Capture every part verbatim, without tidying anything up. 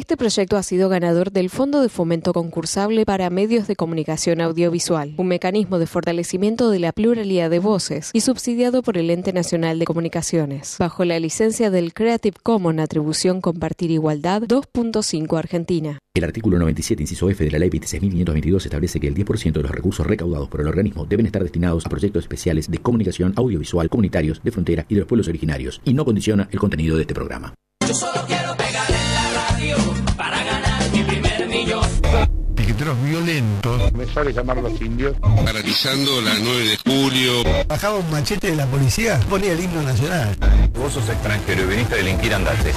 Este proyecto ha sido ganador del Fondo de Fomento Concursable para Medios de Comunicación Audiovisual, un mecanismo de fortalecimiento de la pluralidad de voces y subsidiado por el Ente Nacional de Comunicaciones, bajo la licencia del Creative Commons Atribución Compartir Igualdad dos punto cinco Argentina. El artículo noventa y siete, inciso F de la Ley veintiséis mil quinientos veintidós establece que el diez por ciento de los recursos recaudados por el organismo deben estar destinados a proyectos especiales de comunicación audiovisual comunitarios de frontera y de los pueblos originarios, y no condiciona el contenido de este programa. Yo solo quiero pegar en la radio para ganar mi primer millón. Piqueteros violentos. Me sale llamar a los indios. Paralizando la nueve de julio. Bajaba un machete de la policía, ponía el himno nacional. Vos sos extranjero y viniste a delinquir, andate.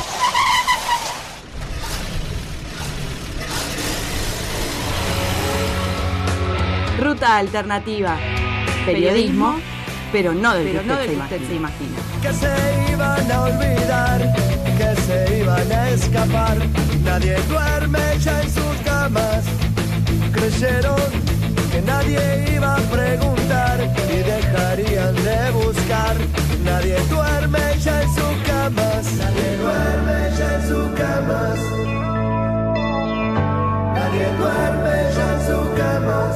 Ruta alternativa. Periodismo, pero no del pero que, no usted, del se usted se imagina. Que se iban a olvidar, que se iban a escapar. Nadie duerme ya en sus camas. Creyeron que nadie iba a preguntar y dejarían de buscar. Nadie duerme ya en sus camas. Nadie duerme ya en sus camas. Nadie duerme ya en sus camas.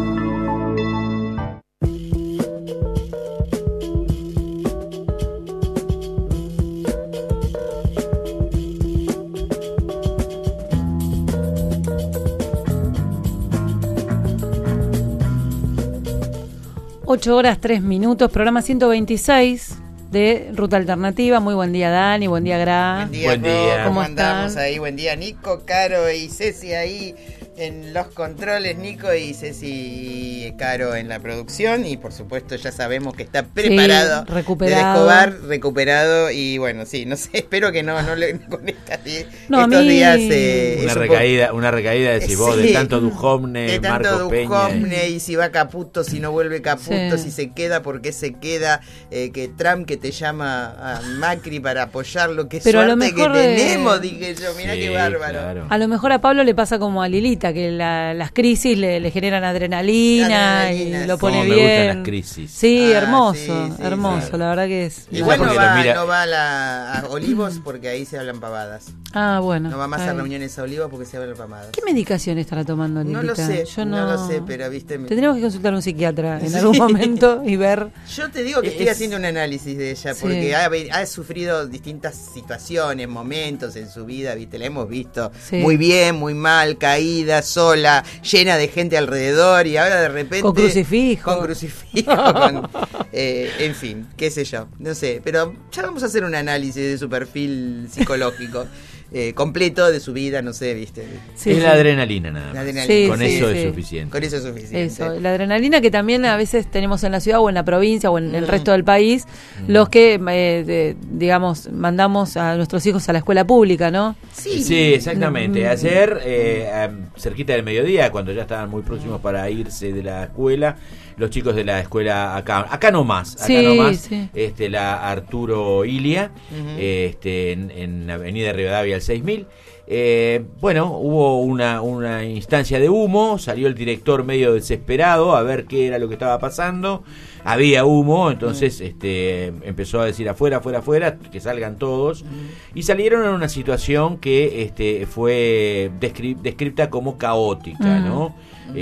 ocho horas, tres minutos, programa ciento veintiséis de Ruta Alternativa. Muy buen día, Dani, buen día, Gra. Buen día, buen día. ¿Cómo, ¿Cómo andamos están? ahí? Buen día, Nico, Caro y Ceci ahí en los controles, Nico y Ceci y Caro en la producción, y por supuesto ya sabemos que está preparado, sí, recuperado. Del Escobar, recuperado, y bueno, sí, no sé, espero que no, no le con esta, no, estos mí... días eh, una recaída, po... una recaída decís vos, sí, de tanto Duhovne, de tanto Marcos Duhovne, Peña y... y si va Caputo, si no vuelve Caputo, sí. si se queda, por qué se queda, eh, que Trump que te llama a Macri para apoyarlo, qué Pero suerte a lo mejor que de... tenemos, dije yo, mirá sí, qué bárbaro. Claro. A lo mejor a Pablo le pasa como a Lilita, que la, las crisis le, le generan adrenalina, adrenalina y lo pone sí. bien. Me gustan las crisis. Sí, ah, hermoso, sí, sí, hermoso, claro. La verdad que es. Igual no va, mira... no va a, la, a Olivos porque ahí se hablan pavadas. Ah, bueno. No va más ay. a reuniones a Olivos porque se hablan pavadas. ¿Qué medicación estará tomando Lilita? No lo sé, yo no... no lo sé, pero viste... Tendremos que consultar a un psiquiatra en sí. algún momento y ver... Yo te digo que es... estoy haciendo un análisis de ella porque sí. ha, ha sufrido distintas situaciones, momentos en su vida, viste, la hemos visto sí. muy bien, muy mal, caída, sola, llena de gente alrededor, y ahora de repente... Con crucifijo. Con crucifijo, con, eh, en fin, qué sé yo, no sé, pero ya vamos a hacer un análisis de su perfil psicológico. Eh, completo de su vida, no sé, viste. Sí, es sí. la adrenalina nada más. La adrenalina. Sí, con sí, eso sí. es suficiente. Con eso es suficiente. Eso, la adrenalina que también a veces tenemos en la ciudad o en la provincia o en mm. el resto del país, mm. los que, eh, de, digamos, mandamos a nuestros hijos a la escuela pública, ¿no? Sí, sí, exactamente. Ayer, eh, cerquita del mediodía, cuando ya estaban muy próximos para irse de la escuela, los chicos de la escuela acá, acá nomás, acá sí, nomás, sí. este, la Arturo Ilia, uh-huh. este, en, en Avenida Rivadavia al seis mil. Eh, bueno, hubo una, una instancia de humo, salió el director medio desesperado a ver qué era lo que estaba pasando. Había humo, entonces uh-huh. este, empezó a decir afuera, afuera, afuera, que salgan todos. Uh-huh. Y salieron en una situación que este, fue descri- descripta como caótica, uh-huh. ¿no?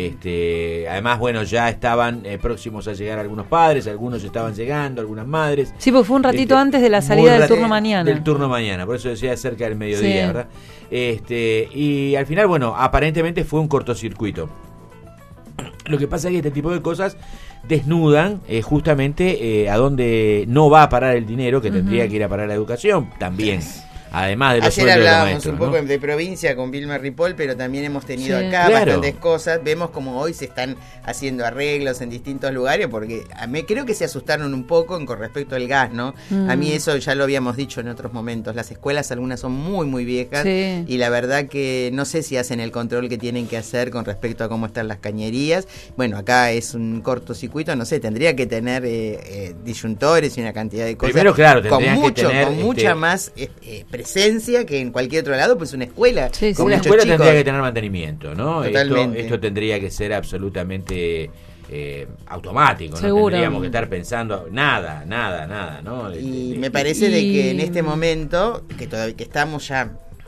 Este, además, bueno, ya estaban eh, próximos a llegar algunos padres, algunos estaban llegando, algunas madres. Sí, porque fue un ratito este, antes de la salida del turno mañana. Del turno mañana, por eso decía cerca del mediodía, sí. ¿verdad? Este, y al final, bueno, aparentemente fue un cortocircuito. Lo que pasa es que este tipo de cosas desnudan eh, justamente eh, a dónde no va a parar el dinero que uh-huh. tendría que ir a parar la educación también. Además de los Ayer sueldos de los hablábamos maestros, un poco ¿no? de provincia con Vilma Ripoll, pero también hemos tenido sí, acá claro. bastantes cosas. Vemos como hoy se están haciendo arreglos en distintos lugares, porque a mí creo que se asustaron un poco en, con respecto al gas, ¿no? Mm. A mí eso ya lo habíamos dicho en otros momentos. Las escuelas algunas son muy, muy viejas sí. y la verdad que no sé si hacen el control que tienen que hacer con respecto a cómo están las cañerías. Bueno, acá es un cortocircuito, no sé, tendría que tener eh, eh, disyuntores y una cantidad de cosas. Primero, claro, con mucho, que tener, con este... mucha más eh, eh, presencia que en cualquier otro lado, pues una escuela. Sí, sí. Una escuela chicos. Tendría que tener mantenimiento, ¿no? Totalmente. Esto, esto tendría que ser absolutamente eh, automático, ¿no? Seguro. Tendríamos que estar pensando nada, nada, nada, ¿no? Y de, me de, parece y... de que en este momento, que todavía que estamos ya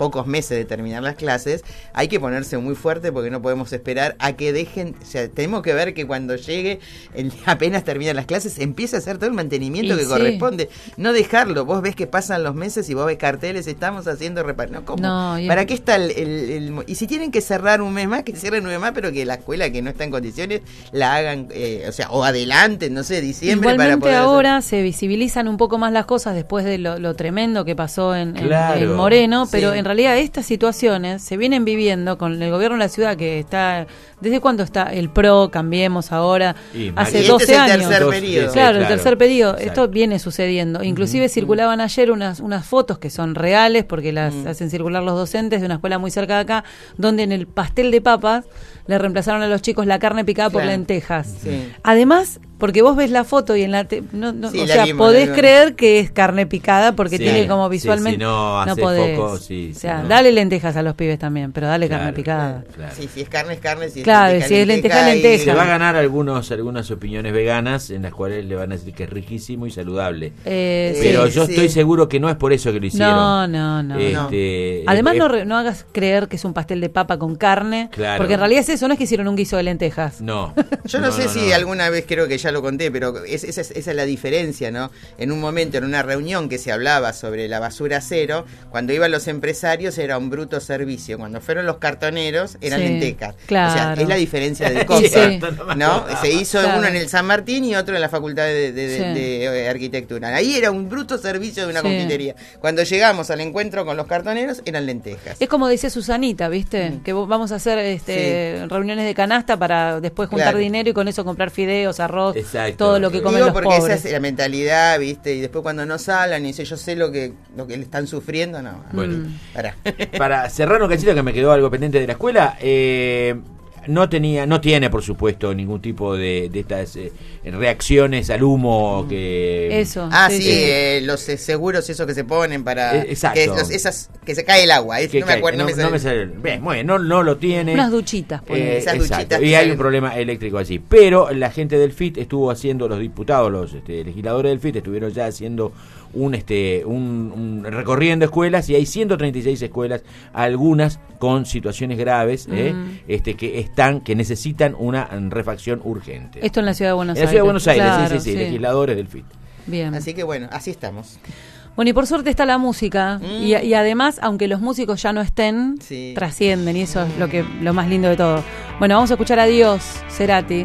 pocos meses de terminar las clases, hay que ponerse muy fuerte porque no podemos esperar a que dejen, o sea, tenemos que ver que cuando llegue, el, apenas terminan las clases, empieza a hacer todo el mantenimiento y que sí. corresponde, no dejarlo. Vos ves que pasan los meses y vos ves carteles, estamos haciendo reparación. No, ¿cómo? No, ¿para qué está el, el, el, y si tienen que cerrar un mes más, que cierren un mes más, pero que la escuela que no está en condiciones la hagan, eh, o sea, o adelante, no sé, diciembre. Igualmente para poder ahora hacer. Se visibilizan un poco más las cosas después de lo, lo tremendo que pasó en, claro. en, en Moreno, pero Sí. en realidad estas situaciones se vienen viviendo con el gobierno de la ciudad que está, ¿desde cuándo está el PRO? Cambiemos ahora, Y, hace y este doce es el años. tercer Dos- periodo. sí, Claro, el claro. tercer periodo. Exacto. Esto viene sucediendo. Inclusive Uh-huh. circulaban ayer unas unas fotos que son reales porque las Mm. hacen circular los docentes de una escuela muy cerca de acá, donde en el pastel de papas le reemplazaron a los chicos la carne picada por Claro. lentejas. Sí. Además, porque vos ves la foto y en la te- no, no, Sí, o la sea, vimos, podés la vimos. creer que es carne picada porque Sí, tiene como sí, visualmente si no hace podés. foco, sí, o sea, si no. dale lentejas a los pibes también, pero dale Claro, carne picada. claro. Sí, si es carne, es carne. Si es Claro, lenteja, si es lenteja, y- lenteja. Se va a ganar algunos algunas opiniones veganas en las cuales le van a decir que es riquísimo y saludable. Eh, Pero sí, yo sí. estoy seguro que no es por eso que lo hicieron. No, no, no. Este, Además, eh, no, re- no hagas creer que es un pastel de papa con carne, Claro. porque en realidad es eso, no es que hicieron un guiso de lentejas. No. Yo no, No, sé no, si no. alguna vez, creo que ya lo conté, pero es, esa, es, esa es la diferencia, ¿no? En un momento, en una reunión que se hablaba sobre la basura cero, cuando iban los empresarios era un bruto servicio, cuando fueron los cartoneros eran Sí, lentejas. claro. O sea, es la diferencia del Sí, costo, sí. ¿no? Se hizo Claro. uno en el San Martín y otro en la Facultad de, de- de- Sí. de, eh, Arquitectura. Ahí era un bruto servicio de una Sí. confitería. Cuando llegamos al encuentro con los cartoneros, eran lentejas. Es como decía Susanita, ¿viste? Que vos- vamos a hacer este, reuniones de canasta para después juntar Claro. dinero y con eso comprar fideos, arroz, Exacto. todo lo que comen Digo los porque pobres. esa es la mentalidad, ¿viste? Y después cuando no salgan y dice, yo sé lo que lo que le están sufriendo, no. Bueno. Mm. Pará. Para cerrar un cachito que me quedó algo pendiente de la escuela, eh, no tenía, no tiene por supuesto ningún tipo de, de estas eh, reacciones al humo que Eso. Ah, sí, sí, sí. eh, los eh, seguros esos que se ponen para Eh, exacto. que los- esas que se cae el agua, es- que no me cae, acuerdo, no, me sale. sale. Bien, muy bien, no, no lo tiene. Unas duchitas, ponele. Eh, Esas exacto, duchitas y que hay salen. un problema eléctrico así. Pero la gente del F I T estuvo haciendo, los diputados, los este, legisladores del F I T estuvieron ya haciendo un este un, un recorriendo escuelas y hay ciento treinta y seis escuelas, algunas con situaciones graves, eh, Mm. este que están que necesitan una refacción urgente. Esto en la ciudad de Buenos en la Aires. ciudad de Buenos Aires, Claro, sí, sí, sí, legisladores del F I T. Bien. Así que bueno, así estamos. Bueno, y por suerte está la música. Mm. Y, y además, aunque los músicos ya no estén, Sí. trascienden. Y eso es lo que lo más lindo de todo. Bueno, vamos a escuchar a Dios, Cerati.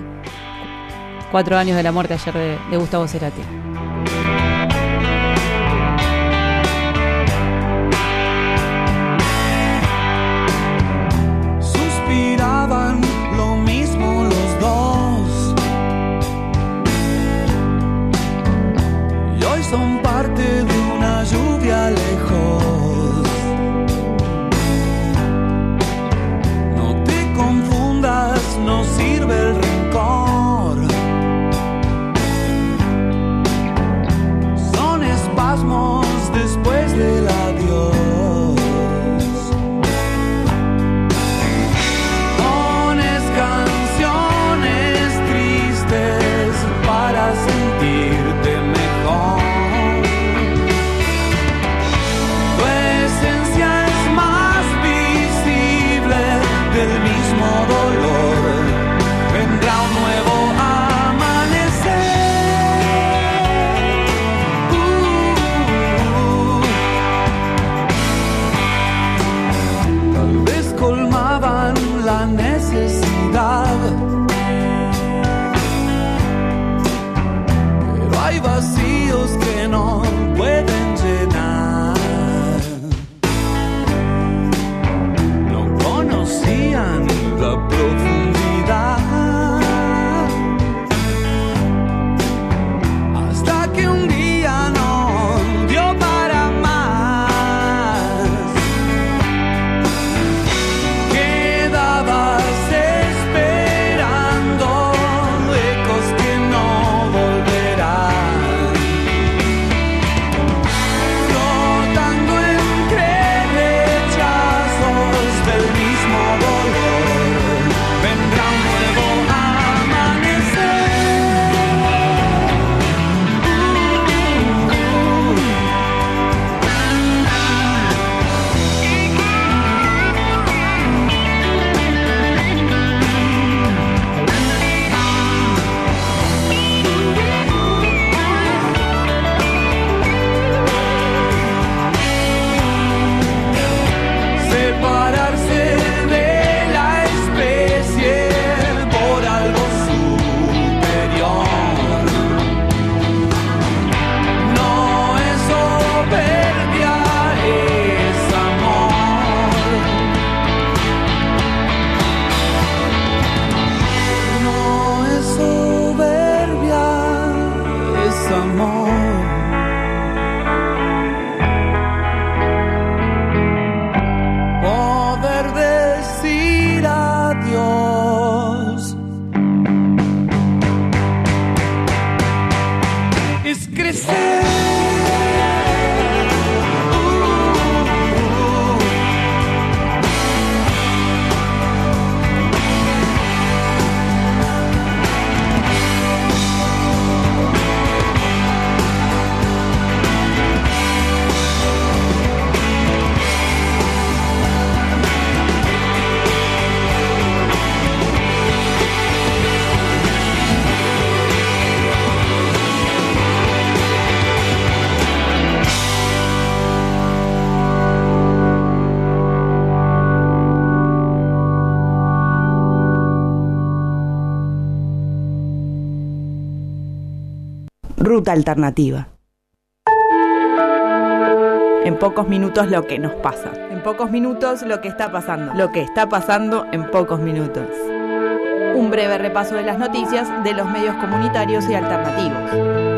Cuatro años de la muerte ayer de, de Gustavo Cerati. Suspiraban lo mismo los dos y hoy son parte de una lluvia lejos. No te confundas, no sirve el rencor. ser. Ruta Alternativa. En pocos minutos lo que nos pasa. En pocos minutos lo que está pasando. Lo que está pasando en pocos minutos. Un breve repaso de las noticias de los medios comunitarios y alternativos.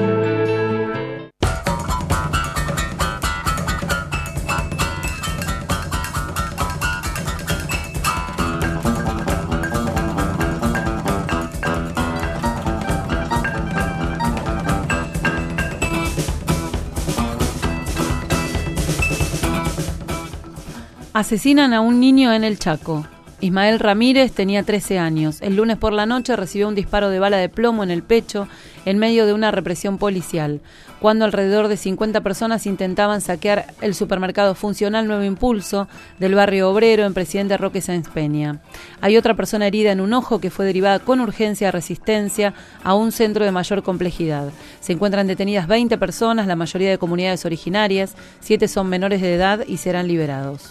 Asesinan a un niño en el Chaco. Ismael Ramírez tenía trece años. El lunes por la noche recibió un disparo de bala de plomo en el pecho en medio de una represión policial, cuando alrededor de cincuenta personas intentaban saquear el supermercado funcional Nuevo Impulso del barrio Obrero en Presidente Roque Sáenz Peña. Hay otra persona herida en un ojo que fue derivada con urgencia a Resistencia a un centro de mayor complejidad. Se encuentran detenidas veinte personas, la mayoría de comunidades originarias, siete son menores de edad y serán liberados.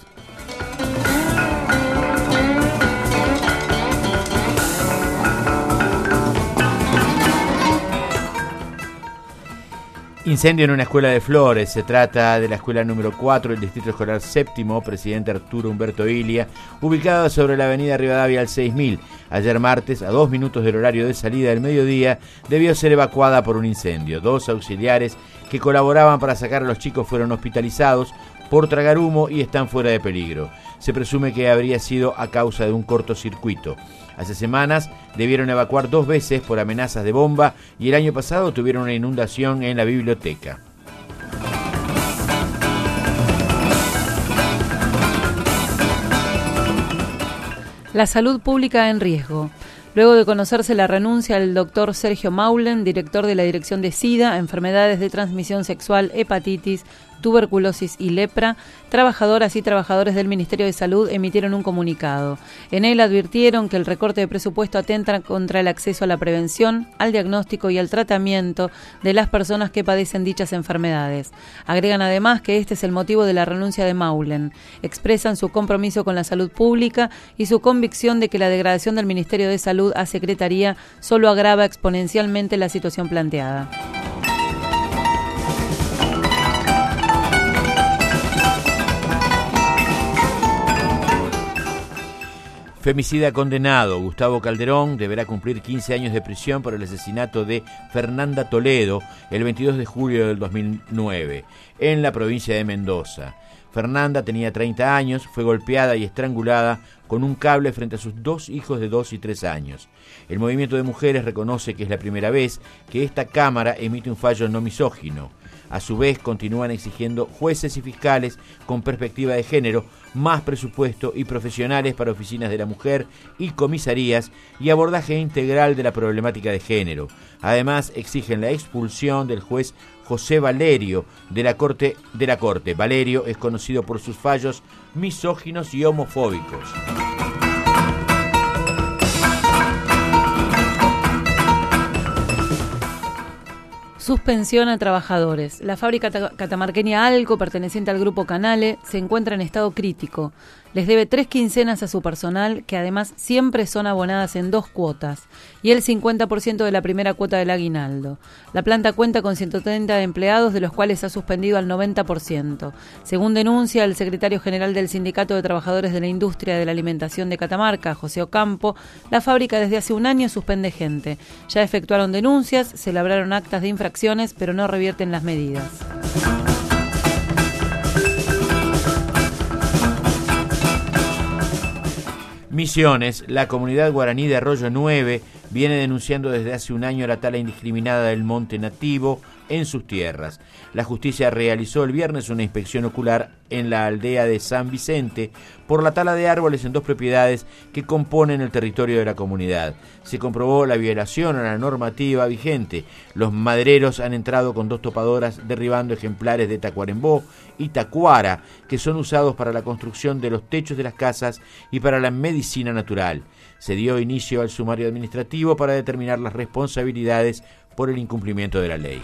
Incendio en una escuela de Flores. Se trata de la escuela número cuatro del Distrito Escolar Séptimo, Presidente Arturo Humberto Ilia, ubicada sobre la avenida Rivadavia al seis mil. Ayer martes, a dos minutos del horario de salida del mediodía, debió ser evacuada por un incendio. Dos auxiliares que colaboraban para sacar a los chicos fueron hospitalizados por tragar humo y están fuera de peligro. Se presume que habría sido a causa de un cortocircuito. Hace semanas debieron evacuar dos veces por amenazas de bomba y el año pasado tuvieron una inundación en la biblioteca. La salud pública en riesgo. Luego de conocerse la renuncia del doctor Sergio Maulen, director de la Dirección de SIDA, Enfermedades de Transmisión Sexual, Hepatitis, tuberculosis y lepra, trabajadoras y trabajadores del Ministerio de Salud emitieron un comunicado. En él advirtieron que el recorte de presupuesto atenta contra el acceso a la prevención, al diagnóstico y al tratamiento de las personas que padecen dichas enfermedades. Agregan además que este es el motivo de la renuncia de Maulen. Expresan su compromiso con la salud pública y su convicción de que la degradación del Ministerio de Salud a Secretaría solo agrava exponencialmente la situación planteada. Femicida condenado. Gustavo Calderón deberá cumplir quince años de prisión por el asesinato de Fernanda Toledo el veintidós de julio del dos mil nueve en la provincia de Mendoza. Fernanda tenía treinta años, fue golpeada y estrangulada con un cable frente a sus dos hijos de dos y tres años. El movimiento de mujeres reconoce que es la primera vez que esta Cámara emite un fallo no misógino. A su vez, continúan exigiendo jueces y fiscales con perspectiva de género, más presupuesto y profesionales para oficinas de la mujer y comisarías y abordaje integral de la problemática de género. Además, exigen la expulsión del juez José Valerio de la Corte de la Corte. Valerio es conocido por sus fallos misóginos y homofóbicos. Suspensión a trabajadores. La fábrica catamarqueña Alco, perteneciente al grupo Canale, se encuentra en estado crítico. Les debe tres quincenas a su personal, que además siempre son abonadas en dos cuotas, y el cincuenta por ciento de la primera cuota del aguinaldo. La planta cuenta con ciento treinta empleados, de los cuales ha suspendido al noventa por ciento. Según denuncia el secretario general del Sindicato de Trabajadores de la Industria de la Alimentación de Catamarca, José Ocampo, la fábrica desde hace un año suspende gente. Ya efectuaron denuncias, se labraron actas de infracciones, pero no revierten las medidas. Misiones. La comunidad guaraní de Arroyo nueve viene denunciando desde hace un año la tala indiscriminada del monte nativo en sus tierras. La justicia realizó el viernes una inspección ocular en la aldea de San Vicente por la tala de árboles en dos propiedades que componen el territorio de la comunidad. Se comprobó la violación a la normativa vigente. Los madereros han entrado con dos topadoras derribando ejemplares de tacuarembó y tacuara que son usados para la construcción de los techos de las casas y para la medicina natural. Se dio inicio al sumario administrativo para determinar las responsabilidades por el incumplimiento de la ley.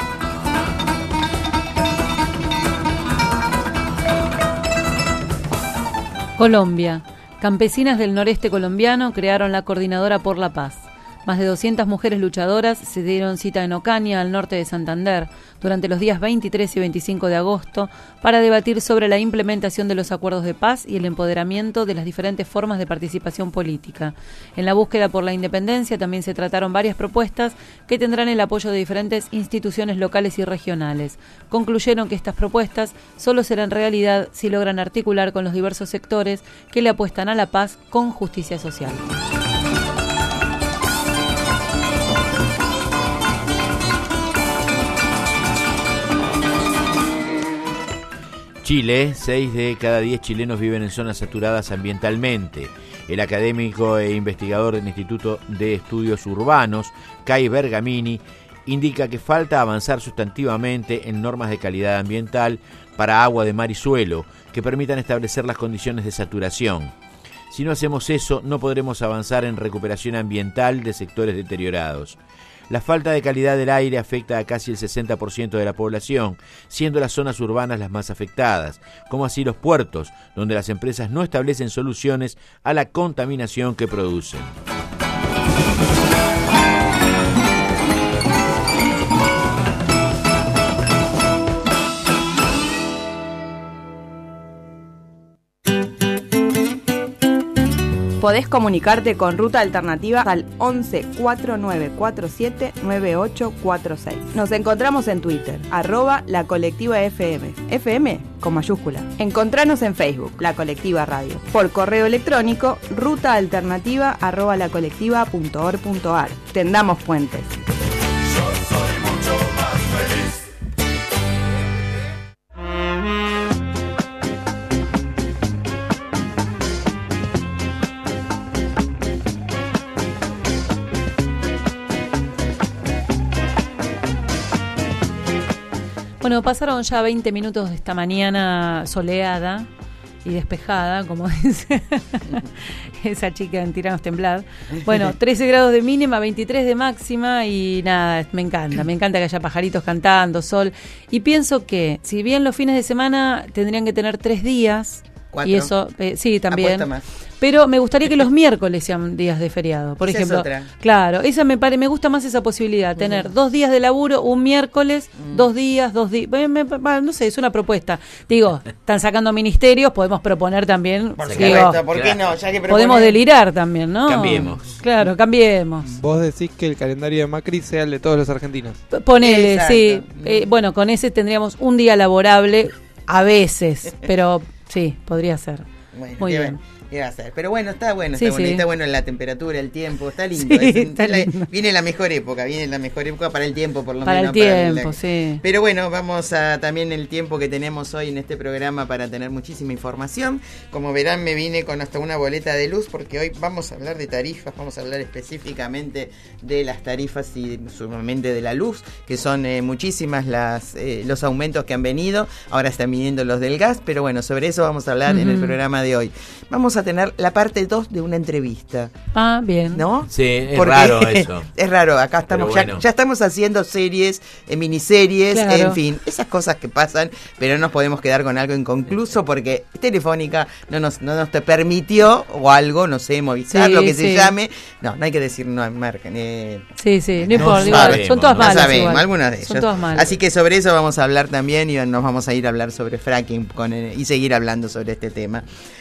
Colombia. Campesinas del noreste colombiano crearon la Coordinadora por la Paz. Más de doscientas mujeres luchadoras se dieron cita en Ocaña, al norte de Santander, durante los días veintitrés y veinticinco de agosto, para debatir sobre la implementación de los acuerdos de paz y el empoderamiento de las diferentes formas de participación política. En la búsqueda por la independencia también se trataron varias propuestas que tendrán el apoyo de diferentes instituciones locales y regionales. Concluyeron que estas propuestas solo serán realidad si logran articular con los diversos sectores que le apuestan a la paz con justicia social. Chile, seis de cada diez chilenos viven en zonas saturadas ambientalmente. El académico e investigador del Instituto de Estudios Urbanos, Kai Bergamini, indica que falta avanzar sustantivamente en normas de calidad ambiental para agua de mar y suelo que permitan establecer las condiciones de saturación. Si no hacemos eso, no podremos avanzar en recuperación ambiental de sectores deteriorados. La falta de calidad del aire afecta a casi el sesenta por ciento de la población, siendo las zonas urbanas las más afectadas, como así los puertos, donde las empresas no establecen soluciones a la contaminación que producen. Podés comunicarte con Ruta Alternativa al once cuatro nueve cuatro siete nueve ocho cuatro seis. Nos encontramos en Twitter, arroba la colectiva F M. F M con mayúscula. Encontranos en Facebook, La Colectiva Radio. Por correo electrónico, rutaalternativa arroba la colectiva punto org punto ar. Tendamos puentes. Yo soy mucho más feliz. Bueno, pasaron ya veinte minutos de esta mañana soleada y despejada, como dice esa chica en Tiranos Temblad. Bueno, trece grados de mínima, veintitrés de máxima y nada, me encanta, me encanta que haya pajaritos cantando, sol. Y pienso que, si bien los fines de semana tendrían que tener tres días, Cuatro. y eso, eh, sí, también. Apuesta más. Pero me gustaría que los miércoles sean días de feriado, por Esa ejemplo. es otra. Claro, esa me pare, me gusta más esa posibilidad, tener Mm. dos días de laburo, un miércoles, Mm. dos días, dos días. No sé, es una propuesta. Digo, están sacando ministerios, podemos proponer también. Por digo, supuesto, ¿por qué no? Ya que proponen- podemos delirar también, ¿no? Cambiemos. Claro, cambiemos. Vos decís que el calendario de Macri sea el de todos los argentinos. P- Ponele, Exacto. sí. Eh, bueno, con ese tendríamos un día laborable a veces, pero sí, podría ser. Bueno, Muy ¿qué bien. va- qué va a ser? Pero bueno, está bueno, Sí, está bueno, sí. está bueno la temperatura, el tiempo, está lindo. Sí, es- está la- lindo. Viene la mejor época, viene la mejor época para el tiempo, por lo Para menos. el tiempo, la- sí. Pero bueno, vamos a también el tiempo que tenemos hoy en este programa para tener muchísima información. Como verán, me vine con hasta una boleta de luz porque hoy vamos a hablar de tarifas, vamos a hablar específicamente de las tarifas y sumamente de la luz, que son eh, muchísimas las eh, los aumentos que han venido. Ahora están viniendo los del gas, pero bueno, sobre eso vamos a hablar en el Ujú. programa de hoy. Vamos a tener la parte dos de una entrevista, Ah, bien. ¿no? Sí, es Porque raro eso. es raro, acá estamos, Pero bueno. ya, ya estamos haciendo series, eh, miniseries, Claro. en fin, esas cosas que pasan, pero no nos podemos quedar con algo inconcluso porque Telefónica no nos, no nos te permitió, o algo, no sé, Movistar, Sí, lo que sí. se llame, no, no hay que decir no marca, eh, Sí, sí, no No importa, igual, sabemos, son todas no malas. sabemos, igual. algunas de ellas. Son todas malas. Así que sobre eso vamos a hablar también y nos vamos a ir a hablar sobre fracking con el- y seguir hablando sobre este tema.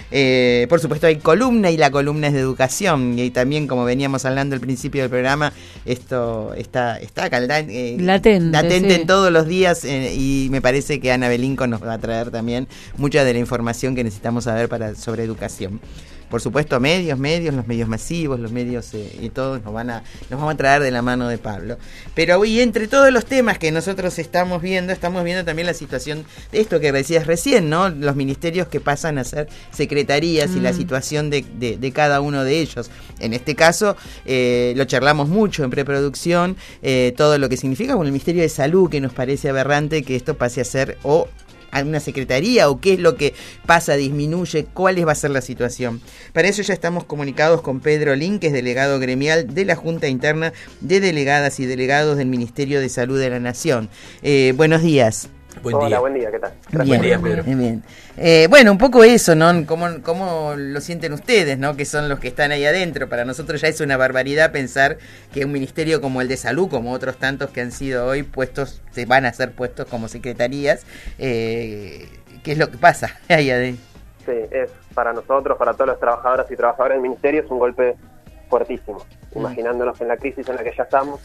Eh, por supuesto hay columna y la columna es de educación y también como veníamos hablando al principio del programa, esto está, está calda- eh, Latente, latente sí. en todos los días eh, y me parece que Ana Belinco nos va a traer también mucha de la información que necesitamos saber para sobre educación. por supuesto, medios, medios, los medios masivos, los medios eh, y todos nos van a nos vamos a traer de la mano de Pablo. Pero y entre todos los temas que nosotros estamos viendo, estamos viendo también la situación de esto que decías recién, ¿no? Los ministerios que pasan a ser secretarías mm. y la situación de, de, de cada uno de ellos. En este caso, eh, lo charlamos mucho en preproducción, eh, todo lo que significa con el Ministerio de Salud, que nos parece aberrante que esto pase a ser o a una secretaría o qué es lo que pasa, disminuye, cuál va a ser la situación. Para eso ya estamos comunicados con Pedro Lin, que es delegado gremial de la Junta Interna de Delegadas y Delegados del Ministerio de Salud de la Nación. Eh, buenos días. Buen Hola, día. buen día, ¿qué tal? Bien, buen día, Pedro. Bien. Eh, bueno, un poco eso, ¿no? ¿Cómo, ¿Cómo lo sienten ustedes, ¿no? Que son los que están ahí adentro. Para nosotros ya es una barbaridad pensar que un ministerio como el de Salud, como otros tantos que han sido hoy puestos, se van a ser puestos como secretarías. Eh, ¿Qué es lo que pasa ahí adentro? Sí, es para nosotros, para todos los trabajadoras y trabajadores del ministerio, es un golpe fuertísimo. Mm. Imaginándonos en la crisis en la que ya estamos,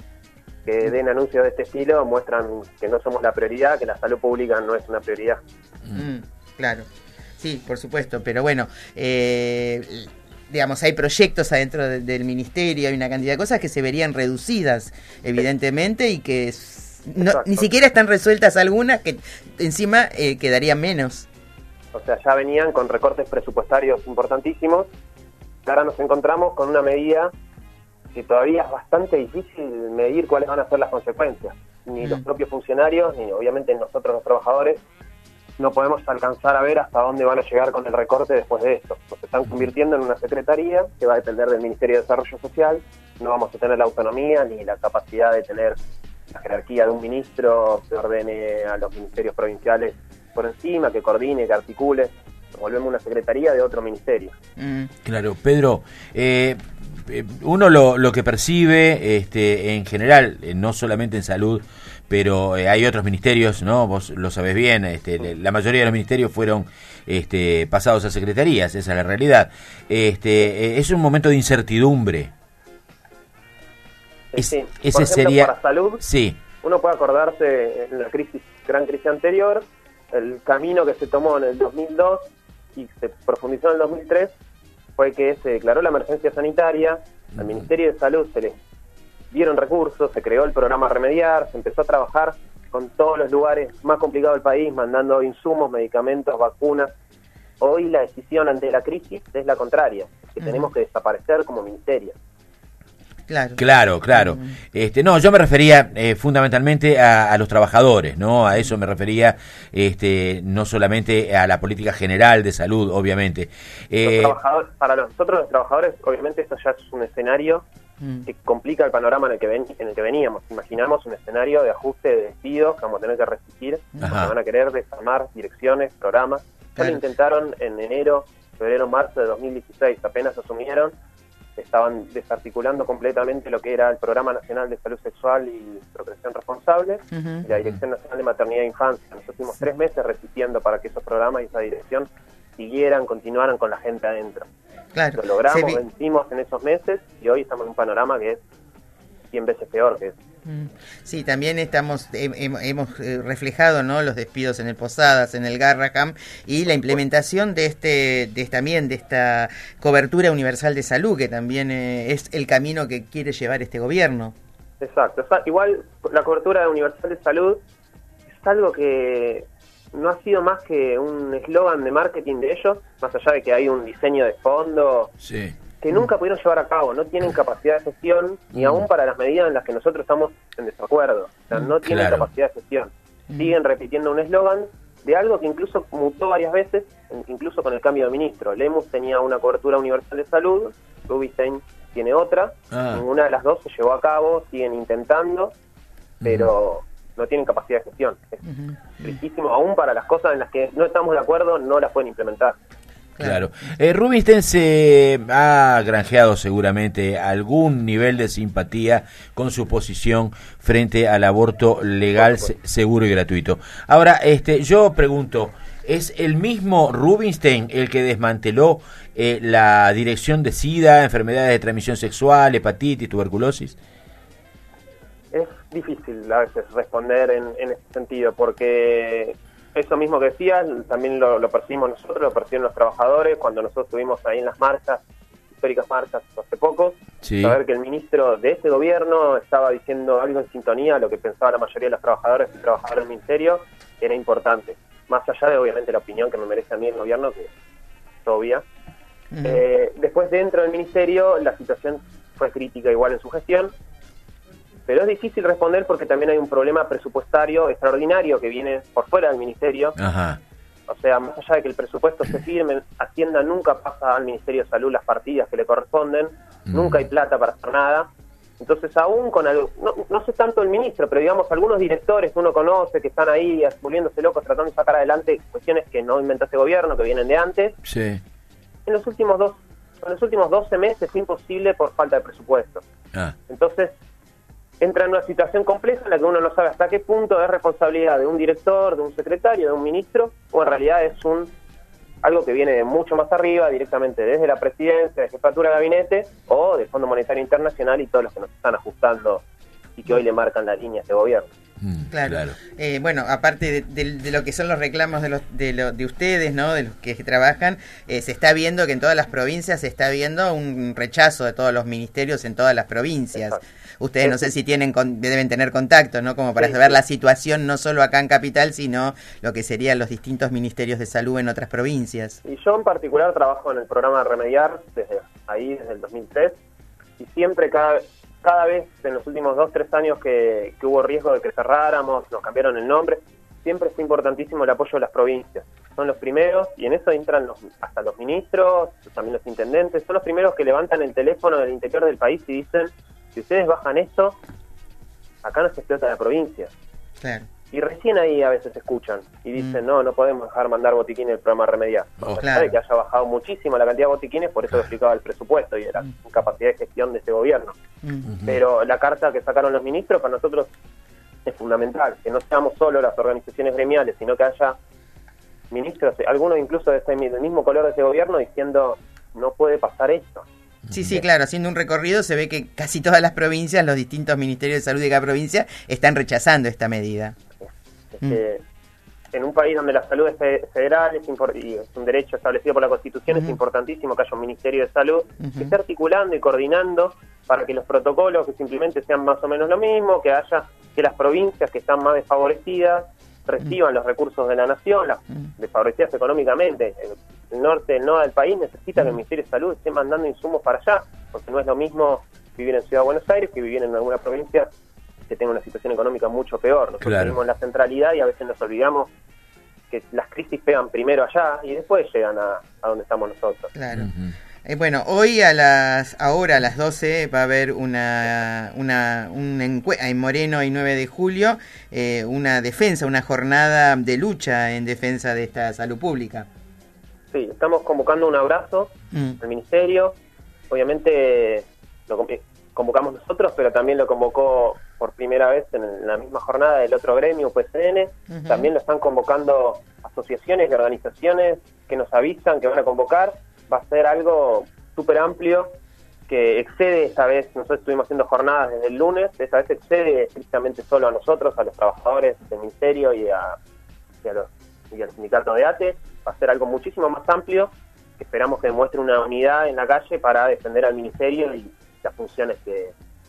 que den anuncios de este estilo muestran que no somos la prioridad, que la salud pública no es una prioridad. Mm, claro, sí, por supuesto, pero bueno, eh, digamos, hay proyectos adentro de, del ministerio, hay una cantidad de cosas que se verían reducidas, evidentemente, y que no, ni siquiera están resueltas algunas, que encima eh, quedarían menos. O sea, ya venían con recortes presupuestarios importantísimos, ahora nos encontramos con una medida que todavía es bastante difícil medir cuáles van a ser las consecuencias. Ni mm. los propios funcionarios, ni obviamente nosotros los trabajadores, no podemos alcanzar a ver hasta dónde van a llegar con el recorte después de esto. Nos están convirtiendo en una secretaría que va a depender del Ministerio de Desarrollo Social, no vamos a tener la autonomía ni la capacidad de tener la jerarquía de un ministro que ordene a los ministerios provinciales por encima, que coordine, que articule. Nos volvemos una secretaría de otro ministerio. Mm. Claro, Pedro, eh... uno lo, lo que percibe este, en general, no solamente en salud, pero eh, hay otros ministerios, ¿no? Vos lo sabés bien, este, la mayoría de los ministerios fueron este, pasados a secretarías, esa es la realidad. Este, es un momento de incertidumbre. Es, sí, ese por ejemplo, sería... para salud, sí. Uno puede acordarse en la crisis, gran crisis anterior, el camino que se tomó en el dos mil dos y se profundizó en el dos mil tres, fue que se declaró la emergencia sanitaria, al Ministerio de Salud se le dieron recursos, se creó el programa Remediar, se empezó a trabajar con todos los lugares más complicados del país, mandando insumos, medicamentos, vacunas. Hoy la decisión ante la crisis es la contraria, que uh-huh. tenemos que desaparecer como ministerio. Claro, claro, claro. Uh-huh. Este, no, yo me refería eh, fundamentalmente a, a los trabajadores, ¿no? A eso me refería, este, no solamente a la política general de salud, obviamente. Eh, los trabajadores, para nosotros los trabajadores, obviamente esto ya es un escenario uh-huh. que complica el panorama en el que ven, en el que veníamos. Imaginamos un escenario de ajuste de despidos que vamos a tener que resistir, porque van a querer desarmar direcciones, programas. Ya claro. lo intentaron en enero, febrero, marzo de dos mil dieciséis, apenas asumieron. Estaban desarticulando completamente lo que era el Programa Nacional de Salud Sexual y Procreación Responsable uh-huh. y la Dirección Nacional de Maternidad e Infancia. Nos últimos tres meses resistiendo para que esos programas y esa dirección siguieran, continuaran con la gente adentro. Claro. Lo logramos, vi- vencimos en esos meses y hoy estamos en un panorama que es cien veces peor que eso. Sí, también estamos he, he, hemos reflejado, ¿no?, los despidos en el Posadas, en el Garraham y la implementación de este de también de esta cobertura universal de salud, que también eh, es el camino que quiere llevar este gobierno. Exacto. O sea, igual la cobertura universal de salud es algo que no ha sido más que un eslogan de marketing de ellos, más allá de que hay un diseño de fondo. Sí. Que nunca pudieron llevar a cabo, no tienen capacidad de gestión, ni aún para las medidas en las que nosotros estamos en desacuerdo. O sea, no tienen claro. capacidad de gestión. Siguen repitiendo un eslogan de algo que incluso mutó varias veces, incluso con el cambio de ministro. Lemus tenía una cobertura universal de salud, Rubinstein tiene otra, ah. ninguna de las dos se llevó a cabo, siguen intentando, pero uh-huh. no tienen capacidad de gestión. Es uh-huh. tristísimo, aún para las cosas en las que no estamos de acuerdo, no las pueden implementar. Claro. Eh, Rubinstein se ha granjeado seguramente algún nivel de simpatía con su posición frente al aborto legal, se- seguro y gratuito. Ahora, este, yo pregunto, ¿es el mismo Rubinstein el que desmanteló eh, la dirección de SIDA, enfermedades de transmisión sexual, hepatitis, tuberculosis? Es difícil a veces responder en, en ese sentido, porque eso mismo que decías, también lo, lo percibimos nosotros, lo perciben los trabajadores, cuando nosotros estuvimos ahí en las marchas, históricas marchas hace poco, sí. Saber que el ministro de ese gobierno estaba diciendo algo en sintonía a lo que pensaba la mayoría de los trabajadores y trabajadores del ministerio, era importante. Más allá de, obviamente, la opinión que me merece a mí el gobierno, que es obvia. Uh-huh. Eh, después, dentro del ministerio, la situación fue crítica igual en su gestión, pero es difícil responder porque también hay un problema presupuestario extraordinario que viene por fuera del ministerio. Ajá. O sea, más allá de que el presupuesto se firme, Hacienda nunca pasa al Ministerio de Salud las partidas que le corresponden, mm. nunca hay plata para hacer nada. Entonces, aún con algo, no, no sé tanto el ministro, pero digamos algunos directores que uno conoce que están ahí volviéndose locos tratando de sacar adelante cuestiones que no inventó este gobierno, que vienen de antes. Sí. En los últimos dos, en los últimos doce meses es imposible por falta de presupuesto. Ah. Entonces, entra en una situación compleja en la que uno no sabe hasta qué punto es responsabilidad de un director, de un secretario, de un ministro, o en realidad es un algo que viene de mucho más arriba, directamente desde la presidencia, de jefatura de gabinete, o del Fondo Monetario Internacional y todos los que nos están ajustando y que hoy le marcan la línea a este gobierno. Mm, claro. claro. Eh, bueno, aparte de, de, de lo que son los reclamos de los de, lo, de ustedes, ¿no? De los que trabajan, eh, se está viendo que en todas las provincias se está viendo un rechazo de todos los ministerios en todas las provincias. Exacto. Ustedes no sé si tienen con, deben tener contacto, ¿no? Como para sí, saber sí. la situación no solo acá en Capital, sino lo que serían los distintos ministerios de salud en otras provincias. Y yo en particular trabajo en el programa Remediar desde ahí, desde el dos mil tres, y siempre cada, cada vez en los últimos dos, tres años que, que hubo riesgo de que cerráramos, nos cambiaron el nombre, siempre fue importantísimo el apoyo de las provincias. Son los primeros, y en eso entran los, hasta los ministros, también los intendentes, son los primeros que levantan el teléfono del interior del país y dicen: si ustedes bajan esto, acá no se explota la provincia. Claro. Y recién ahí a veces escuchan y dicen, mm. no, no podemos dejar mandar botiquines del programa Remediar. Oh, claro. De que haya bajado muchísimo la cantidad de botiquines, por eso lo explicaba el presupuesto y era mm. capacidad de gestión de ese gobierno. Mm-hmm. Pero la carta que sacaron los ministros para nosotros es fundamental, que no seamos solo las organizaciones gremiales, sino que haya ministros, algunos incluso de ese, del mismo color de ese gobierno, diciendo, no puede pasar esto. Sí, sí, claro, haciendo un recorrido se ve que casi todas las provincias, los distintos ministerios de salud de cada provincia, están rechazando esta medida. Es que mm. en un país donde la salud es federal es impor- y es un derecho establecido por la Constitución, uh-huh. es importantísimo que haya un ministerio de salud uh-huh. que esté articulando y coordinando para que los protocolos que simplemente sean más o menos lo mismo, que haya que las provincias que están más desfavorecidas reciban uh-huh. los recursos de la nación, las uh-huh. desfavorecidas económicamente. El, el norte, el norte del país necesita uh-huh. que el Ministerio de Salud esté mandando insumos para allá, porque no es lo mismo vivir en Ciudad de Buenos Aires que vivir en alguna provincia que tenga una situación económica mucho peor. Nosotros claro. vivimos en la centralidad y a veces nos olvidamos que las crisis pegan primero allá y después llegan a, a donde estamos nosotros. Claro. Uh-huh. Eh, bueno, hoy a las ahora a las doce va a haber una una un encue- en Moreno y nueve de julio eh, una defensa, una jornada de lucha en defensa de esta salud pública. Sí, estamos convocando un abrazo mm. al ministerio. Obviamente lo convocamos nosotros, pero también lo convocó por primera vez en la misma jornada el otro gremio, U P C N. Uh-huh. También lo están convocando asociaciones y organizaciones que nos avisan que van a convocar. Va a ser algo súper amplio que excede esta vez, nosotros estuvimos haciendo jornadas desde el lunes, esta vez excede estrictamente solo a nosotros, a los trabajadores del ministerio y, a, y, a los, y al sindicato de A T E. Va a ser algo muchísimo más amplio, que esperamos que demuestre una unidad en la calle para defender al ministerio y las funciones que,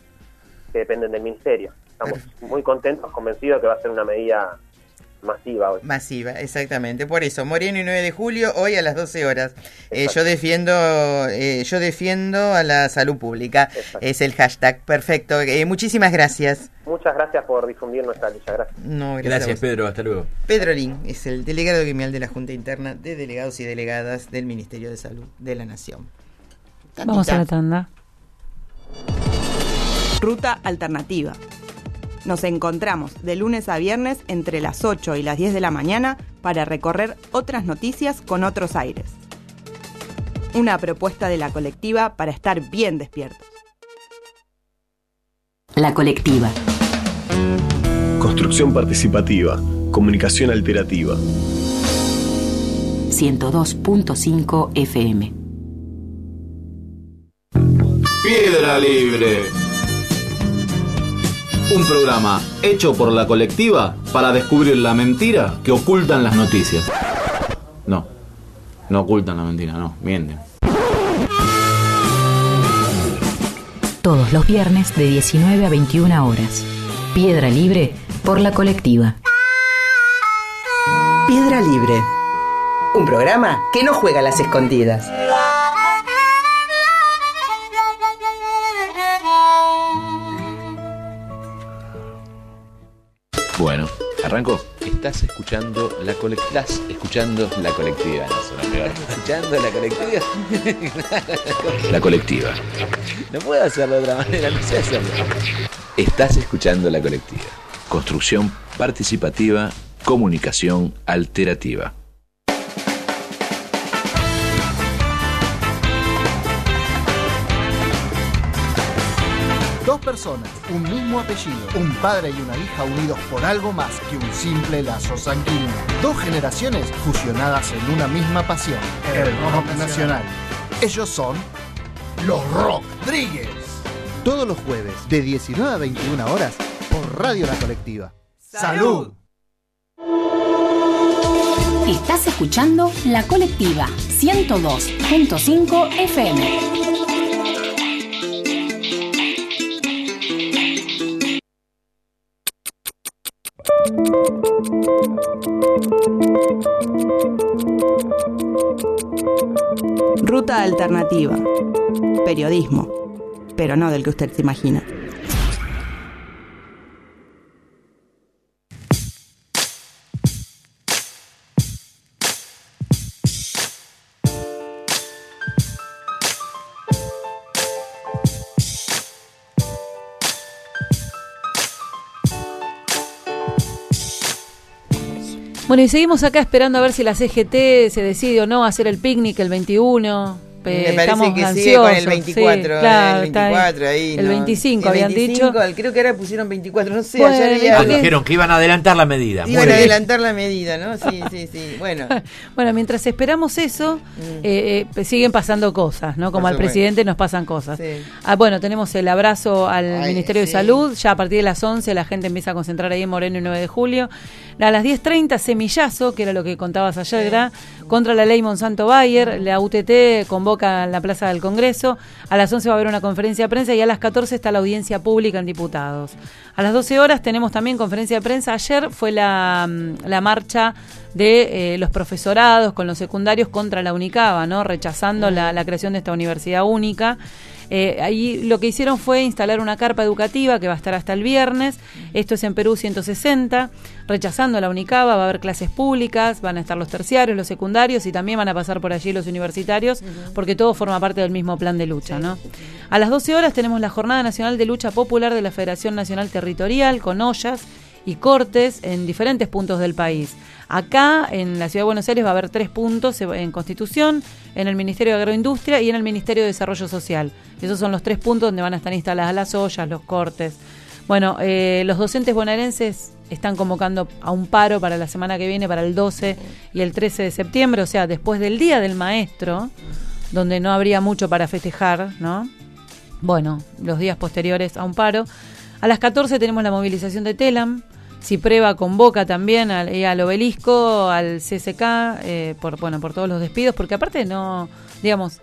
que dependen del ministerio. Estamos muy contentos, convencidos que va a ser una medida masiva hoy. Masiva, exactamente. Por eso, Moreno y nueve de julio, hoy a las doce horas. Eh, yo defiendo eh, yo defiendo a la salud pública. Exacto. Es el hashtag. Perfecto. Eh, muchísimas gracias. Muchas gracias por difundir nuestra lucha. Gracias. No, gracias, gracias Pedro. Hasta luego. Pedro Lin es el delegado gremial de la Junta Interna de Delegados y Delegadas del Ministerio de Salud de la Nación. Tantita. Vamos a la tanda. Ruta alternativa. Nos encontramos de lunes a viernes entre las ocho y las diez de la mañana para recorrer otras noticias con otros aires. Una propuesta de la colectiva para estar bien despiertos. La colectiva. Construcción participativa. Comunicación alterativa. ciento dos punto cinco F M. Piedra Libre. Un programa hecho por la colectiva para descubrir la mentira que ocultan las noticias. No, no ocultan la mentira, no, mienten. Todos los viernes de diecinueve a veintiuna horas. Piedra Libre por la colectiva. Piedra Libre. Un programa que no juega a las escondidas. Bueno, arrancó. Estás escuchando la colectiva. Estás escuchando la colectiva. No suena peor. ¿Escuchando la colectiva? La colectiva. No puedo hacerlo de otra manera, no sé hacerlo. Estás escuchando la colectiva. Construcción participativa, comunicación alterativa. Dos personas, un mismo apellido, un padre y una hija unidos por algo más que un simple lazo sanguíneo. Dos generaciones fusionadas en una misma pasión, el rock nacional. Ellos son los Rodríguez. Todos los jueves, de diecinueve a veintiuna horas, por Radio La Colectiva. ¡Salud! Estás escuchando La Colectiva, ciento dos punto cinco F M. Ruta alternativa. Periodismo, pero no del que usted se imagina. Bueno, y seguimos acá esperando a ver si la C G T se decide o no a hacer el picnic el veintiuno. Me parece Estamos que ansiosos, sigue con el veinticuatro, sí, claro, el veinticuatro ahí, el ¿no? veinticinco El habían veinticinco, dicho. Creo que ahora pusieron veinticuatro, no sé. Bueno, ayer había Ah, algo. dijeron que iban a adelantar la medida. Iban a adelantar la medida, ¿no? Sí, sí, sí. Bueno. Bueno, mientras esperamos eso, Mm. eh, eh, siguen pasando cosas, ¿no? Como Por al supuesto. presidente nos pasan cosas. Sí. Ah, bueno, tenemos el abrazo al Ay, Ministerio de sí. Salud. Ya a partir de las once la gente empieza a concentrar ahí en Moreno y nueve de julio. A las diez treinta, semillazo, que era lo que contabas ayer, Sí. ¿verdad? Contra la ley Monsanto Bayer. La U T T convoca en la Plaza del Congreso. A las once va a haber una conferencia de prensa y a las catorce está la audiencia pública en diputados. A las doce horas tenemos también conferencia de prensa. Ayer fue la, la marcha de eh, los profesorados con los secundarios contra la Unicaba, ¿no? Rechazando la, la creación de esta universidad única. Eh, ahí lo que hicieron fue instalar una carpa educativa que va a estar hasta el viernes. Esto es en Perú ciento sesenta, rechazando la Unicaba. Va a haber clases públicas, van a estar los terciarios, los secundarios y también van a pasar por allí los universitarios, porque todo forma parte del mismo plan de lucha, ¿no? A las doce horas tenemos la Jornada Nacional de Lucha Popular de la Federación Nacional Territorial, con ollas y cortes en diferentes puntos del país. Acá, en la Ciudad de Buenos Aires, va a haber tres puntos en Constitución, en el Ministerio de Agroindustria y en el Ministerio de Desarrollo Social. Esos son los tres puntos donde van a estar instaladas las ollas, los cortes. Bueno, eh, los docentes bonaerenses están convocando a un paro para la semana que viene, para el doce y el trece de septiembre, o sea, después del Día del Maestro, donde no habría mucho para festejar, ¿no? Bueno, los días posteriores a un paro. A las catorce tenemos la movilización de Telam. Cipreva convoca también al, eh, al obelisco, al C C K, eh, por bueno por todos los despidos, porque aparte no, digamos,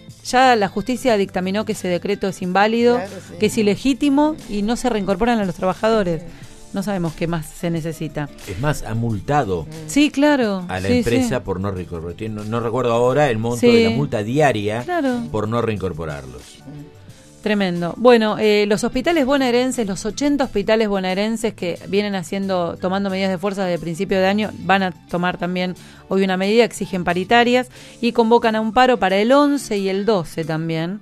ya la justicia dictaminó que ese decreto es inválido, Claro, sí. que es ilegítimo y no se reincorporan a los trabajadores. No sabemos qué más se necesita. Es más, ha multado Sí, claro. a la sí, empresa sí. por no reincorporar. No, no recuerdo ahora el monto Sí. de la multa diaria Claro. por no reincorporarlos. Tremendo. Bueno, eh, los hospitales bonaerenses, los ochenta hospitales bonaerenses que vienen haciendo, tomando medidas de fuerza desde el principio de año, van a tomar también hoy una medida, exigen paritarias y convocan a un paro para el once y el doce también.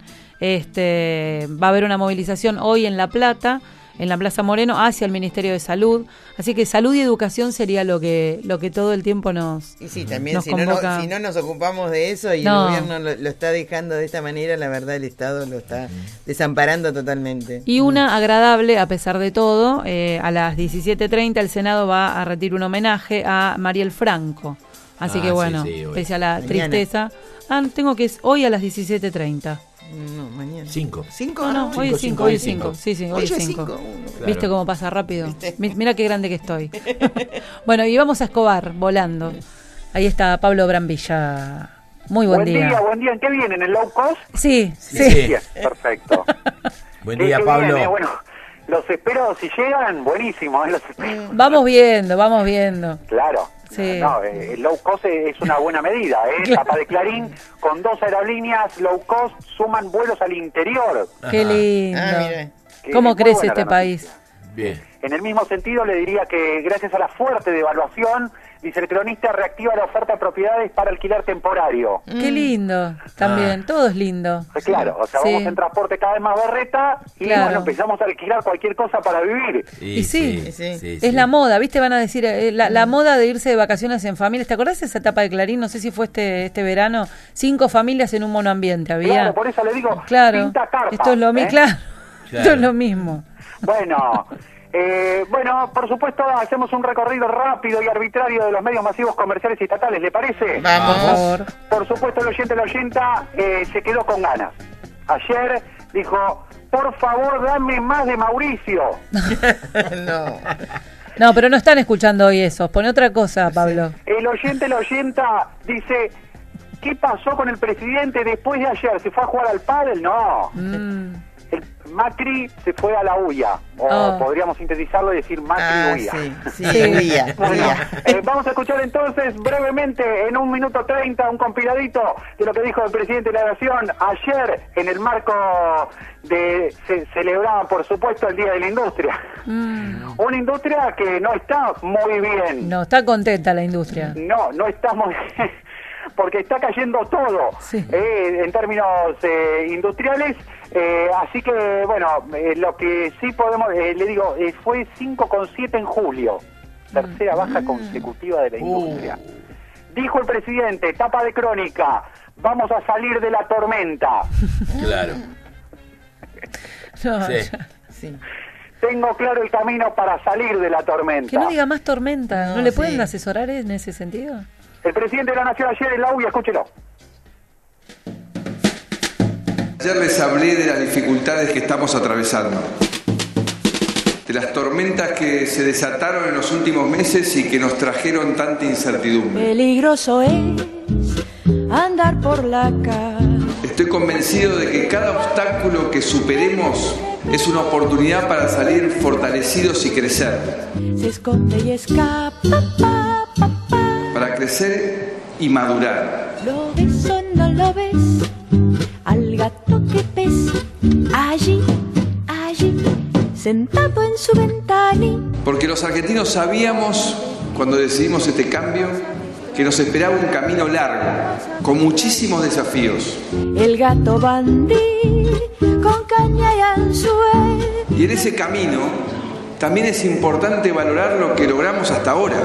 Este, va a haber una movilización hoy en La Plata, en la Plaza Moreno, hacia el Ministerio de Salud. Así que salud y educación sería lo que lo que todo el tiempo nos Y sí, también nos si no, no- convoca. si no nos ocupamos de eso y No. el gobierno lo, lo está dejando de esta manera, la verdad el Estado lo está desamparando totalmente. Y una agradable, a pesar de todo, eh, a las diecisiete treinta el Senado va a rendir un homenaje a Mariel Franco. Así Ah, que sí, bueno, sí, hoy. pese a la Mañana. tristeza. Ah, tengo que es hoy a las diecisiete treinta. No, mañana. Cinco. ¿Cinco? No, no, hoy es cinco, hoy es cinco. Sí, sí, hoy es cinco. Claro. ¿Viste cómo pasa rápido? Mira qué grande que estoy. Bueno, y vamos a Escobar, volando. Ahí está Pablo Brambilla. Muy buen, buen día. día. Buen día, ¿en qué vienen? ¿En low cost? Sí, sí. sí. Bien, perfecto. Buen día, ¿Qué Pablo. viene? Bueno, los espero, si llegan, buenísimo. ¿eh? Los espero. Vamos viendo, vamos viendo. Claro. Sí. No, eh, el low cost es una buena medida, ¿eh? Claro. Tapa de Clarín, con dos aerolíneas low cost suman vuelos al interior. Qué lindo. Ah, mira. Que ¿Cómo es muy crece buena este la país? noticia. Bien. En el mismo sentido, le diría que gracias a la fuerte devaluación, dice el cronista, reactiva la oferta de propiedades para alquiler temporario. Qué lindo. También, todo es lindo. Pues claro, o sea, Sí. vamos en transporte cada vez más berreta y Claro. bueno, empezamos a alquilar cualquier cosa para vivir. Y sí, sí, sí, Es sí. la moda, ¿viste? Van a decir, eh, la, la moda de irse de vacaciones en familia. ¿Te acordás de esa etapa de Clarín? No sé si fue este este verano. Cinco familias en un monoambiente había. Claro, por eso le digo, Claro. pinta carpa. Esto es lo mismo, ¿eh? claro. Claro. Esto es lo mismo. Bueno, eh, bueno, por supuesto hacemos un recorrido rápido y arbitrario de los medios masivos comerciales y estatales, ¿le parece? Vamos. Por favor. Por supuesto, el oyente, la oyenta eh, se quedó con ganas. Ayer dijo, por favor, dame más de Mauricio. No. No, pero no están escuchando hoy eso. Pone otra cosa, Pablo. El oyente, la oyenta dice, ¿qué pasó con el presidente después de ayer? ¿Se fue a jugar al pádel? No. Mm. El Macri se fue a la huya, o Oh. podríamos sintetizarlo y decir Macri Ah, huya. sí, sí, Sí. huía, Bueno, huía. eh, vamos a escuchar entonces brevemente, en un minuto treinta, un compiladito de lo que dijo el presidente de la Nación ayer en el marco de se celebraba, por supuesto, el Día de la Industria. Mm. Una industria que no está muy bien. No, está contenta la industria. No, no está muy bien, porque está cayendo todo Sí. eh, en términos eh, industriales. Eh, así que, bueno, eh, lo que sí podemos, eh, le digo, eh, fue cinco coma siete en julio, tercera baja consecutiva de la industria. Dijo el presidente, tapa de Crónica, vamos a salir de la tormenta. Claro. No, Sí. ya. Sí. Tengo claro el camino para salir de la tormenta. Que no diga más tormenta. ¿No, No, le sí. pueden asesorar en ese sentido? El presidente de la Nación ayer en la U Y, escúchelo. Ayer les hablé de las dificultades que estamos atravesando, de las tormentas que se desataron en los últimos meses y que nos trajeron tanta incertidumbre. Peligroso es andar por la calle. Estoy convencido de que cada obstáculo que superemos es una oportunidad para salir fortalecidos y crecer, Se esconde y escapa, pa, pa, pa. para crecer y madurar. ¿Lo ves o no lo ves? Al gato que pesa, allí, allí, sentado en su ventanilla. Porque los argentinos sabíamos, cuando decidimos este cambio, que nos esperaba un camino largo, con muchísimos desafíos. El gato bandí, con caña y anzuelo. Y en ese camino también es importante valorar lo que logramos hasta ahora.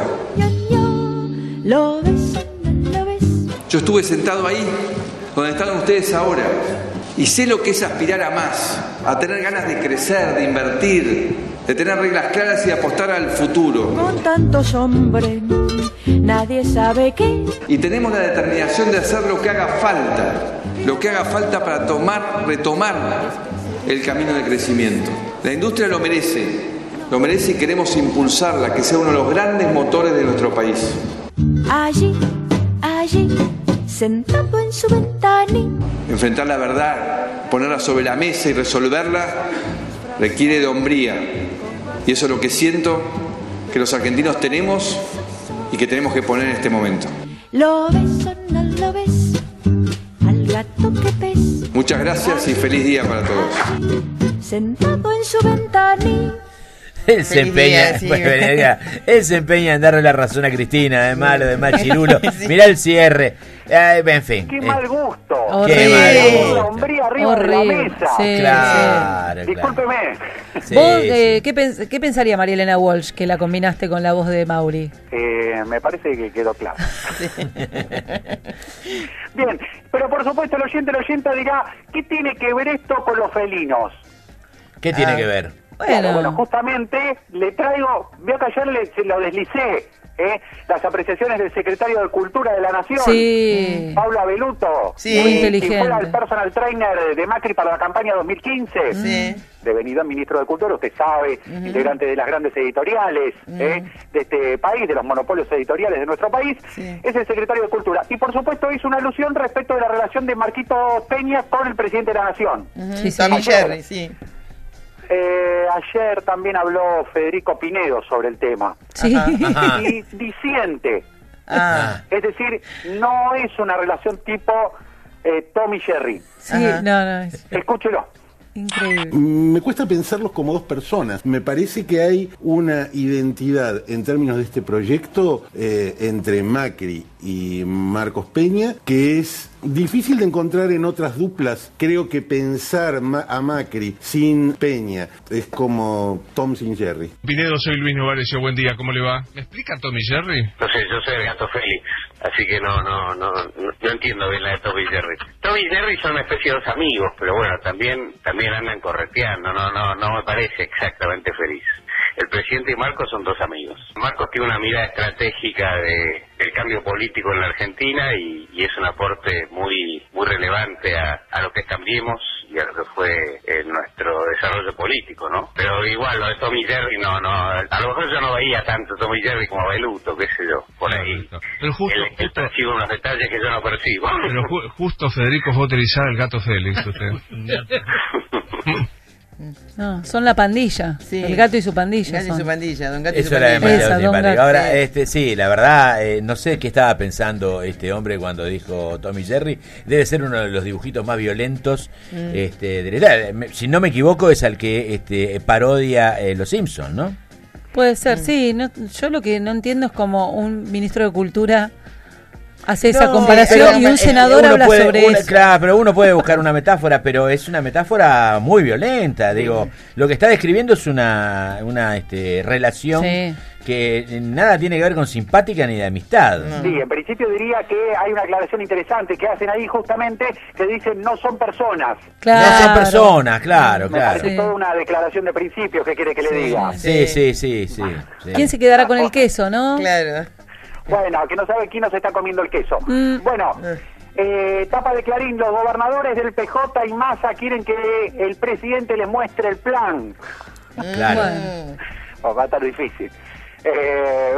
¿Lo ves o no lo ves? Yo estuve sentado ahí, donde están ustedes ahora, y sé lo que es aspirar a más, a tener ganas de crecer, de invertir, de tener reglas claras y de apostar al futuro. Con tantos hombres, nadie sabe qué. Y tenemos la determinación de hacer lo que haga falta, lo que haga falta para tomar, retomar el camino de crecimiento. La industria lo merece, lo merece y queremos impulsarla, que sea uno de los grandes motores de nuestro país. Allí, allí, sentado en su ventanilla. Enfrentar la verdad, ponerla sobre la mesa y resolverla requiere de hombría. Y eso es lo que siento que los argentinos tenemos y que tenemos que poner en este momento. ¿Lo ves o no lo ves? Al gato que pesa, Muchas gracias y feliz día para todos. sentado en su ventanilla. Él se Feliz empeña, día, sí. bueno, venga, él se empeña en darle la razón a Cristina, además lo de machirulo. Mirá el cierre. Ay, en fin. Qué eh, mal gusto. Qué mal gusto. La hombría arriba de la Horrible. mesa. Sí, Claro, sí. Discúlpeme. Sí, ¿Vos sí. eh, ¿qué, pens- qué pensaría María Elena Walsh que la combinaste con la voz de Mauri? Eh, me parece que quedó claro. Bien, pero por supuesto el oyente, el oyente dirá, ¿qué tiene que ver esto con los felinos? ¿Qué tiene Ah. que ver? Bueno, claro, bueno, justamente le traigo, veo que ayer le, se lo deslicé, ¿eh? Las apreciaciones del secretario de Cultura de la Nación, sí. Pablo Abeluto, sí. Muy inteligente. Que fuera el personal trainer de Macri para la campaña dos mil quince, sí. devenido ministro de Cultura, usted sabe, uh-huh. integrante de las grandes editoriales uh-huh. ¿eh? de este país, de los monopolios editoriales de nuestro país, sí. es el secretario de Cultura. Y por supuesto hizo una alusión respecto de la relación de Marquito Peña con el presidente de la Nación. Uh-huh. Sí, Tommy Jerry, sí. Eh, ayer también habló Federico Pinedo sobre el tema. Sí. Ajá. Y diciente. Ah. Es decir, no es una relación tipo eh, Tommy Jerry. Sí, Ajá. no, no. Es... Escúchelo. Increíble. Me cuesta pensarlos como dos personas. Me parece que hay una identidad en términos de este proyecto eh, entre Macri y Marcos Peña que es difícil de encontrar en otras duplas. Creo que pensar ma- a Macri sin Peña es como Tom sin Jerry. Pinedo, soy Luis Novarecio, buen día, ¿cómo le va? ¿Me explica Tommy Jerry? No sé, yo soy el gato Félix, así que no, no, no, no, no entiendo bien la de Tommy Jerry. Tommy y Jerry son una especie de dos amigos, pero bueno, también, también andan correteando, no, no, no me parece exactamente feliz. El presidente y Marcos son dos amigos. Marcos tiene una mirada estratégica de, del cambio político en la Argentina y, y es un aporte muy muy relevante a, a lo que es Cambiemos y a lo que fue eh, nuestro desarrollo político, ¿no? Pero igual, lo de Tommy Jerry, no, no, a lo mejor yo no veía tanto Tommy Jerry como Beluto, qué sé yo, por ahí. Pero justo, él, él percibe unos detalles que yo no percibo. Pero ju- justo Federico fue a utilizar el gato Félix, usted. No, son la pandilla, sí. El gato y su pandilla. Gato y su pandilla, Don Gato y Eso su era pandilla. demasiado Esa, simpático. Gato. Ahora, este, sí, la verdad, eh, no sé qué estaba pensando este hombre cuando dijo Tommy Jerry. Debe ser uno de los dibujitos más violentos. Mm. Este, de la, me, si no me equivoco, es al que este, parodia eh, Los Simpsons, ¿no? Puede ser, mm. sí. No, yo lo que no entiendo es como un ministro de Cultura hace esa no, comparación pero, y un senador eh, habla puede, sobre una, eso. Claro, pero uno puede buscar una metáfora, pero es una metáfora muy violenta. Digo, lo que está describiendo es una, una este, relación sí. que nada tiene que ver con simpática ni de amistad. No. Sí, en principio diría que hay una aclaración interesante que hacen ahí justamente, que dicen no son personas. Claro. No son personas, claro, Me claro. parece sí. toda una declaración de principio, ¿qué quiere que le sí, diga? Sí, sí, sí, sí, sí. ¿Quién se quedará con el queso, no? Claro. Bueno, que no sabe quién nos está comiendo el queso. Mm. Bueno, eh, tapa de Clarín, los gobernadores del P J y Massa quieren que el presidente les muestre el plan. Claro. Bueno. Oh, va a estar difícil. Eh,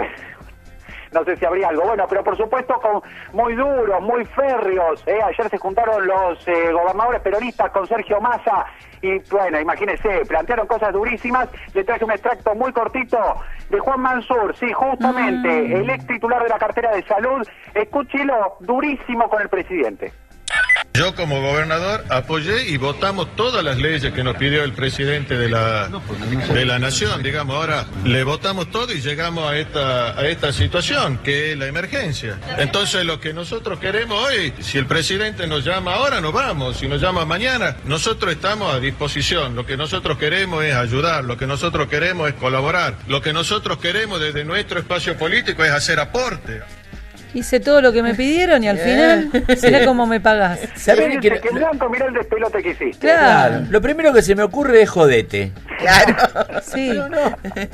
no sé si habría algo. Bueno, pero por supuesto con muy duros, muy férreos. Eh. Ayer se juntaron los eh, gobernadores peronistas con Sergio Massa y bueno, imagínense, plantearon cosas durísimas. Le traje un extracto muy cortito de Juan Mansur, sí, justamente, mm. el ex titular de la cartera de salud. Escúchelo, durísimo con el presidente. Yo como gobernador apoyé y votamos todas las leyes que nos pidió el presidente de la de la nación, digamos. Ahora le votamos todo y llegamos a esta a esta situación que es la emergencia. Entonces lo que nosotros queremos hoy, si el presidente nos llama ahora, nos vamos. Si nos llama mañana, nosotros estamos a disposición. Lo que nosotros queremos es ayudar, lo que nosotros queremos es colaborar, lo que nosotros queremos desde nuestro espacio político es hacer aporte. Hice todo lo que me pidieron y al final será como me pagás. ¿Saben que, que el blanco mirá el despelote que hiciste? Claro. claro. Lo primero que se me ocurre es jodete. Claro. Sí. Pero no.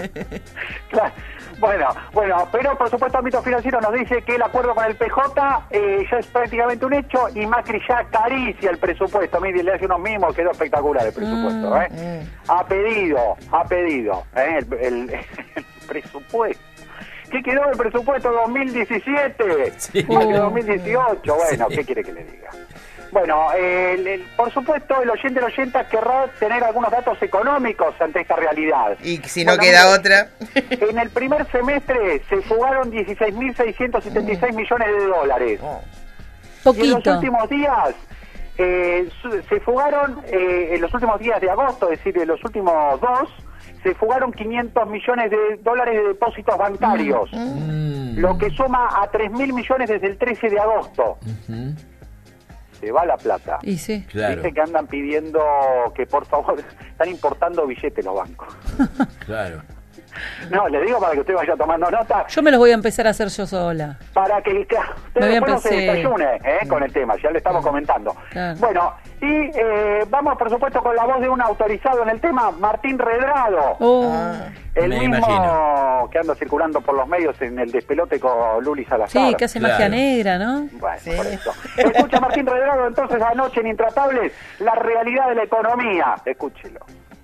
Claro. Bueno, bueno, pero por supuesto ámbito financiero nos dice que el acuerdo con el P J eh, ya es prácticamente un hecho y Macri ya acaricia el presupuesto. Mire, le hace unos mimos, quedó espectacular el presupuesto. ¿eh? Mm. Ha pedido, ha pedido ¿eh? el, el, el presupuesto. ¿Qué quedó del presupuesto dos mil diecisiete? Sí. Más que dos mil dieciocho. Bueno, sí. ¿Qué quiere que le diga? Bueno, eh, el, el, por supuesto, el oyente del oyenta querrá tener algunos datos económicos ante esta realidad. Y si no bueno, queda mire, otra. En el primer semestre se fugaron dieciséis mil seiscientos setenta y seis millones de dólares. Oh. Poquito. Y en los últimos días eh, se fugaron, eh, en los últimos días de agosto, es decir, en los últimos dos, se fugaron quinientos millones de dólares de depósitos bancarios, mm. lo que suma a tres mil millones desde el trece de agosto. Uh-huh. Se va la plata. Y sí. Claro. Dice que andan pidiendo que por favor, están importando billetes los bancos. Claro. No, le digo para que usted vaya tomando nota. Yo me los voy a empezar a hacer yo sola. Para que usted después no se desayune ¿eh? con el tema, ya le estamos comentando. Claro. Bueno, y eh, vamos por supuesto con la voz de un autorizado en el tema, Martín Redrado. Oh. El Me mismo imagino. que anda circulando por los medios en el despelote con Luli Salazar. Sí, que hace Claro. magia negra, ¿no? Bueno, por eso. Escucha Martín Redrado entonces anoche en Intratables, la realidad de la economía. Escúchelo.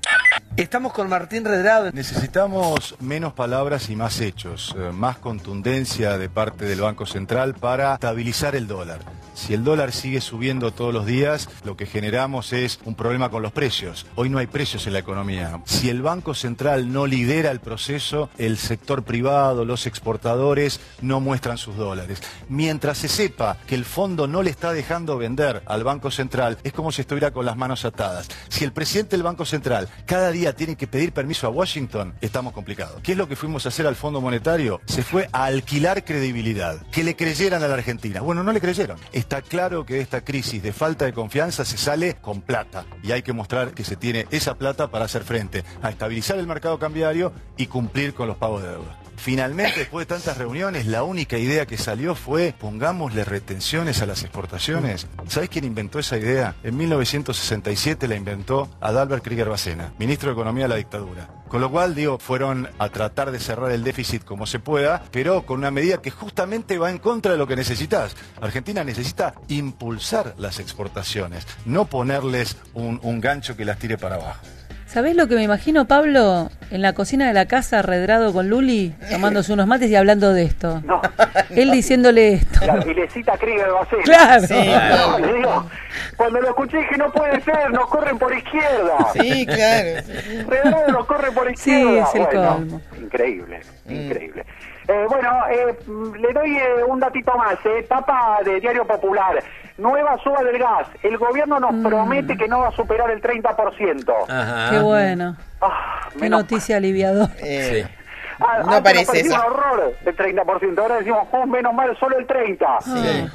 Estamos con Martín Redrado. Necesitamos menos palabras y más hechos, eh, más contundencia de parte del Banco Central para estabilizar el dólar. Si el dólar sigue subiendo todos los días, lo que generamos es un problema con los precios. Hoy no hay precios en la economía. Si el Banco Central no lidera el proceso, el sector privado, los exportadores no muestran sus dólares. Mientras se sepa que el fondo no le está dejando vender al Banco Central, es como si estuviera con las manos atadas. Si el presidente del Banco Central cada día tiene que pedir permiso a Washington, estamos complicados. ¿Qué es lo que fuimos a hacer al Fondo Monetario? Se fue a alquilar credibilidad. Que le creyeran a la Argentina. Bueno, no le creyeron. Está claro que esta crisis de falta de confianza se sale con plata. Y hay que mostrar que se tiene esa plata para hacer frente a estabilizar el mercado cambiario y cumplir con los pagos de deuda. Finalmente, después de tantas reuniones, la única idea que salió fue pongámosle retenciones a las exportaciones. ¿Sabés quién inventó esa idea? En mil novecientos sesenta y siete la inventó Adalbert Krieger Bacena, ministro de Economía de la dictadura. Con lo cual, digo, fueron a tratar de cerrar el déficit como se pueda, pero con una medida que justamente va en contra de lo que necesitas. Argentina necesita impulsar las exportaciones, no ponerles un, un gancho que las tire para abajo. ¿Sabés lo que me imagino, Pablo? En la cocina de la casa, Redrado con Luli, tomándose unos mates y hablando de esto. No. Él diciéndole esto. Claro, y le cita a Krieger Bacena. Claro. Sí, no, le digo, cuando lo escuché dije, no puede ser, nos corren por izquierda. Sí, claro. Redrado nos corre por Sí, izquierda. es el Bueno, colmo. increíble, Mm. increíble. Eh, bueno, eh, le doy eh, un datito más, eh, tapa de Diario Popular. Nueva suba del gas. El gobierno nos Mm. promete que no va a superar el treinta por ciento. Ajá. Qué bueno. Ah, Qué menos- noticia aliviadora. Eh, Sí. Ah, No antes parece nos parecía eso. un horror el treinta por ciento. Ahora decimos, oh, menos mal, solo el treinta por ciento.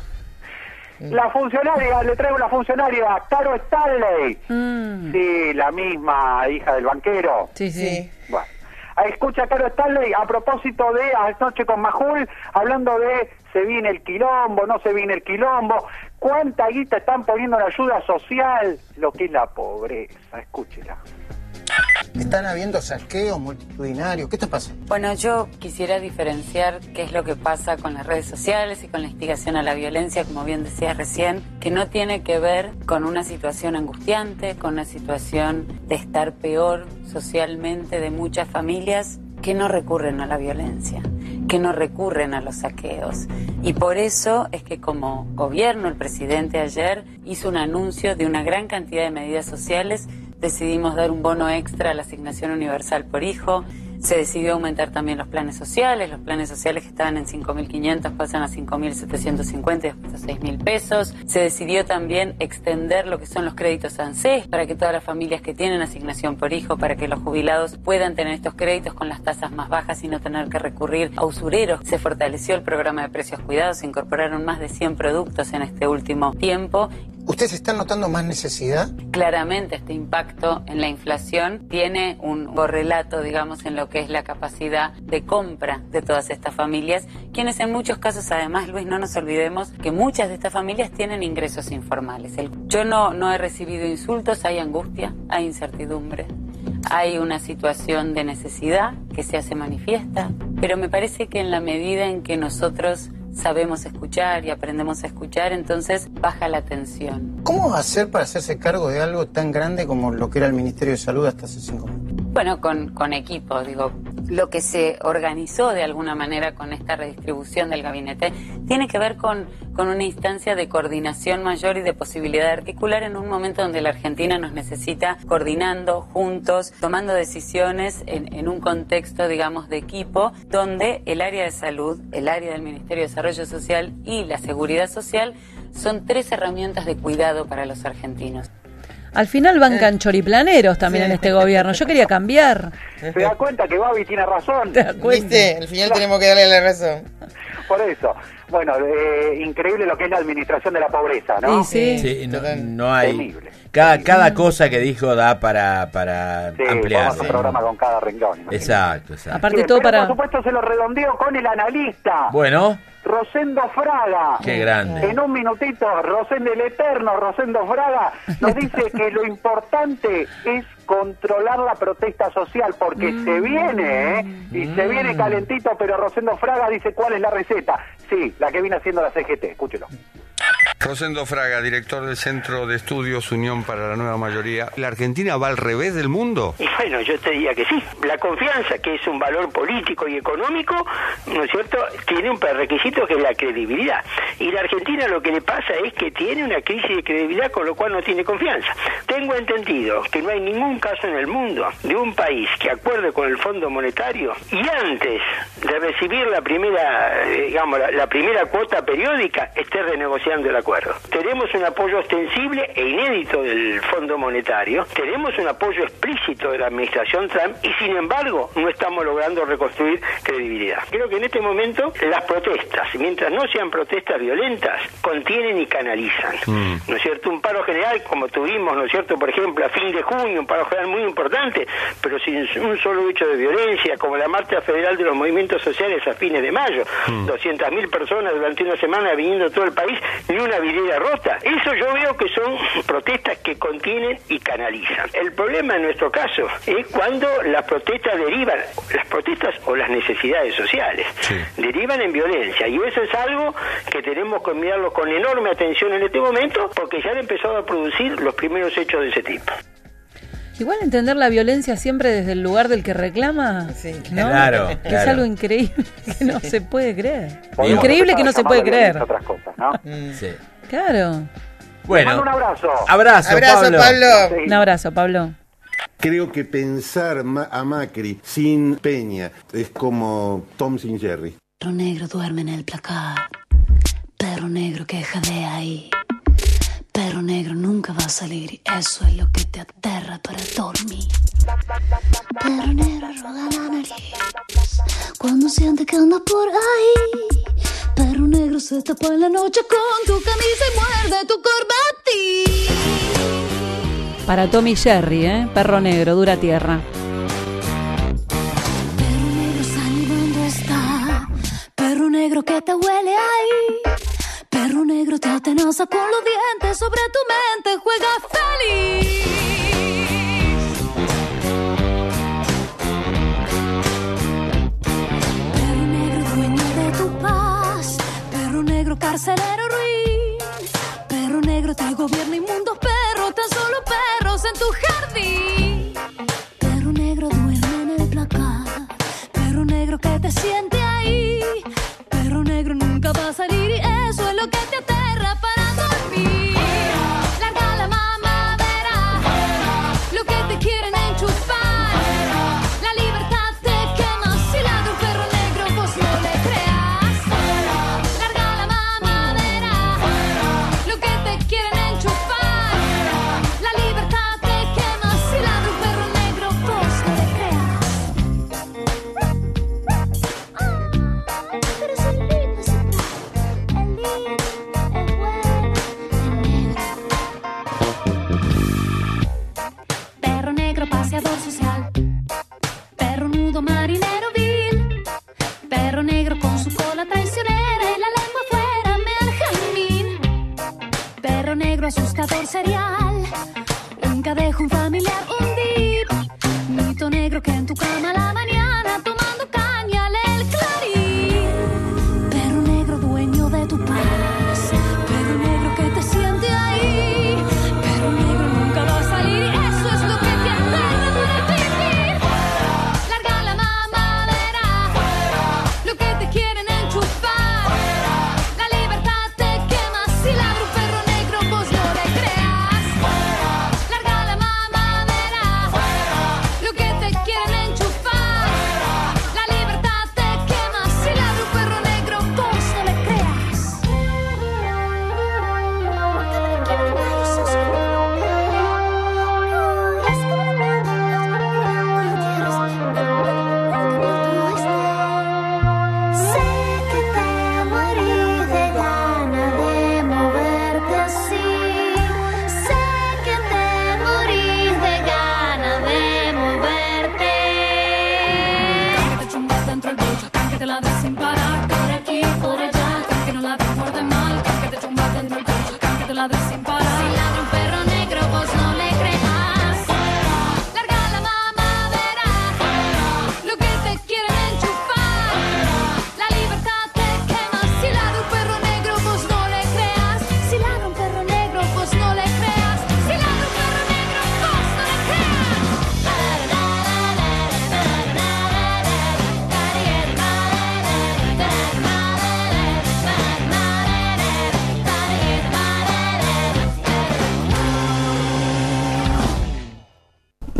Sí. La funcionaria, le traigo la funcionaria, Caro Stanley. Mm. Sí, la misma hija del banquero. Sí, sí. Bueno. Ah, escucha a Caro Stanley a propósito de anoche con Majul, hablando de se viene el quilombo, no se viene el quilombo, cuánta guita están poniendo en ayuda social, lo que es la pobreza, escúchela. Están habiendo saqueos multitudinarios. ¿Qué está pasando? Bueno, yo quisiera diferenciar qué es lo que pasa con las redes sociales y con la instigación a la violencia, como bien decías recién, que no tiene que ver con una situación angustiante, con una situación de estar peor socialmente de muchas familias que no recurren a la violencia, que no recurren a los saqueos. Y por eso es que como gobierno, el presidente ayer hizo un anuncio de una gran cantidad de medidas sociales. Decidimos dar un bono extra a la asignación universal por hijo. Se decidió aumentar también los planes sociales. Los planes sociales que estaban en cinco mil quinientos pasan a cinco mil setecientos cincuenta y después a seis mil pesos. Se decidió también extender lo que son los créditos ANSES para que todas las familias que tienen asignación por hijo, para que los jubilados puedan tener estos créditos con las tasas más bajas y no tener que recurrir a usureros. Se fortaleció el programa de precios cuidados. Se incorporaron más de cien productos en este último tiempo. ¿Ustedes están notando más necesidad? Claramente este impacto en la inflación tiene un correlato, digamos, en lo que es la capacidad de compra de todas estas familias, quienes en muchos casos, además, Luis, no nos olvidemos que muchas de estas familias tienen ingresos informales. El, yo no, no he recibido insultos, hay angustia, hay incertidumbre, hay una situación de necesidad que se hace manifiesta, pero me parece que en la medida en que nosotros sabemos escuchar y aprendemos a escuchar, entonces baja la tensión. ¿Cómo va a hacer para hacerse cargo de algo tan grande como lo que era el Ministerio de Salud hasta hace cinco años? Bueno, con, con equipo, digo, lo que se organizó de alguna manera con esta redistribución del gabinete tiene que ver con, con una instancia de coordinación mayor y de posibilidad de articular en un momento donde la Argentina nos necesita coordinando, juntos, tomando decisiones en, en un contexto, digamos, de equipo, donde el área de salud, el área del Ministerio de Desarrollo Social y la Seguridad Social son tres herramientas de cuidado para los argentinos. Al final bancan choriplaneros también Sí. en este gobierno. Yo quería cambiar. ¿Se da cuenta que Babi tiene razón? ¿Te das cuenta? ¿Viste? Al final tenemos que darle la razón. Por eso. Bueno, eh, increíble lo que es la administración de la pobreza, ¿no? Y sí. Sí, no, no hay. Temible. Cada, cada cosa que dijo da para, para Sí, ampliar. vamos a un programa con cada renglón. imagínate. Exacto, exacto. Aparte Bien, todo pero para... por supuesto se lo redondeo con el analista. Bueno, Rosendo Fraga. qué grande. En un minutito, Rosendo el Eterno, Rosendo Fraga, nos dice que lo importante es controlar la protesta social, porque Mm. se viene, ¿eh? Y se viene calentito, pero Rosendo Fraga dice cuál es la receta. Sí, la que viene haciendo la C G T, escúchelo. Rosendo Fraga, director del Centro de Estudios Unión para la Nueva Mayoría. ¿La Argentina va al revés del mundo? Y bueno, yo te diría que sí. La confianza, que es un valor político y económico, ¿no es cierto?, tiene un requisito que es la credibilidad. Y la Argentina lo que le pasa es que tiene una crisis de credibilidad, con lo cual no tiene confianza. Tengo entendido que no hay ningún caso en el mundo de un país que acuerde con el Fondo Monetario y antes de recibir la primera, eh, digamos, la, la primera cuota periódica esté renegociando el acuerdo. Tenemos un apoyo ostensible e inédito del Fondo Monetario, tenemos un apoyo explícito de la administración Trump y sin embargo no estamos logrando reconstruir credibilidad. Creo que en este momento las protestas, mientras no sean protestas violentas, contienen y canalizan. Mm. ¿No es cierto? Un paro general como tuvimos, ¿no es cierto?, por ejemplo, a fin de junio, un paro general muy importante, pero sin un solo hecho de violencia, como la marcha federal de los movimientos sociales a fines de mayo, mm. doscientas mil personas durante una semana viniendo a todo el país, ni una vidriera rota. Eso yo veo que son protestas que contienen y canalizan. El problema en nuestro caso es cuando las protestas derivan, las protestas o las necesidades sociales, sí. derivan en violencia, y eso es algo que tenemos que mirarlo con enorme atención en este momento, porque ya han empezado a producir los primeros hechos de ese tipo. Igual entender la violencia siempre desde el lugar del que reclama, sí, ¿no? Claro, es claro. algo increíble que no se puede creer. Podemos Increíble que no se puede creer. Otras cosas, ¿no? Sí. Claro. Bueno, un abrazo. Abrazo, Abrazo, Pablo. Pablo. Sí. Un abrazo, Pablo. Creo que pensar ma- a Macri sin Peña es como Tom sin Jerry. Perro negro duerme en el placar. Perro negro que jadea ahí. Perro negro nunca va a salir y eso es lo que te aterra para dormir. Perro negro roda la nariz cuando siente que anda por ahí. Perro negro se tapa en la noche con tu camisa y muerde tu corbatín. Para Tommy Jerry, ¿eh? Perro negro, dura tierra. Perro negro sabe dónde está. Perro negro que te huele ahí. Perro negro te atenaza con los dientes sobre tu mente, juega feliz. Perro negro dueño de tu paz. Perro negro carcelero ruin. Perro negro te gobierna inmundos perros, tan solo perros en tu jardín. Perro negro duerme en el placar. Perro negro que te siente ahí. Perro negro nunca va a salir y eso es lo que te aterra para dormir. Larga la mamadera, lo que te quieren enchufar. La libertad te quema si ladra un perro negro, vos no le creas. Larga la mamadera, lo que te quieren enchufar. La libertad te quema si ladra un perro negro, vos no le creas. Pero es el lindo ese perro, el lindo, el bueno, el negro. Perro negro paseador social. Perro nudo marinero vil. Perro negro con su cola traicionera y la lengua afuera me al jazmín. Perro negro asustador serial. Un cadejo, un familiar, un dip. Mito negro que en tu cama a la mañana tomando caña lee el clarín. Perro negro dueño de tu paz. Perro negro que te siente ahí. Perro negro nunca va a salir, eso es lo que te aterra para vivir. Larga la mamadera, lo que te quieren enchufar. La libertad te quema si ladra un perro negro, vos no le creas. Larga la mamadera.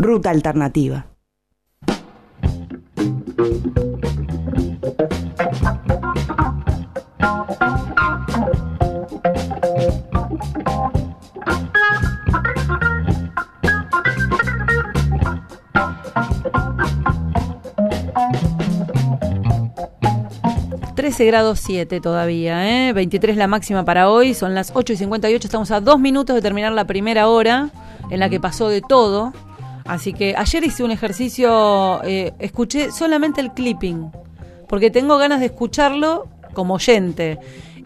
Ruta Alternativa. trece grados siete todavía, ¿eh? veintitrés la máxima para hoy, son las ocho y cincuenta y ocho, estamos a dos minutos de terminar la primera hora en la que pasó de todo. Así que ayer hice un ejercicio, eh, escuché solamente el clipping, porque tengo ganas de escucharlo como oyente.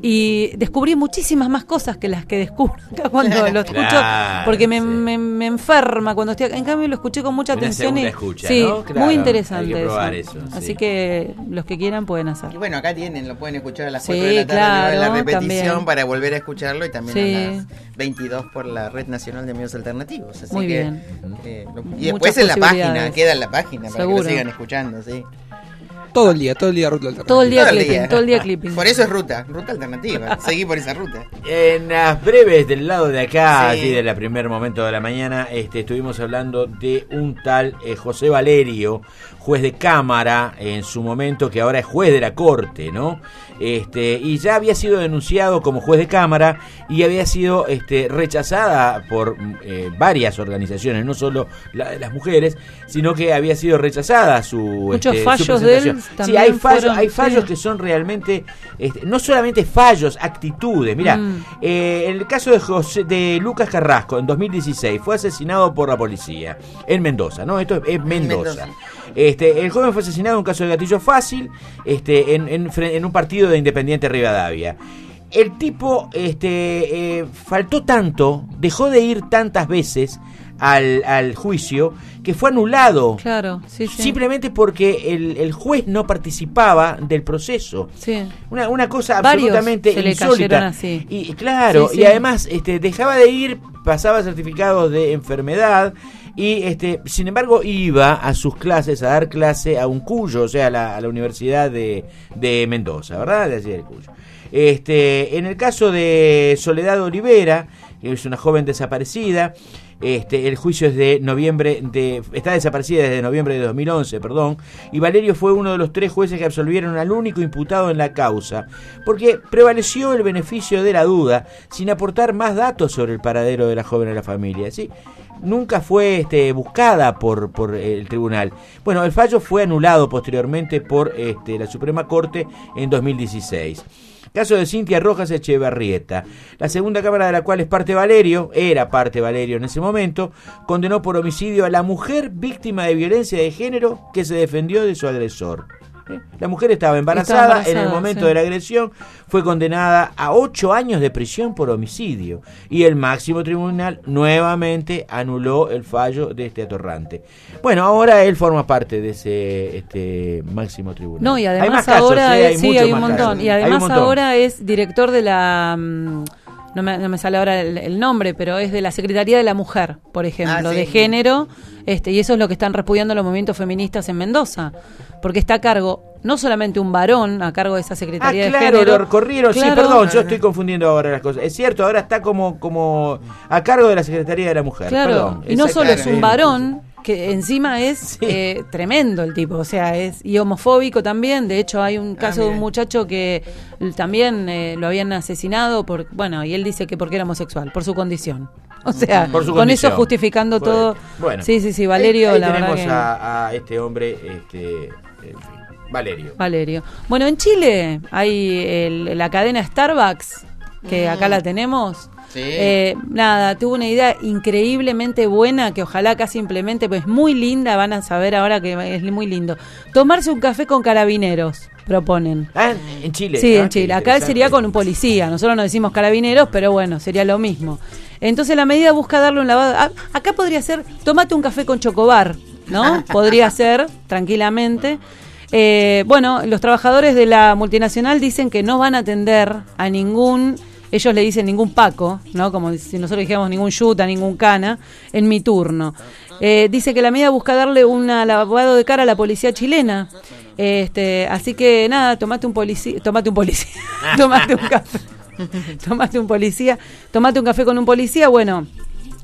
Y descubrí muchísimas más cosas que las que descubro acá cuando lo escucho, Claro, porque me, sí. me, me enferma cuando estoy acá. En cambio lo escuché con mucha Una atención y escucha, sí, ¿no? Claro, muy interesante hay que probar eso. eso, sí. Así que los que quieran pueden hacer. Y bueno, acá tienen, lo pueden escuchar a las Sí, cuatro de la tarde claro, en la repetición también. para volver a escucharlo y también Sí. a las veintidós por la Red Nacional de Medios Alternativos. Así Muy que, bien. eh, lo- y Muchas después en la página, posibilidades. queda en la página para que Seguro. lo sigan escuchando, sí. Todo el día, todo el día ruta alternativa. Todo el día clipping, todo el día clipping. Por eso es ruta, ruta alternativa. Seguí por esa ruta. En las breves del lado de acá, Sí. así del primer momento de la mañana, este, estuvimos hablando de un tal eh, José Valerio, juez de cámara en su momento, que ahora es juez de la corte, ¿no? Este, y ya había sido denunciado como juez de cámara y había sido este, rechazada por eh, varias organizaciones, no solo la de las mujeres, sino que había sido rechazada su Muchos este, su fallos de él presentación. Sí, también hay fallos, fueron- hay fallos sí. que son realmente, este, no solamente fallos, actitudes. Mira, Mm. eh, en el caso de José, de Lucas Carrasco, en dos mil dieciséis, fue asesinado por la policía en Mendoza, ¿no? Esto es, es Mendoza. Mendoza. Este, el joven fue asesinado en un caso de gatillo fácil, este, en, en, fre- en un partido de Independiente Rivadavia. El tipo este, eh, faltó tanto, dejó de ir tantas veces al, al juicio, que fue anulado. Claro, sí, sí. Simplemente porque el, el juez no participaba del proceso. Sí. Una, una cosa Varios absolutamente se le insólita. cayeron así. Y claro, Sí, sí. y además este, dejaba de ir, pasaba certificados de enfermedad y este, sin embargo iba a sus clases a dar clase a un Cuyo, o sea, a la, a la Universidad de, de Mendoza, ¿verdad? De allí del Cuyo. Este, en el caso de Soledad Olivera, que es una joven desaparecida, este, el juicio es de noviembre de está desaparecida desde noviembre de dos mil once, perdón, y Valerio fue uno de los tres jueces que absolvieron al único imputado en la causa, porque prevaleció el beneficio de la duda, sin aportar más datos sobre el paradero de la joven a la familia, ¿sí? Nunca fue este, buscada por, por el tribunal. Bueno, el fallo fue anulado posteriormente por este, la Suprema Corte en dos mil dieciséis. Caso de Cintia Rojas Echevarrieta. La segunda cámara, de la cual es parte Valerio, era parte Valerio en ese momento, condenó por homicidio a la mujer víctima de violencia de género que se defendió de su agresor. ¿Eh? La mujer estaba embarazada, Estaba embarazada, en el momento sí. de la agresión, fue condenada a ocho años de prisión por homicidio. Y el máximo tribunal nuevamente anuló el fallo de este atorrante. Bueno, ahora él forma parte de ese este máximo tribunal. No, y además hay más casos, ahora ¿eh? es, sí, muchos hay un más montón. casos. Y Hay un además montón. ahora es director de la... mm, No me, no me sale ahora el, el nombre, pero es de la Secretaría de la Mujer, por ejemplo, Ah, sí. de género, este, y eso es lo que están repudiando los movimientos feministas en Mendoza, porque está a cargo no solamente un varón a cargo de esa Ah, Secretaría claro, de Género. lo corrieron, sí, Claro. perdón, yo estoy confundiendo ahora las cosas. Es cierto, ahora está como como a cargo de la Secretaría de la Mujer. Claro, Perdón, y no exacto. solo es un varón, que encima es eh, tremendo el tipo, o sea, es y homofóbico también. De hecho, hay un caso de un muchacho que también eh, lo habían asesinado por, bueno, y él dice que porque era homosexual, por su condición. O sea, Por su con condición. eso justificando Bueno, todo. bueno. Sí, sí, sí, Valerio, Ahí, ahí la verdad tenemos que... a, a este hombre, este, en fin, Valerio. Valerio. Bueno, en Chile hay el- la cadena Starbucks, que acá la tenemos. Sí. Eh, nada, tuvo una idea increíblemente buena que ojalá acá se implemente, pues muy linda, van a saber ahora que es muy lindo. Tomarse un café con carabineros, proponen. Ah, en Chile. Sí, Ah, en qué Chile. Acá interesante. sería con un policía. Nosotros no decimos carabineros, pero bueno, sería lo mismo. Entonces la medida busca darle un lavado. a- Acá podría ser, tómate un café con chocobar, ¿no? Podría ser, tranquilamente. Eh, bueno, los trabajadores de la multinacional dicen que no van a atender a ningún, ellos le dicen ningún Paco, ¿no? Como si nosotros dijéramos ningún yuta, ningún cana, en mi turno. Eh, dice que la medida busca darle un lavado de cara a la policía chilena. Este, así que nada, tomate un policía, tomate un policía, tomate un café, tomate un policía, tomate un café con un policía, bueno.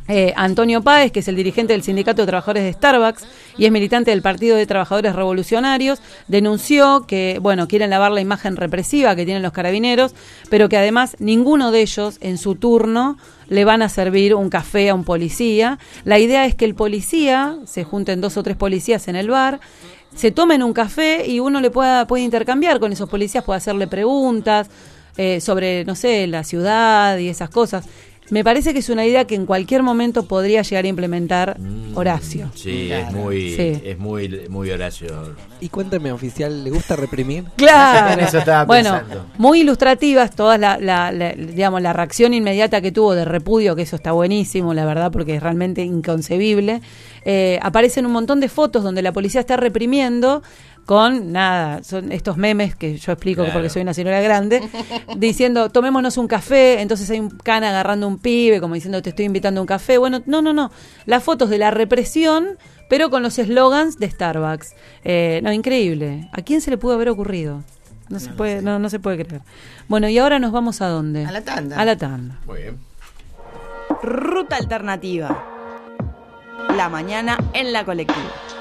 Eh, Antonio Páez, que es el dirigente del Sindicato de Trabajadores de Starbucks y es militante del Partido de Trabajadores Revolucionarios, denunció que, bueno, quieren lavar la imagen represiva que tienen los carabineros, pero que además ninguno de ellos en su turno le van a servir un café a un policía. La idea es que el policía, se junten dos o tres policías en el bar, se tomen un café y uno le pueda puede intercambiar con esos policías, puede hacerle preguntas eh, sobre, no sé, la ciudad y esas cosas. Me parece que es una idea que en cualquier momento podría llegar a implementar Horacio. Sí, claro. es muy sí. es muy muy Horacio. Y cuéntame, oficial, ¿le gusta reprimir? Claro. Eso estaba bueno, pensando. Muy ilustrativas todas la, la, la, digamos, la reacción inmediata que tuvo de repudio, que eso está buenísimo, la verdad, porque es realmente inconcebible. Eh, aparecen un montón de fotos donde la policía está reprimiendo con nada, son estos memes que yo explico claro. porque soy una señora grande, diciendo tomémonos un café, entonces hay un cana agarrando un pibe como diciendo te estoy invitando a un café. Bueno, no, no, no, las fotos de la represión, pero con los eslogans de Starbucks. Eh, no, increíble. ¿A quién se le pudo haber ocurrido? No, no se puede, no, no se puede creer. Bueno, y ahora nos vamos a dónde? A la tanda. A la tanda. Muy bien. Ruta alternativa. La mañana en la colectiva.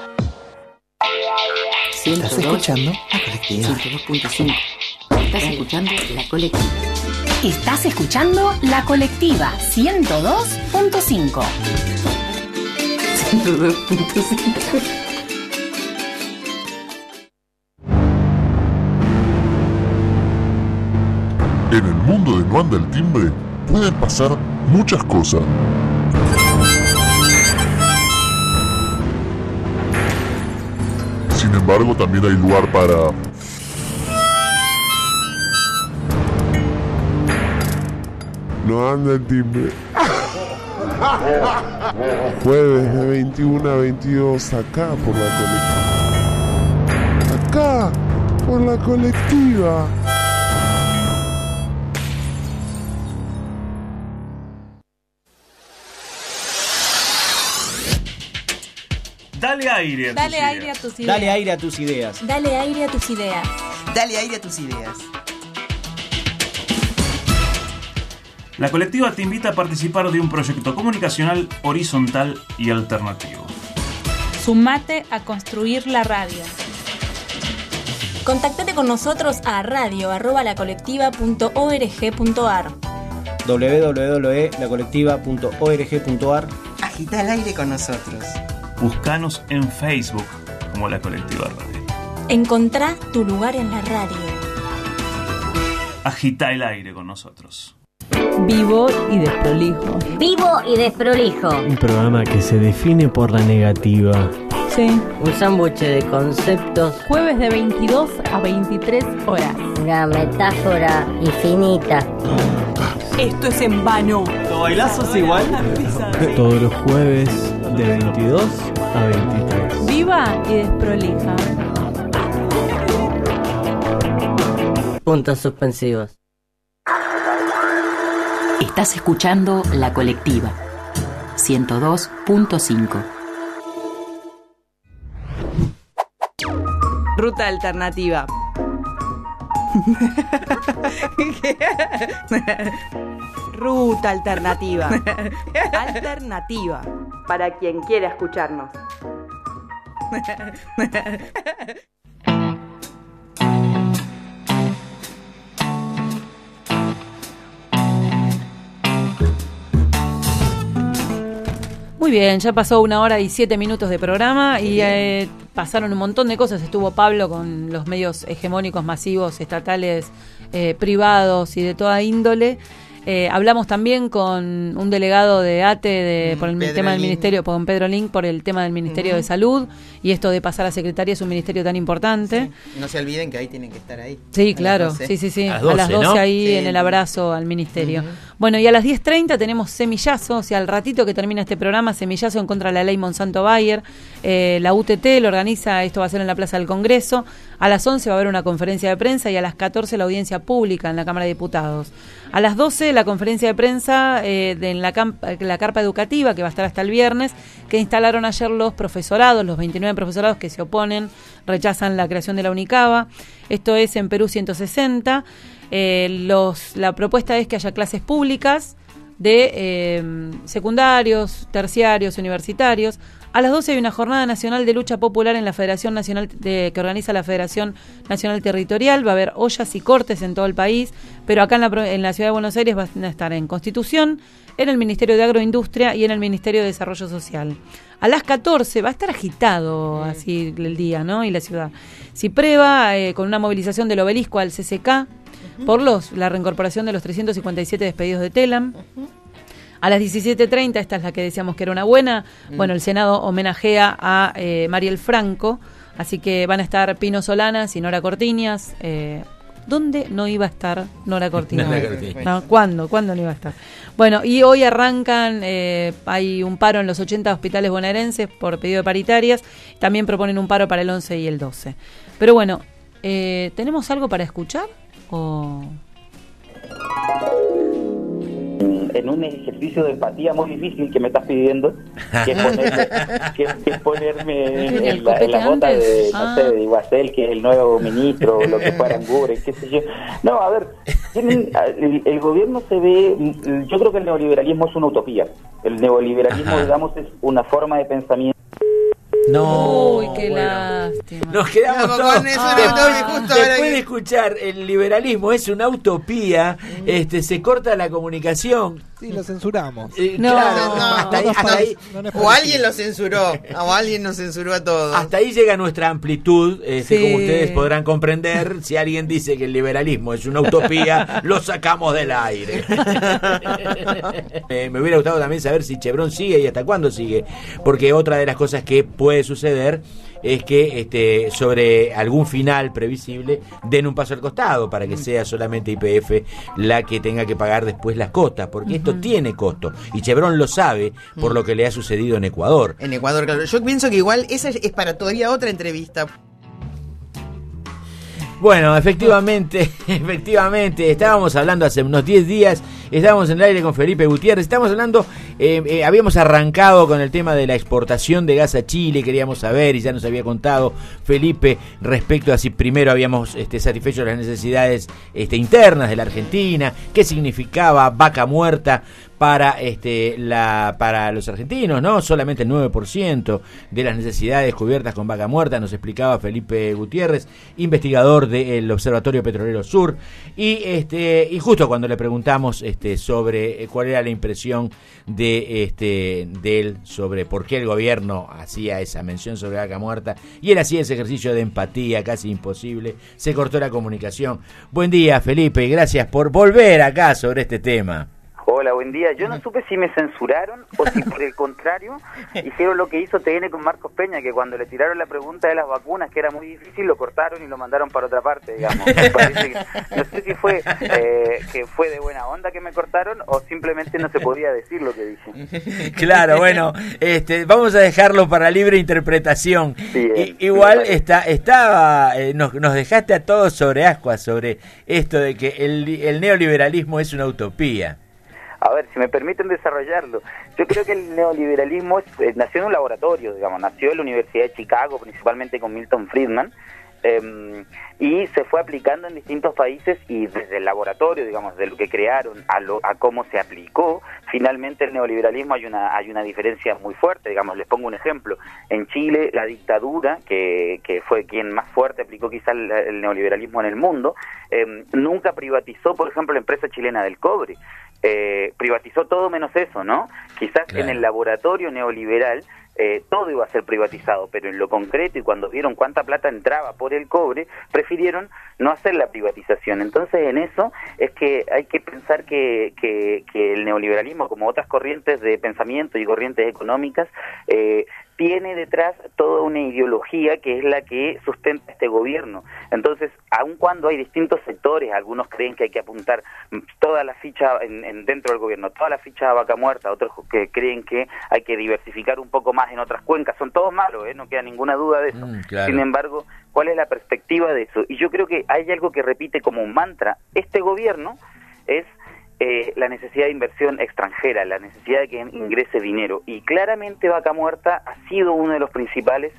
¿Estás escuchando la colectiva? ciento dos punto cinco. Estás escuchando la colectiva. Estás escuchando la colectiva ciento dos punto cinco. ciento dos punto cinco. En el mundo de No Anda el Timbre pueden pasar muchas cosas. Sin embargo, también hay lugar para... No anda el timbre. Jueves de veintiuno a veintidós, acá por la colectiva. Acá, por la colectiva. Dale aire a tus Dale ideas. aire a tus ideas. Dale aire a tus ideas. Dale aire a tus ideas. Dale aire a tus ideas. La colectiva te invita a participar de un proyecto comunicacional horizontal y alternativo. Sumate a construir la radio. Contactate con nosotros a radio arroba la colectiva punto org punto ar. doble u doble u doble u punto la colectiva punto org punto ar. Agita el aire con nosotros. Búscanos en Facebook como La Colectiva Radio. Encontrá tu lugar en la radio. Agita el aire con nosotros. Vivo y desprolijo. Vivo y desprolijo. Un programa que se define por la negativa. Sí. Un sándwich de conceptos. Jueves de veintidós a veintitrés horas. Una metáfora infinita. Esto es en vano. ¿Lo bailazos igual? Todos los jueves de veintidós a veintitrés. Viva y desprolija. Puntos suspensivos. Estás escuchando La Colectiva ciento dos punto cinco. Ruta alternativa. Ruta alternativa. Alternativa. Para quien quiera escucharnos. Muy bien, ya pasó una hora y siete minutos de programa y eh, pasaron un montón de cosas. Estuvo Pablo con los medios hegemónicos masivos, estatales, eh, privados y de toda índole. Eh, hablamos también con un delegado de A T E de, por el Pedro tema del Link. Ministerio, con Pedro Link, por el tema del Ministerio uh-huh. de Salud y esto de pasar a secretaria es un ministerio tan importante. Sí. No se olviden que ahí tienen que estar ahí. Sí, claro, sí, sí, sí. A las doce, a las doce ¿no? ahí sí. en el abrazo al ministerio. Uh-huh. Bueno, y a las diez treinta tenemos semillazo, o sea, al ratito que termina este programa, semillazo en contra de la ley Monsanto-Bayer. Eh, la U T T lo organiza, esto va a ser en la Plaza del Congreso. A las once va a haber una conferencia de prensa y a las catorce la audiencia pública en la Cámara de Diputados. A las doce la conferencia de prensa eh, de en la, camp- la carpa educativa que va a estar hasta el viernes, que instalaron ayer los profesorados, los veintinueve profesorados que se oponen, rechazan la creación de la UNICABA. Esto es en Perú ciento sesenta. Eh, los, la propuesta es que haya clases públicas de eh, secundarios, terciarios, universitarios. A las doce hay una jornada nacional de lucha popular en la Federación Nacional de, que organiza la Federación Nacional Territorial. Va a haber ollas y cortes en todo el país, pero acá en la, en la Ciudad de Buenos Aires van a estar en Constitución, en el Ministerio de Agroindustria y en el Ministerio de Desarrollo Social. A las catorce va a estar agitado así el día, ¿no? Y la ciudad. Cipreva, eh, con una movilización del obelisco al C C K, uh-huh. por los la reincorporación de los trescientos cincuenta y siete despedidos de Telam. Uh-huh. A las diecisiete treinta, esta es la que decíamos que era una buena, mm. bueno, el Senado homenajea a eh, Mariel Franco, así que van a estar Pino Solanas y Nora Cortiñas. Eh, ¿Dónde no iba a estar Nora Cortiñas? Nora Cortiñas. No, ¿Cuándo? ¿Cuándo no iba a estar? Bueno, y hoy arrancan, eh, hay un paro en los ochenta hospitales bonaerenses por pedido de paritarias, también proponen un paro para el once y el doce. Pero bueno, eh, ¿tenemos algo para escuchar? ¿O...? En un ejercicio de empatía muy difícil que me estás pidiendo, que es ponerme, que, que es ponerme en, la, en la bota de, no ah. sé, de Iguacel, que es el nuevo ministro, o lo que fuera Angure, qué sé yo. No, a ver, tienen, el, el gobierno se ve, yo creo que el neoliberalismo es una utopía. El neoliberalismo, Ajá. digamos, es una forma de pensamiento. No, uy, qué bueno. lástima. Nos quedamos no, todos. Con eso Ah, no, no, justo después de escuchar el liberalismo es una utopía, mm. este se corta la comunicación. Sí, lo censuramos. Eh, no, claro, no, hasta ahí, no, hasta ahí. No, no o alguien lo censuró, o alguien nos censuró a todos. Hasta ahí llega nuestra amplitud, este, sí. como ustedes podrán comprender. Si alguien dice que el liberalismo es una utopía, lo sacamos del aire. eh, me hubiera gustado también saber si Chevron sigue y hasta cuándo sigue, porque otra de las cosas que puede suceder es que este, sobre algún final previsible den un paso al costado para que sea solamente Y P F la que tenga que pagar después las costas, porque uh-huh. esto tiene costo y Chevron lo sabe por uh-huh. lo que le ha sucedido en Ecuador. En Ecuador, claro. Yo pienso que igual esa es para todavía otra entrevista. Bueno, efectivamente, efectivamente, estábamos hablando hace unos diez días, estábamos en el aire con Felipe Gutiérrez, estábamos hablando, eh, eh, habíamos arrancado con el tema de la exportación de gas a Chile, queríamos saber, y ya nos había contado Felipe respecto a si primero habíamos este, satisfecho las necesidades este, internas de la Argentina, qué significaba vaca muerta para este la para los argentinos, ¿no? Solamente el nueve por ciento de las necesidades cubiertas con vaca muerta, nos explicaba Felipe Gutiérrez, investigador del Observatorio Petrolero Sur, y este y justo cuando le preguntamos este sobre cuál era la impresión de este de él sobre por qué el gobierno hacía esa mención sobre vaca muerta y él hacía ese ejercicio de empatía casi imposible, se cortó la comunicación. Buen día, Felipe, gracias por volver acá sobre este tema. Hola, buen día. Yo no supe si me censuraron o si por el contrario hicieron lo que hizo T N con Marcos Peña, que cuando le tiraron la pregunta de las vacunas, que era muy difícil, lo cortaron y lo mandaron para otra parte, digamos. Me parece que, no sé si fue eh, que fue de buena onda que me cortaron o simplemente no se podía decir lo que dije. Claro, bueno, este, vamos a dejarlo para libre interpretación. Sí, eh, I, igual está, estaba, eh, nos, nos dejaste a todos sobre ascuas sobre esto de que el, el neoliberalismo es una utopía. A ver, si me permiten desarrollarlo. Yo creo que el neoliberalismo es, eh, nació en un laboratorio, digamos, nació en la Universidad de Chicago, principalmente con Milton Friedman, eh, y se fue aplicando en distintos países y desde el laboratorio, digamos, de lo que crearon a, lo, a cómo se aplicó, finalmente el neoliberalismo hay una hay una diferencia muy fuerte, digamos, les pongo un ejemplo. En Chile, la dictadura, que, que fue quien más fuerte aplicó quizás el, el neoliberalismo en el mundo, eh, nunca privatizó, por ejemplo, la empresa chilena del cobre. Eh, privatizó todo menos eso, ¿no? Quizás claro. En el laboratorio neoliberal eh, todo iba a ser privatizado, pero en lo concreto y cuando vieron cuánta plata entraba por el cobre, prefirieron no hacer la privatización. Entonces en eso es que hay que pensar que, que, que el neoliberalismo, como otras corrientes de pensamiento y corrientes económicas, eh, tiene detrás toda una ideología que es la que sustenta este gobierno. Entonces, aun cuando hay distintos sectores, algunos creen que hay que apuntar toda la ficha en, en dentro del gobierno, toda la ficha a vaca muerta, otros que creen que hay que diversificar un poco más en otras cuencas, son todos malos, ¿eh? No queda ninguna duda de eso. Mm, claro. Sin embargo, ¿cuál es la perspectiva de eso? Y yo creo que hay algo que repite como un mantra. Este gobierno es Eh, la necesidad de inversión extranjera, la necesidad de que ingrese dinero, y claramente Vaca Muerta ha sido uno de los principales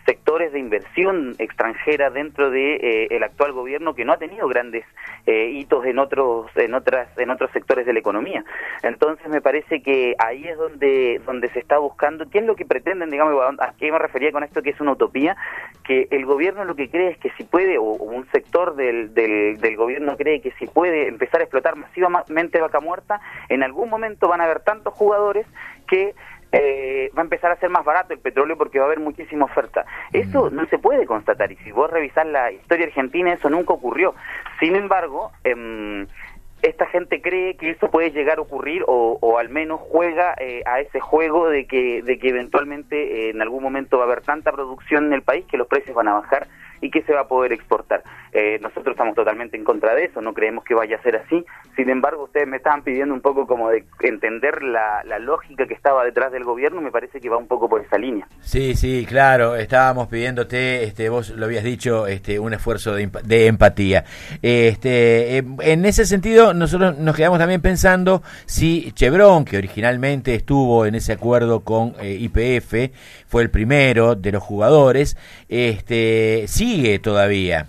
sectores de inversión extranjera dentro de eh, el actual gobierno, que no ha tenido grandes eh, hitos en otros en otras en otros sectores de la economía. Entonces me parece que ahí es donde donde se está buscando qué es lo que pretenden, digamos, a qué me refería con esto, que es una utopía, que el gobierno lo que cree es que si puede, o, o un sector del, del, del gobierno cree que si puede empezar a explotar masivamente Vaca Muerta, en algún momento van a haber tantos jugadores que Eh, va a empezar a ser más barato el petróleo porque va a haber muchísima oferta. Eso no se puede constatar, y si vos revisás la historia argentina, eso nunca ocurrió. Sin embargo, eh, esta gente cree que eso puede llegar a ocurrir, o, o al menos juega eh, a ese juego de que, de que eventualmente eh, en algún momento va a haber tanta producción en el país que los precios van a bajar y que se va a poder exportar. Eh, nosotros estamos totalmente en contra de eso, no creemos que vaya a ser así. Sin embargo, ustedes me estaban pidiendo un poco como de entender la, la lógica que estaba detrás del gobierno, me parece que va un poco por esa línea. Sí, sí, claro, estábamos pidiéndote, este, vos lo habías dicho, este, un esfuerzo de, de empatía. Este, en ese sentido, nosotros nos quedamos también pensando si Chevron, que originalmente estuvo en ese acuerdo con eh, Y P F, fue el primero de los jugadores, este, sigue todavía.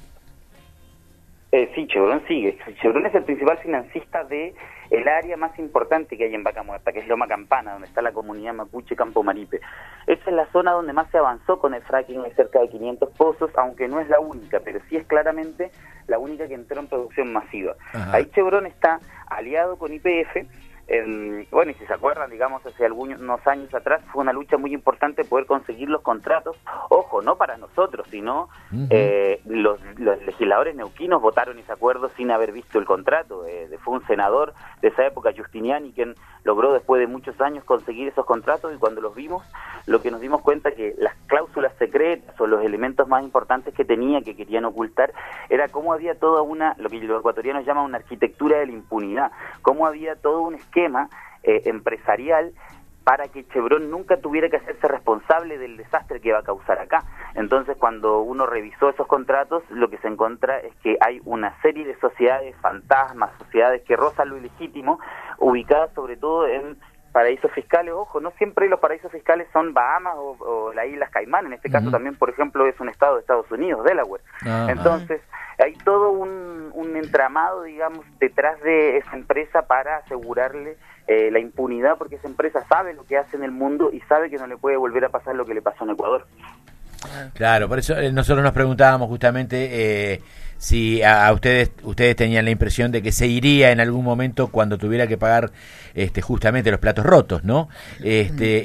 Eh, sí, Chevron sigue. Chevron es el principal financista de el área más importante que hay en Vaca Muerta, que es Loma Campana, donde está la comunidad mapuche Campo Maripe. Esa es la zona donde más se avanzó con el fracking, hay cerca de quinientos pozos, aunque no es la única, pero sí es claramente la única que entró en producción masiva. Ajá. Ahí Chevron está aliado con Y P F. Eh, bueno, y si se acuerdan, digamos, hace algunos años atrás fue una lucha muy importante poder conseguir los contratos, ojo, no para nosotros, sino uh-huh. eh, los, los legisladores neuquinos votaron ese acuerdo sin haber visto el contrato. Eh, fue un senador de esa época, Justiniani, quien logró después de muchos años conseguir esos contratos, y cuando los vimos, lo que nos dimos cuenta que las cláusulas secretas o los elementos más importantes que tenía, que querían ocultar, era cómo había toda una, lo que los ecuatorianos llaman una arquitectura de la impunidad, cómo había todo un esquema eh, empresarial para que Chevron nunca tuviera que hacerse responsable del desastre que va a causar acá. Entonces, cuando uno revisó esos contratos, lo que se encuentra es que hay una serie de sociedades fantasmas, sociedades que rozan lo ilegítimo, ubicadas sobre todo en paraísos fiscales. Ojo, no siempre los paraísos fiscales son Bahamas o, o las Islas Caimán. En este caso uh-huh. también, por ejemplo, es un estado de Estados Unidos, Delaware. Uh-huh. Entonces, hay todo un, un entramado, digamos, detrás de esa empresa para asegurarle eh, la impunidad, porque esa empresa sabe lo que hace en el mundo y sabe que no le puede volver a pasar lo que le pasó en Ecuador. Claro, por eso eh, nosotros nos preguntábamos justamente eh, si a, a ustedes ustedes tenían la impresión de que se iría en algún momento cuando tuviera que pagar este justamente los platos rotos, ¿no? Este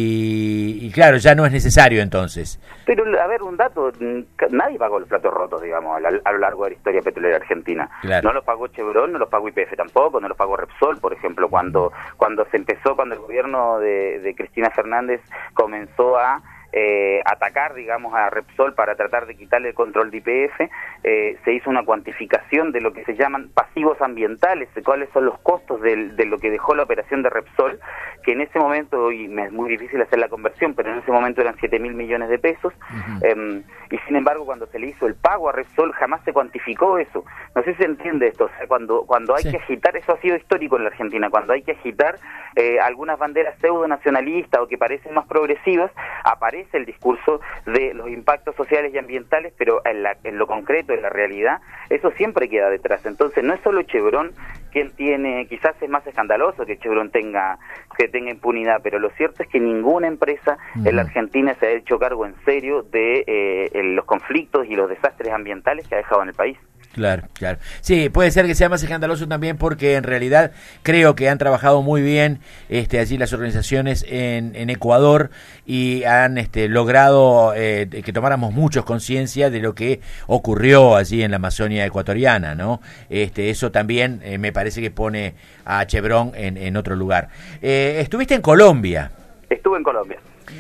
y, y claro, ya no es necesario entonces. Pero, a ver, un dato, nadie pagó los platos rotos, digamos, a, la, a lo largo de la historia petrolera argentina. Claro. No los pagó Chevron, no los pagó Y P F tampoco, no los pagó Repsol, por ejemplo, cuando cuando se empezó, cuando el gobierno de, de Cristina Fernández comenzó a Eh, atacar, digamos, a Repsol para tratar de quitarle el control de Y P F, eh, se hizo una cuantificación de lo que se llaman pasivos ambientales, de cuáles son los costos de, de lo que dejó la operación de Repsol, que en ese momento, y me es muy difícil hacer la conversión, pero en ese momento eran siete mil millones de pesos, uh-huh. eh, y sin embargo cuando se le hizo el pago a Repsol jamás se cuantificó eso. No sé si se entiende esto, o sea, cuando, cuando hay sí. que agitar, eso ha sido histórico en la Argentina, cuando hay que agitar eh, algunas banderas pseudo-nacionalistas o que parecen más progresivas, aparece el discurso de los impactos sociales y ambientales, pero en, la, en lo concreto, en la realidad, eso siempre queda detrás. Entonces no es solo Chevron quien tiene, quizás es más escandaloso que Chevron tenga que tenga impunidad, pero lo cierto es que ninguna empresa uh-huh. en la Argentina se ha hecho cargo en serio de eh, los conflictos y los desastres ambientales que ha dejado en el país. Claro, claro. Sí, puede ser que sea más escandaloso también porque en realidad creo que han trabajado muy bien este, allí las organizaciones en, en Ecuador y han este, logrado eh, que tomáramos muchos conciencia de lo que ocurrió allí en la Amazonia ecuatoriana, ¿no? Este, eso también eh, me parece que pone a Chevron en, en otro lugar. Eh, estuviste en Colombia. Estuve en Colombia.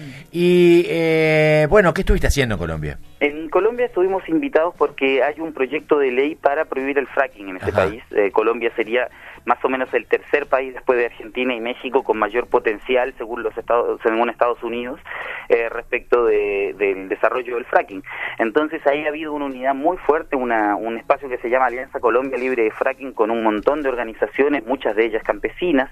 Y eh, bueno, ¿qué estuviste haciendo en Colombia? En Colombia estuvimos invitados porque hay un proyecto de ley para prohibir el fracking en ese Ajá. país. Eh, Colombia sería más o menos el tercer país después de Argentina y México con mayor potencial según los Estados, según Estados Unidos eh, respecto de, del desarrollo del fracking. Entonces ahí ha habido una unidad muy fuerte, una, un espacio que se llama Alianza Colombia Libre de Fracking con un montón de organizaciones, muchas de ellas campesinas,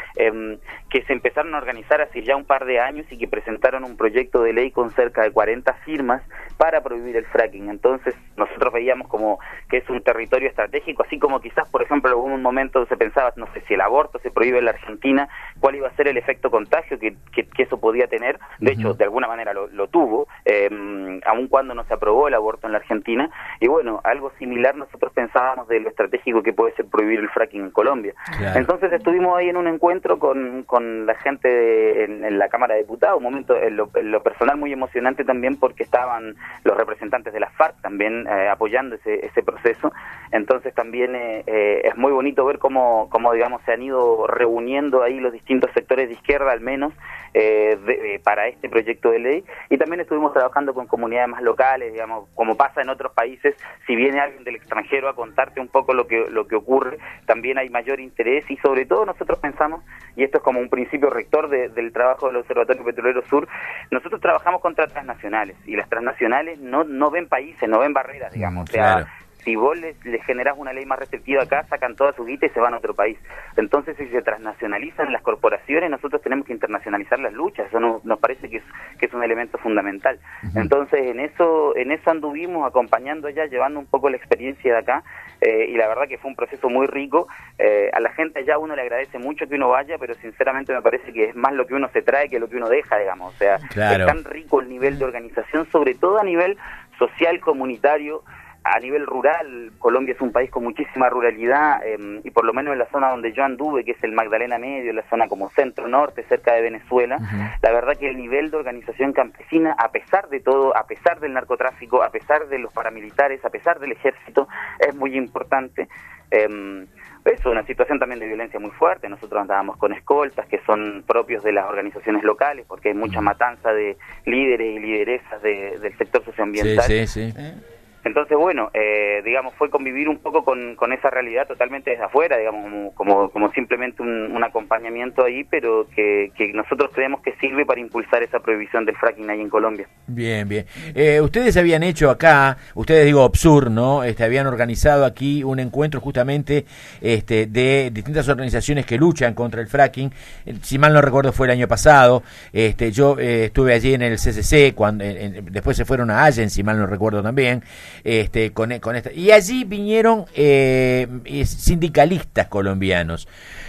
eh, que se empezaron a organizar hace ya un par de años y que presentaron un proyecto de ley con cerca de cuarenta firmas para prohibir el fracking. Entonces nosotros veíamos como que es un territorio estratégico, así como quizás, por ejemplo, en algún momento se pensaba, no sé, si el aborto se prohíbe en la Argentina, cuál iba a ser el efecto contagio que, que, que eso podía tener. De hecho, de alguna manera lo, lo tuvo, eh, aun cuando no se aprobó el aborto en la Argentina. Y bueno, algo similar nosotros pensábamos de lo estratégico que puede ser prohibir el fracking en Colombia. Claro. Entonces estuvimos ahí en un encuentro con, con la gente de, en, en la Cámara de Diputados, un momento en lo, en lo personal muy emocionante también, porque estaban los representantes de la FARC también eh, apoyando ese, ese proceso. Entonces también eh, eh, es muy bonito ver cómo, cómo, digamos, se han ido reuniendo ahí los distintos sectores de izquierda, al menos, eh, de, eh, para este proyecto de ley. Y también estuvimos trabajando con comunidades más locales, digamos, como pasa en otros países. Si viene alguien del extranjero a contarte un poco lo que, lo que ocurre, también hay mayor interés, y sobre todo nosotros pensamos, y esto es como un principio rector de, del trabajo del Observatorio Petrolero Sur, nosotros trabajamos contra transnacionales, y las transnacionales no, no ven países, no ven barreras, digamos, o sea, claro. Si vos les, les generás una ley más restrictiva acá, sacan toda su guita y se van a otro país. Entonces, si se transnacionalizan las corporaciones, nosotros tenemos que internacionalizar las luchas. Eso nos, nos parece que es, que es un elemento fundamental. Uh-huh. Entonces, en eso en eso anduvimos acompañando allá, llevando un poco la experiencia de acá, eh, y la verdad que fue un proceso muy rico. Eh, a la gente allá uno le agradece mucho que uno vaya, pero sinceramente me parece que es más lo que uno se trae que lo que uno deja, digamos. O sea, claro. Es tan rico el nivel de organización, sobre todo a nivel social, comunitario. A nivel rural, Colombia es un país con muchísima ruralidad, eh, y por lo menos en la zona donde yo anduve, que es el Magdalena Medio, la zona como centro-norte, cerca de Venezuela, uh-huh. La verdad que el nivel de organización campesina, a pesar de todo, a pesar del narcotráfico, a pesar de los paramilitares, a pesar del ejército, es muy importante. Eh, Es una situación también de violencia muy fuerte. Nosotros andábamos con escoltas que son propios de las organizaciones locales, porque hay mucha matanza de líderes y lideresas de, del sector socioambiental. Sí, sí, sí. ¿Eh? Entonces, bueno, eh, digamos, fue convivir un poco con, con esa realidad totalmente desde afuera, digamos, como, como, como simplemente un, un acompañamiento ahí, pero que, que nosotros creemos que sirve para impulsar esa prohibición del fracking ahí en Colombia. Bien, bien. Eh, ustedes habían hecho acá, ustedes digo OBSUR, ¿no? Este, habían organizado aquí un encuentro justamente este, de distintas organizaciones que luchan contra el fracking. Si mal no recuerdo fue el año pasado. Este, yo eh, estuve allí en el C C C, cuando, en, en, después se fueron a Allen, si mal no recuerdo también. Este, con, con esta, y allí vinieron eh, sindicalistas colombianos.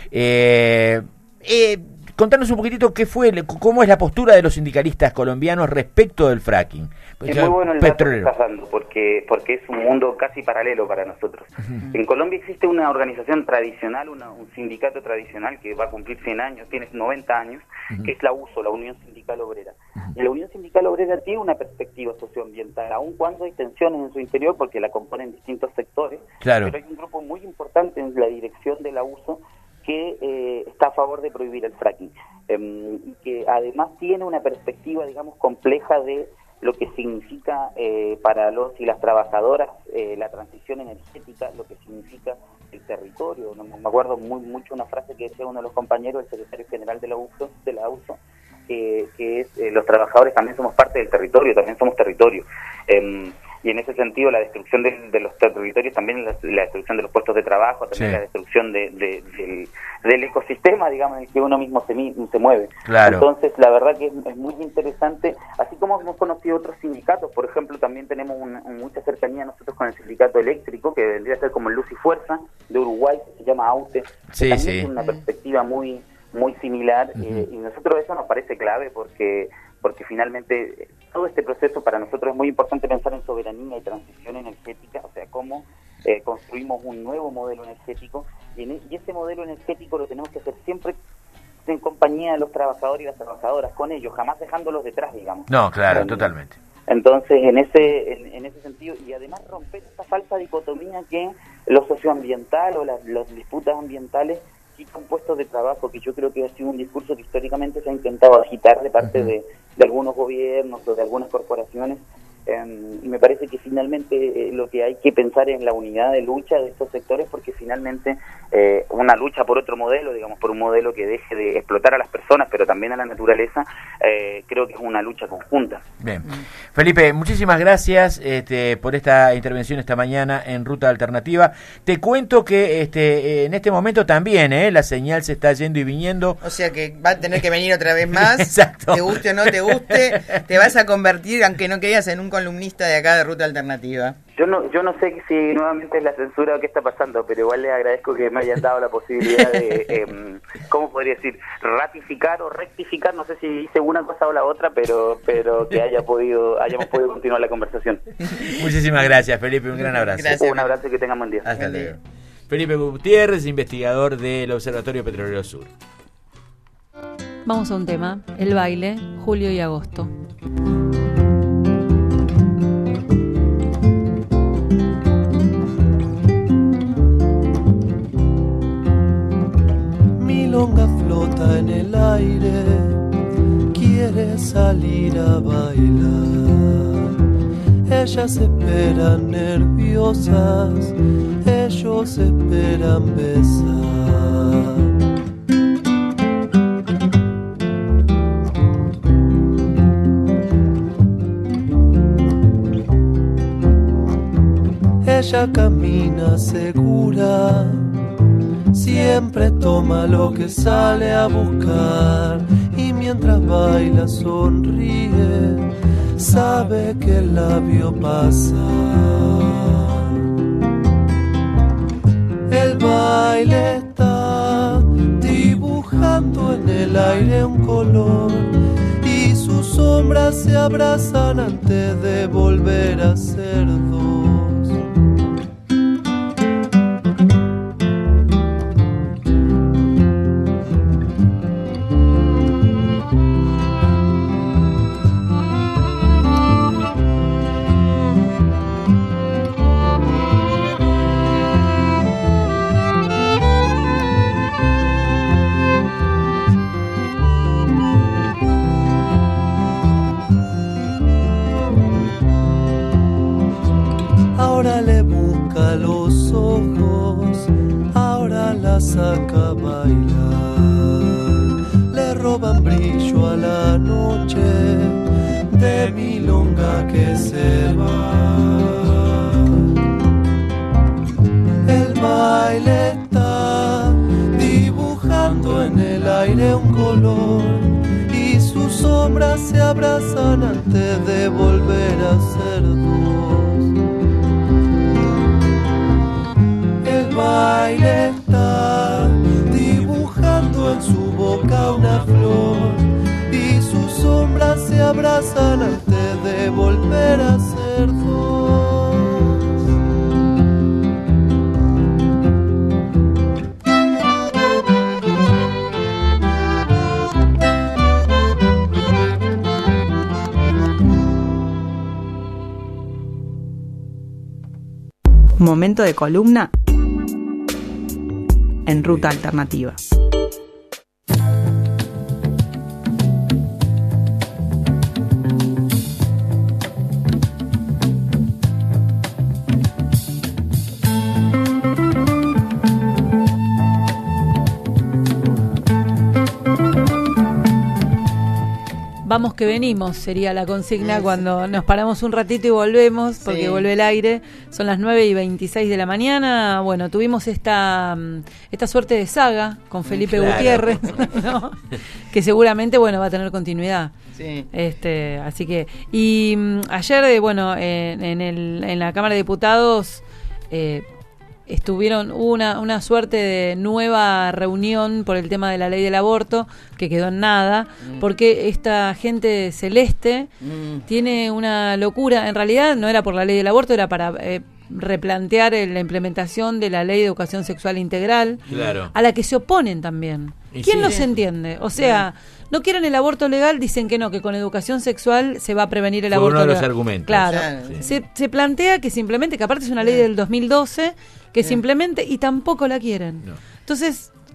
Eh, eh, contanos un poquitito qué fue, cómo es la postura de los sindicalistas colombianos respecto del fracking. Es muy bueno el dato que estás dando, porque, porque es un mundo casi paralelo para nosotros. Uh-huh. En Colombia existe una organización tradicional, una, un sindicato tradicional que va a cumplir cien años, tiene noventa años, uh-huh. que es la U S O, la Unión Sindical Obrera. Uh-huh. Y la Unión Sindical Obrera tiene una perspectiva socioambiental, aun cuando hay tensiones en su interior, porque la componen distintos sectores, claro. Pero hay un grupo muy importante en la dirección de la U S O que eh, está a favor de prohibir el fracking, eh, y que además tiene una perspectiva, digamos, compleja de lo que significa eh, para los y las trabajadoras eh, la transición energética, lo que significa el territorio. No, me acuerdo muy mucho una frase que decía uno de los compañeros, el secretario general de la U S O, de la U S O, que, que es eh, los trabajadores también somos parte del territorio, también somos territorio. Eh, y en ese sentido la destrucción de, de los territorios, también la, la destrucción de los puestos de trabajo, también sí. La destrucción de, de, del, del ecosistema, digamos, en el que uno mismo se, se mueve. Claro. Entonces, la verdad que es, es muy interesante, así como hemos conocido otros sindicatos, por ejemplo, también tenemos una, mucha cercanía nosotros con el sindicato eléctrico, que vendría a ser como el Luz y Fuerza de Uruguay, que se llama AUTE, sí, que también sí. Tiene una perspectiva muy muy similar, uh-huh. eh, y nosotros eso nos parece clave porque porque finalmente todo este proceso para nosotros es muy importante pensar en soberanía y transición energética, o sea, cómo eh, construimos un nuevo modelo energético, y, en, y ese modelo energético lo tenemos que hacer siempre en compañía de los trabajadores y las trabajadoras, con ellos, jamás dejándolos detrás, digamos. No, claro, totalmente. Entonces, en ese en, en ese sentido, y además romper esta falsa dicotomía que lo socioambiental o las, las disputas ambientales quitan puestos de trabajo, que yo creo que ha sido un discurso que históricamente se ha intentado agitar de parte uh-huh. de, de algunos gobiernos o de algunas corporaciones, Eh, y me parece que finalmente eh, lo que hay que pensar es en la unidad de lucha de estos sectores, porque finalmente eh, una lucha por otro modelo, digamos, por un modelo que deje de explotar a las personas, pero también a la naturaleza, eh, creo que es una lucha conjunta. Bien. Felipe, muchísimas gracias este, por esta intervención esta mañana en Ruta Alternativa. Te cuento que este, en este momento también eh, la señal se está yendo y viniendo. O sea que va a tener que venir otra vez más. Exacto. Te guste o no te guste, te vas a convertir, aunque no quedas, en un columnista de acá de Ruta Alternativa. Yo no yo no sé si nuevamente es la censura o qué está pasando, pero igual les agradezco que me hayan dado la posibilidad de, eh, ¿cómo podría decir? Ratificar o rectificar, no sé si hice una cosa o la otra, pero pero que haya podido hayamos podido continuar la conversación. Muchísimas gracias, Felipe, un gran abrazo. Gracias. Un abrazo y que tengan buen día. Hasta luego. Felipe Gutiérrez, investigador del Observatorio Petrolero Sur. Vamos a un tema, el baile, julio y agosto. Milonga flota en el aire, quiere salir a bailar. Ellas esperan nerviosas, ellos esperan besar. Ella camina segura, siempre toma lo que sale a buscar, y mientras baila sonríe, sabe que el labio pasa. El baile está dibujando en el aire un color, y sus sombras se abrazan antes de volver a ser dos. Ahora le busca los ojos, ahora la saca a bailar. Le roban brillo a la noche de milonga que se va. El baile está dibujando en el aire un color, y sus sombras se abrazan antes de volver a ser dos. El baile está dibujando en su boca una flor, y sus sombras se abrazan antes de volver a ser dos. Momento de columna en Ruta Alternativa. Vamos que venimos, sería la consigna sí, cuando nos paramos un ratito y volvemos, porque sí. vuelve el aire. Son las nueve y veintiséis de la mañana. Bueno, tuvimos esta esta suerte de saga con Felipe claro. Gutiérrez, ¿no? Que seguramente, bueno, va a tener continuidad. Sí. Este, así que, y um, ayer, bueno, en, en, el, en la Cámara de Diputados eh, estuvieron una, una suerte de nueva reunión por el tema de la ley del aborto, que quedó en nada, mm. porque esta gente celeste mm. tiene una locura. En realidad no era por la ley del aborto, era para eh, replantear la implementación de la ley de educación sexual integral, claro. a la que se oponen también. ¿Y ¿Quién sí? los entiende? O sea, sí. no quieren el aborto legal, dicen que no, que con educación sexual se va a prevenir el Fue aborto uno de legal. Los argumentos. Claro, sí. se, se plantea que simplemente, que aparte es una ley del dos mil doce, que sí. simplemente, y tampoco la quieren. No. Entonces,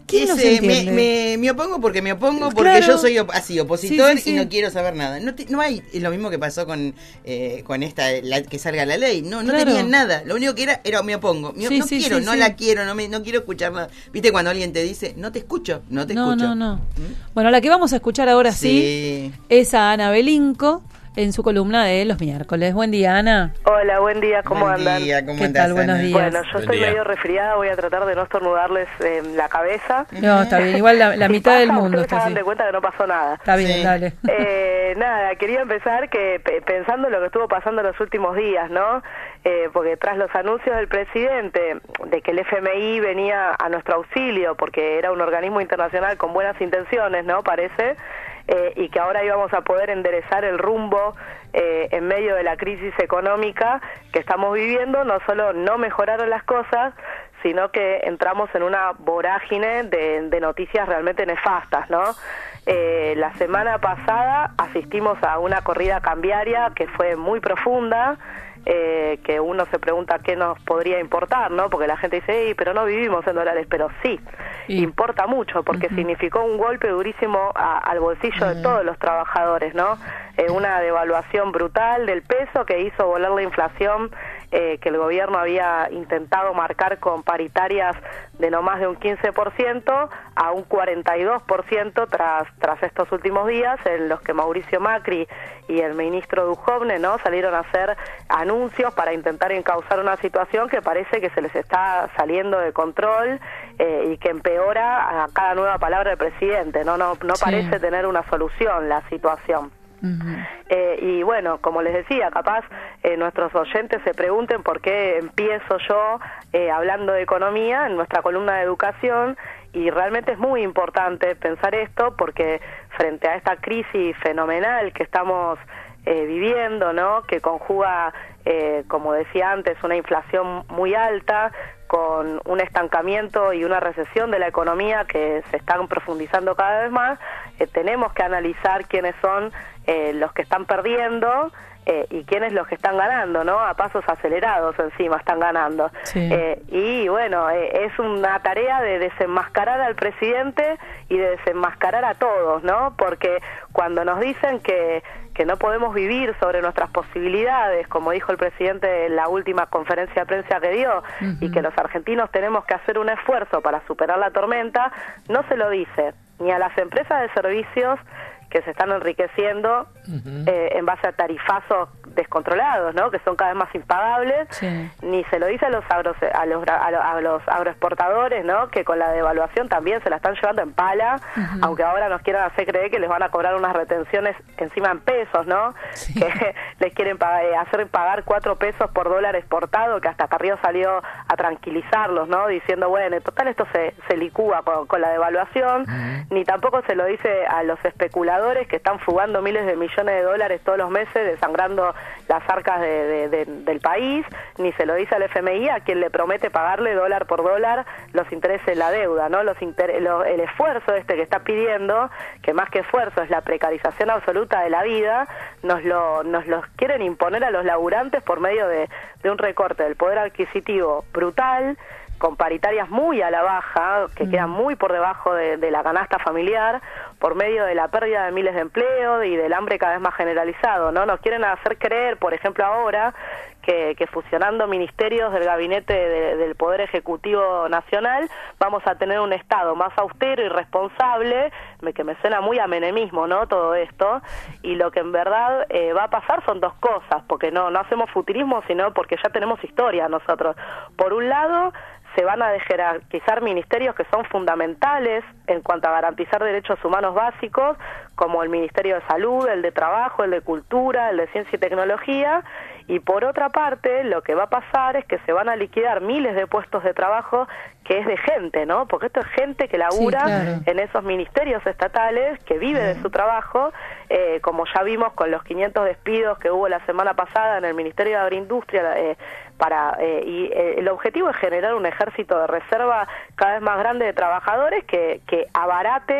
¿Quién no Ese, se entiende? me, me, me opongo porque me opongo, porque Claro. yo soy op- así, opositor Sí, sí, sí. y no quiero saber nada. No, te- no hay es lo mismo que pasó con eh, con esta, la, que salga la ley. No, no Claro. tenían nada. Lo único que era, era me opongo. Me- Sí, no sí, quiero, sí, no sí. la quiero, no me no quiero escuchar nada. ¿Viste cuando alguien te dice, no te escucho? No te No, escucho. no, no. Bueno, la que vamos a escuchar ahora sí, Sí. es a Ana Belinco en su columna de los miércoles. Buen día, Ana. Hola, buen día, ¿cómo Buen andan? día, ¿cómo ¿Qué andás, tal? Buenos Ana? días. Bueno, yo Buen estoy día. medio resfriada, voy a tratar de no estornudarles en la cabeza. No, está bien. Igual la, la Si mitad pasa, del mundo ustedes está se así. dan de cuenta que no pasó nada. Está bien, Sí. dale. Eh, nada, quería empezar que pe- pensando en lo que estuvo pasando en los últimos días, ¿no? Eh, porque tras los anuncios del presidente de que el F M I venía a nuestro auxilio, porque era un organismo internacional con buenas intenciones, ¿no? Parece, eh, y que ahora íbamos a poder enderezar el rumbo eh, en medio de la crisis económica que estamos viviendo, no solo no mejoraron las cosas, sino que entramos en una vorágine de, de noticias realmente nefastas, ¿no? Eh, la semana pasada asistimos a una corrida cambiaria que fue muy profunda, eh, que uno se pregunta qué nos podría importar, ¿no? Porque la gente dice, "Ey, pero no vivimos en dólares", pero sí, Sí. importa mucho, porque Ujú. significó un golpe durísimo a- al bolsillo de todos los trabajadores, ¿no? Eh, una devaluación brutal del peso que hizo volar la inflación, eh, que el gobierno había intentado marcar con paritarias de no más de un quince por ciento a un cuarenta y dos por ciento tras tras estos últimos días en los que Mauricio Macri y el ministro Duhovne, ¿no?, salieron a hacer anuncios para intentar encauzar una situación que parece que se les está saliendo de control eh, y que empeora a cada nueva palabra del presidente, no no no Sí. parece tener una solución la situación. Ujú. Eh, y bueno, como les decía, capaz eh, nuestros oyentes se pregunten por qué empiezo yo eh, hablando de economía en nuestra columna de educación, y realmente es muy importante pensar esto porque frente a esta crisis fenomenal que estamos eh, viviendo, ¿no?, que conjuga, eh, como decía antes, una inflación muy alta con un estancamiento y una recesión de la economía que se están profundizando cada vez más, eh, tenemos que analizar quiénes son eh, los que están perdiendo eh, y quiénes los que están ganando, ¿no? A pasos acelerados encima están ganando. Sí. Eh, y bueno, eh, es una tarea de desenmascarar al presidente y de desenmascarar a todos, ¿no? Porque cuando nos dicen que que no podemos vivir sobre nuestras posibilidades, como dijo el presidente en la última conferencia de prensa que dio, Ujú. y que los argentinos tenemos que hacer un esfuerzo para superar la tormenta, no se lo dice ni a las empresas de servicios que se están enriqueciendo eh, en base a tarifazos descontrolados, ¿no?, que son cada vez más impagables, Sí. ni se lo dice a los agro, a los a los, a los agroexportadores, ¿no?, que con la devaluación también se la están llevando en pala, Ujú. aunque ahora nos quieran hacer creer que les van a cobrar unas retenciones encima en pesos, ¿no? Sí. Que les quieren pagar, eh, hacer pagar cuatro pesos por dólar exportado, que hasta Carrió salió a tranquilizarlos, ¿no?, diciendo, bueno, en total esto se, se licúa con, con la devaluación, ni tampoco se lo dice a los especuladores que están fugando miles de millones de dólares todos los meses, desangrando las arcas de, de- de- del país, ni se lo dice al F M I, a quien le promete pagarle dólar por dólar los intereses de la deuda, ¿no? Los inter- lo- el esfuerzo este que está pidiendo, que más que esfuerzo es la precarización absoluta de la vida, nos lo nos los quieren imponer a los laburantes por medio de, de un recorte del poder adquisitivo brutal, con paritarias muy a la baja, que quedan muy por debajo de, de la canasta familiar, por medio de la pérdida de miles de empleos y del hambre cada vez más generalizado, ¿no? Nos quieren hacer creer, por ejemplo, ahora, que, que fusionando ministerios del gabinete de- del Poder Ejecutivo Nacional vamos a tener un Estado más austero y responsable, me- que me suena muy a menemismo, ¿no?, todo esto, y lo que en verdad eh, va a pasar son dos cosas, porque no, no hacemos futurismo, sino porque ya tenemos historia nosotros. Por un lado, se van a jerarquizar ministerios que son fundamentales en cuanto a garantizar derechos humanos básicos, como el Ministerio de Salud, el de Trabajo, el de Cultura, el de Ciencia y Tecnología, y por otra parte, lo que va a pasar es que se van a liquidar miles de puestos de trabajo que es de gente, ¿no? Porque esto es gente que labura Sí, claro. en esos ministerios estatales, que vive de su trabajo, eh, como ya vimos con los quinientos despidos que hubo la semana pasada en el Ministerio de Agroindustria, eh, para eh, y eh, el objetivo es generar un ejército de reserva cada vez más grande de trabajadores que, que abarate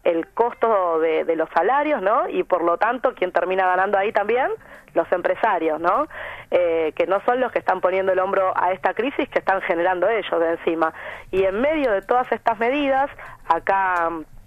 el costo de, de los salarios, ¿no? Y por lo tanto, quien termina ganando ahí también, los empresarios, ¿no? Eh, que no son los que están poniendo el hombro a esta crisis, que están generando ellos de encima. Y en medio de todas estas medidas, acá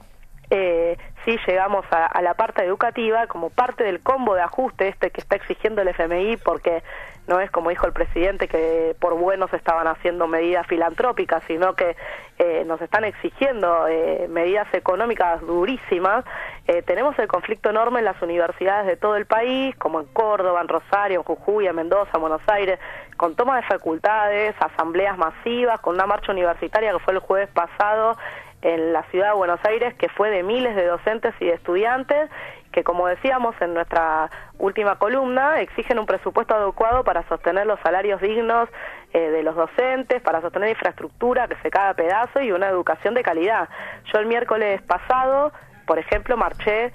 eh, sí llegamos a, a la parte educativa como parte del combo de ajuste este que está exigiendo el F M I, porque no es como dijo el presidente que por buenos estaban haciendo medidas filantrópicas, sino que eh, nos están exigiendo eh, medidas económicas durísimas. Eh, tenemos el conflicto enorme en las universidades de todo el país, como en Córdoba, en Rosario, en Jujuy, en Mendoza, en Buenos Aires, con toma de facultades, asambleas masivas, con una marcha universitaria que fue el jueves pasado en la ciudad de Buenos Aires, que fue de miles de docentes y de estudiantes, que como decíamos en nuestra última columna, exigen un presupuesto adecuado para sostener los salarios dignos eh, de los docentes, para sostener infraestructura que se cae a pedazo y una educación de calidad. Yo el miércoles pasado, por ejemplo, marché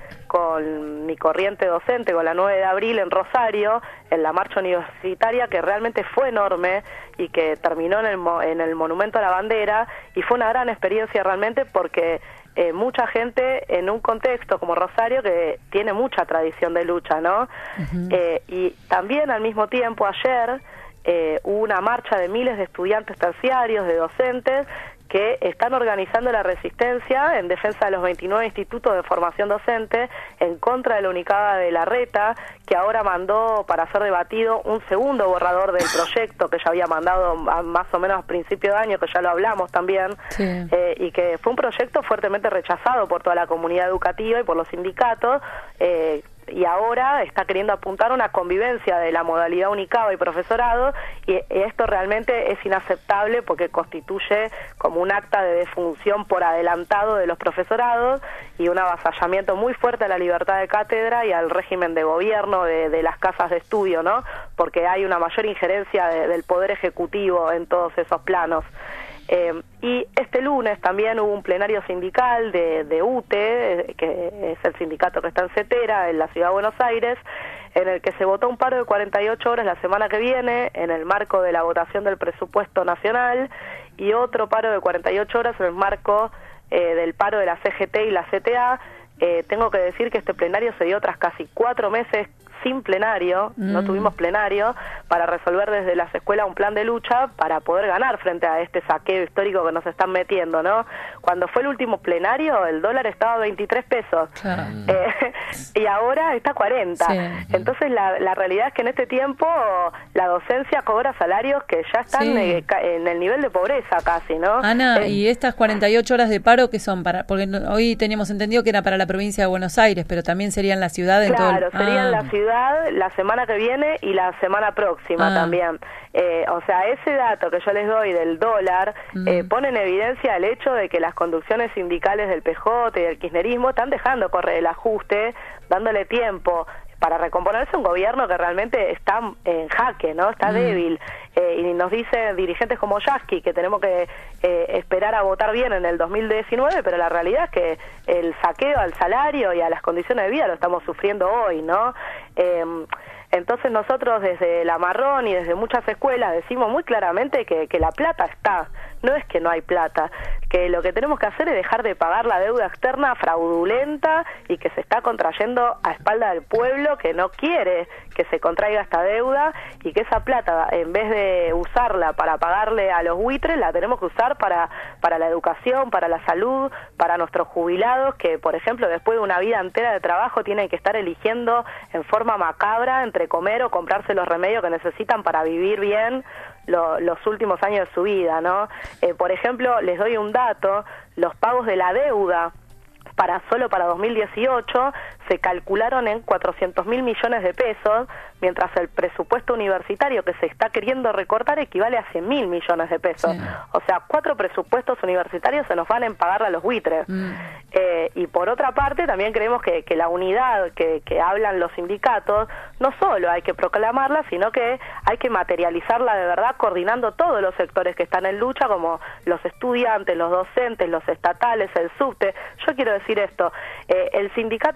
con mi corriente docente, con la nueve de abril en Rosario, en la marcha universitaria, que realmente fue enorme y que terminó en el, en el Monumento a la Bandera, y fue una gran experiencia realmente porque eh, mucha gente en un contexto como Rosario que tiene mucha tradición de lucha, ¿no? Uh-huh. Eh, y también al mismo tiempo ayer eh, hubo una marcha de miles de estudiantes terciarios, de docentes, que están organizando la resistencia en defensa de los veintinueve institutos de formación docente, en contra de la Unicaba de Larreta, que ahora mandó para ser debatido un segundo borrador del proyecto que ya había mandado a más o menos a principio de año, que ya lo hablamos también, sí. eh, y que fue un proyecto fuertemente rechazado por toda la comunidad educativa y por los sindicatos, eh, y ahora está queriendo apuntar a una convivencia de la modalidad Unicaba y profesorado, y esto realmente es inaceptable porque constituye como un acta de defunción por adelantado de los profesorados y un avasallamiento muy fuerte a la libertad de cátedra y al régimen de gobierno de, de las casas de estudio, ¿no? Porque hay una mayor injerencia de, del Poder Ejecutivo en todos esos planos. Eh, y este lunes también hubo un plenario sindical de, de U T E, que es el sindicato que está en Cetera, en la ciudad de Buenos Aires, en el que se votó un paro de cuarenta y ocho horas la semana que viene, en el marco de la votación del presupuesto nacional, y otro paro de cuarenta y ocho horas en el marco eh, del paro de la C G T y la C T A. Eh, tengo que decir que este plenario se dio tras casi cuatro meses sin plenario, mm. no tuvimos plenario, para resolver desde las escuelas un plan de lucha para poder ganar frente a este saqueo histórico que nos están metiendo, ¿no? Cuando fue el último plenario, el dólar estaba a veintitrés pesos, claro. eh, y ahora está a cuarenta. Sí. Entonces la, la realidad es que en este tiempo la docencia cobra salarios que ya están sí. eh, en el nivel de pobreza casi, ¿no? Ana, eh, y estas cuarenta y ocho horas de paro, ¿qué son? para Porque no, hoy teníamos entendido que era para la provincia de Buenos Aires, pero también sería en la ciudad. En claro, todo el... sería ah. en la ciudad la semana que viene y la semana próxima ah. también. Eh, o sea, ese dato que yo les doy del dólar mm. eh, pone en evidencia el hecho de que las conducciones sindicales del P J y del kirchnerismo están dejando correr el ajuste, dándole tiempo para recomponerse un gobierno que realmente está en jaque, ¿no? Está mm. débil. Eh, y nos dicen dirigentes como Yasky que tenemos que eh, esperar a votar bien en el dos mil diecinueve, pero la realidad es que el saqueo al salario y a las condiciones de vida lo estamos sufriendo hoy, ¿no? Eh, entonces nosotros desde la Marrón y desde muchas escuelas decimos muy claramente que, que la plata está, no es que no hay plata, que lo que tenemos que hacer es dejar de pagar la deuda externa fraudulenta y que se está contrayendo a espalda del pueblo que no quiere que se contraiga esta deuda, y que esa plata, en vez de usarla para pagarle a los buitres, la tenemos que usar para, para la educación, para la salud, para nuestros jubilados que, por ejemplo, después de una vida entera de trabajo tienen que estar eligiendo en forma macabra entre comer o comprarse los remedios que necesitan para vivir bien lo, los últimos años de su vida, ¿no? Eh, por ejemplo, les doy un dato: los pagos de la deuda para solo para dos mil dieciocho se calcularon en cuatrocientos mil millones de pesos, mientras el presupuesto universitario que se está queriendo recortar equivale a cien mil millones de pesos. Sí. O sea, cuatro presupuestos universitarios se nos van a pagar a los buitres. Mm. Eh, y por otra parte, también creemos que, que la unidad que, que hablan los sindicatos, no solo hay que proclamarla, sino que hay que materializarla de verdad, coordinando todos los sectores que están en lucha, como los estudiantes, los docentes, los estatales, el subte. Yo quiero decir esto, eh, el sindicato del subte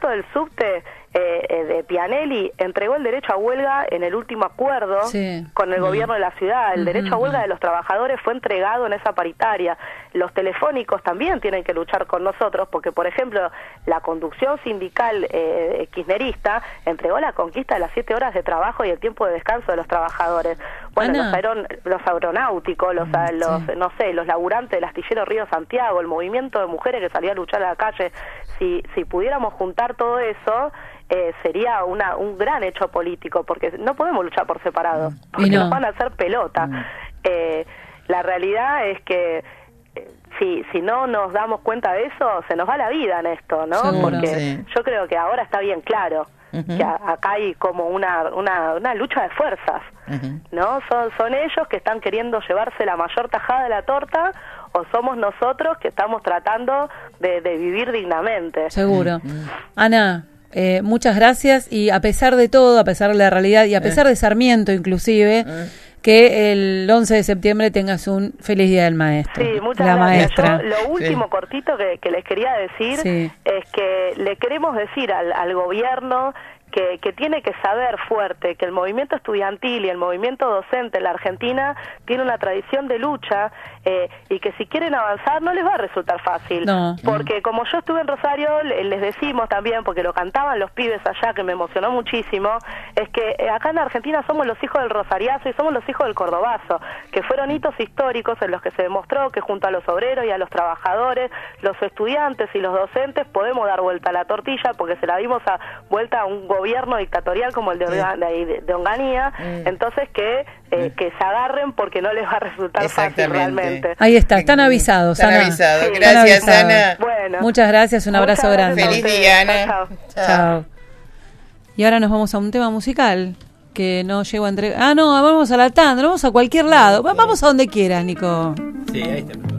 subte eh, eh, de Pianelli entregó el derecho a huelga en el último acuerdo sí. con el uh-huh. gobierno de la ciudad. El uh-huh. derecho a huelga de los trabajadores fue entregado en esa paritaria. Los telefónicos también tienen que luchar con nosotros porque, por ejemplo, la conducción sindical eh, kirchnerista entregó la conquista de las siete horas de trabajo y el tiempo de descanso de los trabajadores. Bueno, los, aeron, los aeronáuticos, los, uh-huh. los sí. no sé, los laburantes del astillero Río Santiago, el movimiento de mujeres que salía a luchar a la calle, si, si pudiéramos juntar todo eso, eh, sería una, un gran hecho político, porque no podemos luchar por separado, porque no. nos van a hacer pelota. Mm. Eh, la realidad es que eh, si, si no nos damos cuenta de eso, se nos va la vida en esto, ¿no? Seguro, porque sí. yo creo que ahora está bien claro uh-huh. que a, acá hay como una, una, una lucha de fuerzas, uh-huh. ¿no? Son, son ellos que están queriendo llevarse la mayor tajada de la torta, o somos nosotros que estamos tratando de, de vivir dignamente. Seguro. Uh-huh. Ana, eh, muchas gracias, y a pesar de todo, a pesar de la realidad, y a pesar uh-huh. de Sarmiento inclusive, uh-huh. que el once de septiembre tengas un feliz Día del Maestro. Sí, muchas la gracias. Maestra. Yo, lo último sí. cortito que, que les quería decir sí. es que le queremos decir al, al gobierno que, que tiene que saber fuerte que el movimiento estudiantil y el movimiento docente en la Argentina tiene una tradición de lucha eh, y que si quieren avanzar no les va a resultar fácil. No. Porque como yo estuve en Rosario, les decimos también, porque lo cantaban los pibes allá, que me emocionó muchísimo, es que acá en Argentina somos los hijos del rosariazo y somos los hijos del cordobazo, que fueron hitos históricos en los que se demostró que junto a los obreros y a los trabajadores, los estudiantes y los docentes podemos dar vuelta a la tortilla, porque se la dimos a vuelta a un gobierno dictatorial como el de, Orga, de, de Onganía, mm. entonces que, eh, mm. que se agarren porque no les va a resultar fácil realmente. Ahí está, están avisados, están Ana. avisados. Sí. Gracias, están avisados. Ana. Bueno. Muchas gracias, un abrazo Muchas grande. Feliz día, Ana. Chao. Chao. Chao. Y ahora nos vamos a un tema musical que no llego a entregar. Ah, no, vamos a la tanda, vamos a cualquier lado. Vamos a donde quieras, Nico. Sí, ahí está mejor.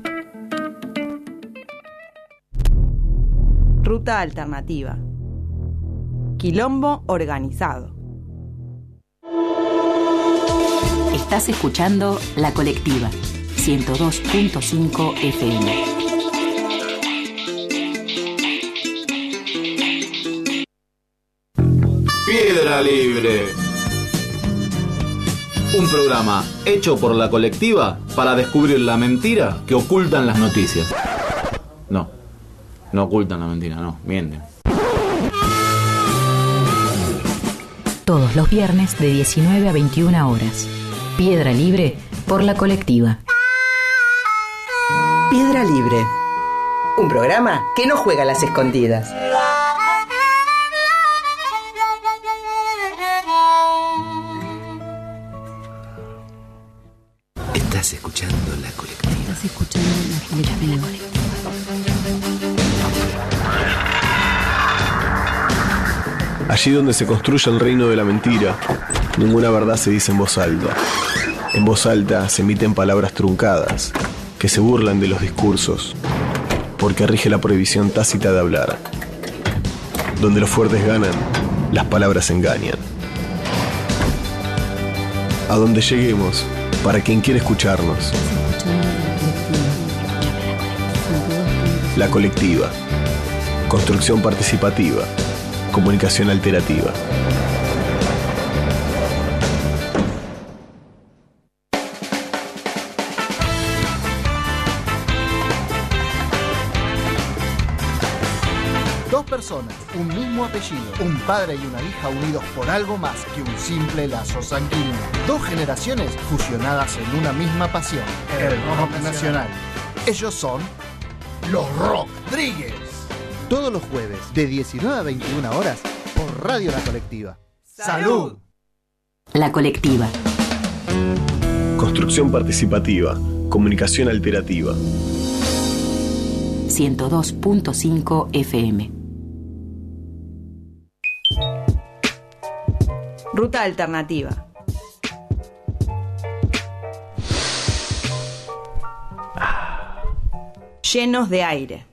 Ruta alternativa. Quilombo organizado. Estás escuchando La Colectiva, ciento dos punto cinco F M. Piedra Libre. Un programa hecho por La Colectiva para descubrir la mentira que ocultan las noticias. No, no ocultan la mentira, no, mienten. Todos los viernes de diecinueve a veintiuna horas. Piedra Libre por La Colectiva. Piedra Libre. Un programa que no juega a las escondidas. Estás escuchando La Colectiva. Estás escuchando La Colectiva. Allí donde se construye el reino de la mentira, ninguna verdad se dice en voz alta. En voz alta se emiten palabras truncadas, que se burlan de los discursos, porque rige la prohibición tácita de hablar. Donde los fuertes ganan, las palabras engañan. A donde lleguemos, para quien quiere escucharnos. La Colectiva. Construcción participativa. Comunicación alterativa. Dos personas, un mismo apellido, un padre y una hija unidos por algo más que un simple lazo sanguíneo. Dos generaciones fusionadas en una misma pasión, el rock nacional. Ellos son los Rodríguez. Todos los jueves, de diecinueve a veintiuna horas, por Radio La Colectiva. ¡Salud! La Colectiva. Construcción participativa. Comunicación alterativa. ciento dos punto cinco F M. Ruta alternativa. Llenos de aire.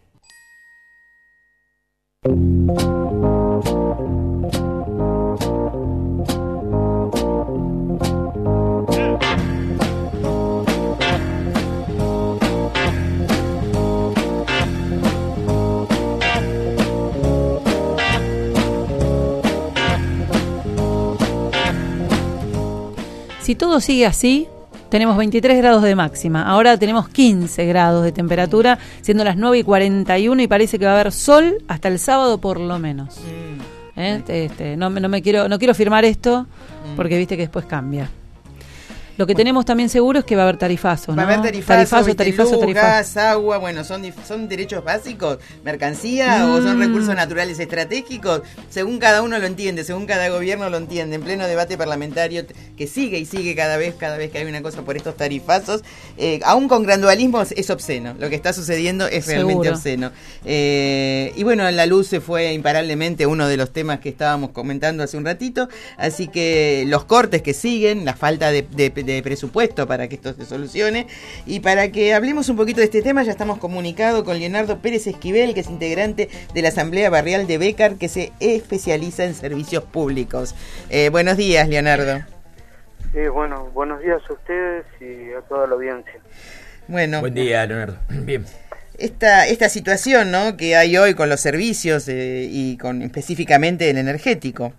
si todo sigue así, tenemos veintitrés grados de máxima. Ahora tenemos quince grados de temperatura, siendo las nueve y cuarenta y uno, y parece que va a haber sol hasta el sábado por lo menos. Mm. ¿Eh? Este, no, no me quiero, no quiero firmar esto porque viste que después cambia. Lo que tenemos también seguro es que va a haber tarifazo, ¿no? Va a haber tarifazo, tarifazo, tarifazo, luz, tarifazo. gas, agua, bueno, son dif- son derechos básicos, mercancía mm. o son recursos naturales estratégicos, según cada uno lo entiende, según cada gobierno lo entiende, en pleno debate parlamentario que sigue y sigue cada vez, cada vez que hay una cosa por estos tarifazos, eh, aún con gradualismo es obsceno, lo que está sucediendo es realmente Seguro. obsceno. Eh, y bueno, la luz se fue imparablemente uno de los temas que estábamos comentando hace un ratito, así que los cortes que siguen, la falta de, de de presupuesto para que esto se solucione, y para que hablemos un poquito de este tema ya estamos comunicados con Leonardo Pérez Esquivel, que es integrante de la Asamblea Barrial de Bécar, que se especializa en servicios públicos. Eh, buenos días, Leonardo. Sí, bueno, buenos días a ustedes y a toda la audiencia. Bueno, buen día, Leonardo. Bien. Esta, esta situación, ¿no?, que hay hoy con los servicios eh, y con específicamente el energético.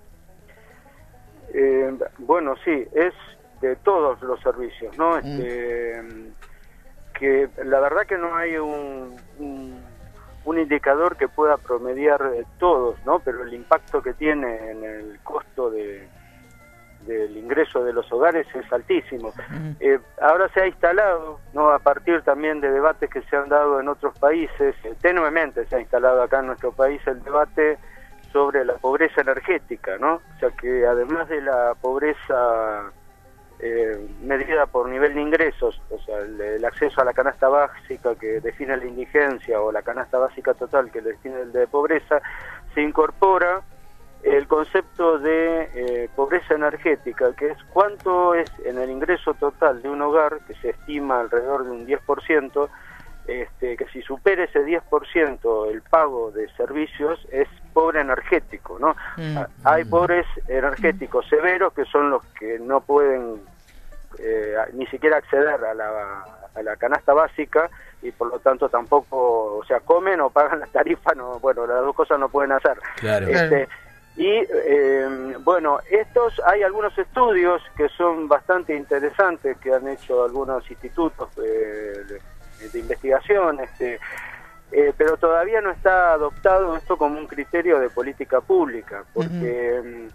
Eh, bueno, sí, es de todos los servicios, ¿no? Este, mm. que la verdad que no hay un, un, un indicador que pueda promediar todos, ¿no? Pero el impacto que tiene en el costo de del ingreso de los hogares es altísimo. Mm. Eh, ahora se ha instalado, ¿no?, a partir también de debates que se han dado en otros países, eh, tenuemente se ha instalado acá en nuestro país el debate sobre la pobreza energética, ¿no? O sea que además de la pobreza Eh, medida por nivel de ingresos, o sea, el, el acceso a la canasta básica que define la indigencia o la canasta básica total que define el de pobreza, se incorpora el concepto de eh, pobreza energética, que es cuánto es en el ingreso total de un hogar, que se estima alrededor de un diez por ciento, este, que si supera ese diez por ciento el pago de servicios es pobre energético, ¿no? Mm. Hay pobres energéticos severos que son los que no pueden eh, ni siquiera acceder a la, a la canasta básica y por lo tanto tampoco, o sea, comen o pagan la tarifa, no, bueno, las dos cosas no pueden hacer. Claro. Este, y eh, bueno, estos, hay algunos estudios que son bastante interesantes que han hecho algunos institutos eh, de, de investigación, este, eh, pero todavía no está adoptado esto como un criterio de política pública, porque uh-huh.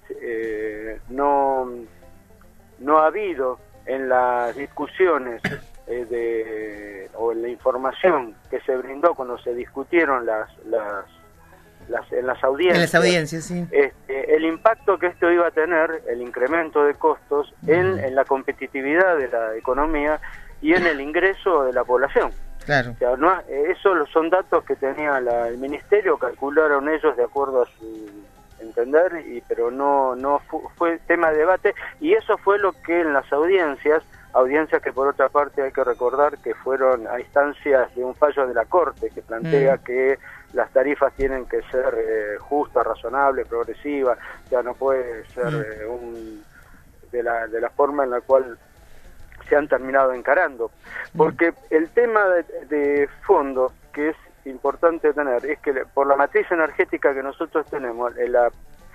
eh, no, no ha habido en las discusiones eh, de, o en la información que se brindó cuando se discutieron las, las, las en las audiencias, en las audiencias sí. este, el impacto que esto iba a tener, el incremento de costos uh-huh. en, en la competitividad de la economía y en el ingreso de la población. Claro. O sea, no, esos son datos que tenía la, el ministerio, calcularon ellos de acuerdo a su entender, y pero no no fu, fue tema de debate, y eso fue lo que en las audiencias, audiencias que por otra parte hay que recordar que fueron a instancias de un fallo de la Corte que plantea mm. que las tarifas tienen que ser eh, justas, razonables, progresivas, o sea, no puede ser mm. eh, un de la de la forma en la cual se han terminado encarando, porque el tema de, de fondo que es importante tener es que por la matriz energética que nosotros tenemos, la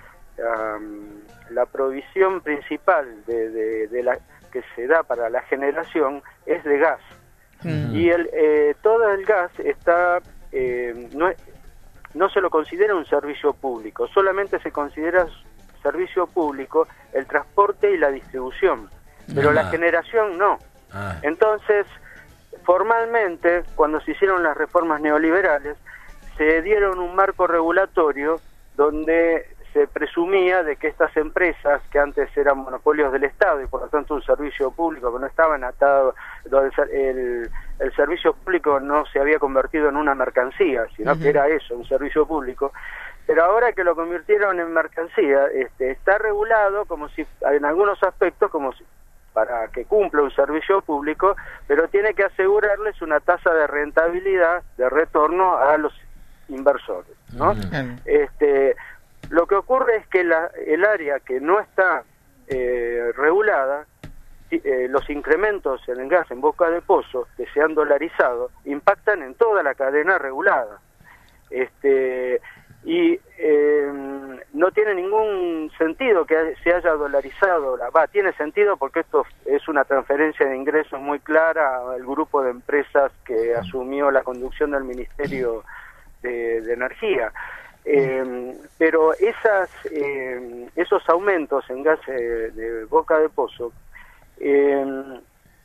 um, la provisión principal de, de, de la que se da para la generación es de gas, mm. y el eh, todo el gas está eh, no, no se lo considera un servicio público, solamente se considera servicio público el transporte y la distribución, pero ah. la generación no. Ah. Entonces, formalmente, cuando se hicieron las reformas neoliberales, se dieron un marco regulatorio donde se presumía de que estas empresas, que antes eran monopolios del Estado y por lo tanto un servicio público que no estaban atados, donde el, el servicio público no se había convertido en una mercancía, sino uh-huh. que era eso, un servicio público. Pero ahora que lo convirtieron en mercancía, este, está regulado como si, en algunos aspectos, como si para que cumpla un servicio público, pero tiene que asegurarles una tasa de rentabilidad, de retorno a los inversores, ¿no? Uh-huh. Este, lo que ocurre es que la, el área que no está eh, regulada, eh, los incrementos en el gas en boca de pozo, que se han dolarizado, impactan en toda la cadena regulada. Este, y eh, no tiene ningún sentido que se haya dolarizado. La, va, tiene sentido porque esto es una transferencia de ingresos muy clara al grupo de empresas que asumió la conducción del Ministerio de, de Energía. Eh, pero esas eh, esos aumentos en gas eh, de boca de pozo eh,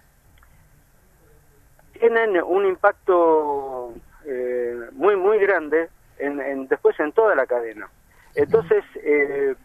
tienen un impacto eh, muy muy grande en, en, después en toda la cadena. Entonces, eh,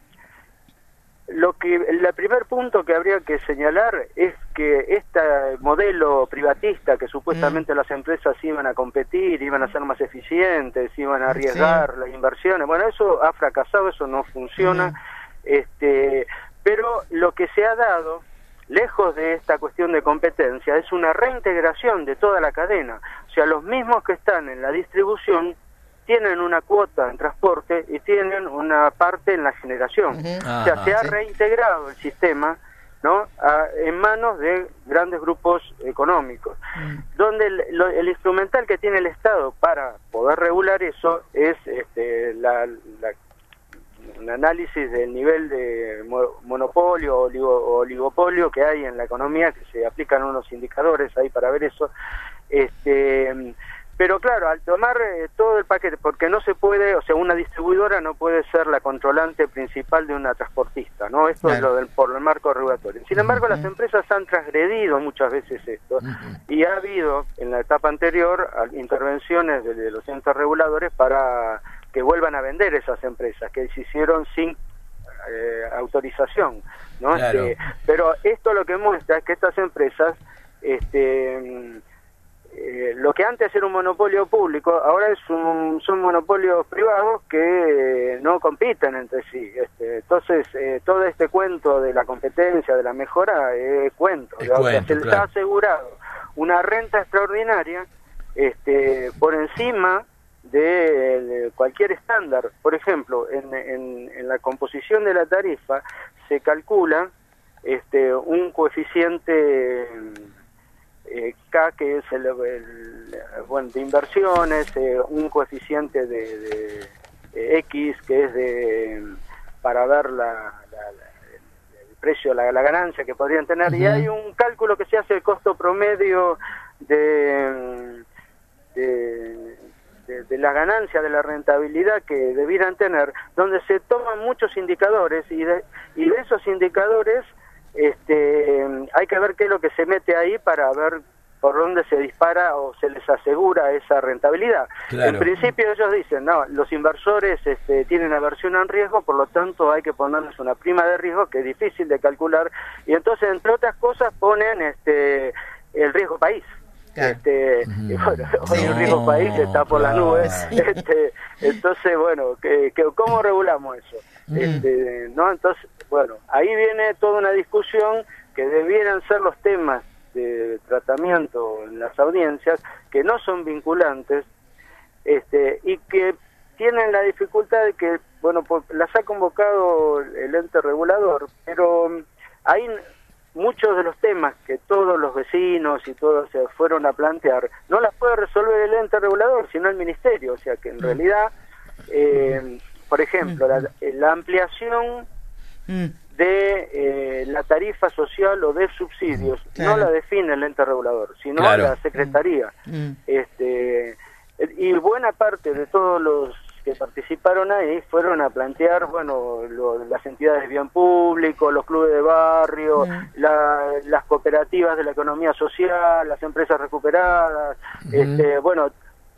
lo que el primer punto que habría que señalar es que este modelo privatista que supuestamente mm. las empresas iban a competir, iban a ser más eficientes, iban a arriesgar sí. las inversiones, bueno, eso ha fracasado, eso no funciona, mm. este, pero lo que se ha dado, lejos de esta cuestión de competencia, es una reintegración de toda la cadena. O sea, los mismos que están en la distribución tienen una cuota en transporte y tienen una parte en la generación. Uh-huh. O sea, Ajá, se ha sí. reintegrado el sistema, ¿no?, a, en manos de grandes grupos económicos, uh-huh. donde el, lo, el instrumental que tiene el Estado para poder regular eso es este, la, la, un análisis del nivel de mo, monopolio o oligo, oligopolio que hay en la economía, que se aplican unos indicadores ahí para ver eso. Este... Pero claro, al tomar eh, todo el paquete, porque no se puede, o sea, una distribuidora no puede ser la controlante principal de una transportista, ¿no? Esto claro. es lo del, por el marco regulatorio. Sin embargo, uh-huh. las empresas han transgredido muchas veces esto, uh-huh. y ha habido en la etapa anterior intervenciones de, de los entes reguladores para que vuelvan a vender esas empresas, que se hicieron sin eh, autorización, ¿no? Claro. Este, pero esto lo que muestra es que estas empresas, este... Eh, lo que antes era un monopolio público, ahora es un, son monopolios privados que eh, no compiten entre sí. Este, entonces, eh, todo este cuento de la competencia, de la mejora, es cuento. Es o sea, cuento se les claro. ha asegurado una renta extraordinaria este, por encima de, de cualquier estándar. Por ejemplo, en, en, en la composición de la tarifa se calcula este, un coeficiente... Eh, K, que es el, el bueno, de inversiones, eh, un coeficiente de, de, de X, que es de para ver la, la, la, el precio, la, la ganancia que podrían tener, uh-huh. y hay un cálculo que se hace el costo promedio de, de, de, de la ganancia, de la rentabilidad que debieran tener, donde se toman muchos indicadores, y de, y de esos indicadores este hay que ver qué es lo que se mete ahí para ver por dónde se dispara o se les asegura esa rentabilidad. Claro. En principio ellos dicen, no, los inversores este, tienen aversión al riesgo, por lo tanto hay que ponerles una prima de riesgo que es difícil de calcular, y entonces entre otras cosas ponen este el riesgo país. Claro. Este, mm. y bueno, hoy no, el riesgo país está por claro. las nubes. Este, entonces, bueno, que, que, ¿cómo regulamos eso? Mm. Este, no, entonces, bueno, ahí viene toda una discusión que debieran ser los temas de tratamiento en las audiencias, que no son vinculantes, este, y que tienen la dificultad de que, bueno, pues, las ha convocado el ente regulador, pero hay muchos de los temas que todos los vecinos y todos se fueron a plantear, no las puede resolver el ente regulador, sino el ministerio. O sea que en realidad, eh, por ejemplo, la, la ampliación de eh, la tarifa social o de subsidios, claro. no la define el ente regulador, sino claro. la Secretaría. Mm. Este, y buena parte de todos los que participaron ahí fueron a plantear, bueno, lo, las entidades de bien público, los clubes de barrio, mm. la, las cooperativas de la economía social, las empresas recuperadas, mm. este, bueno,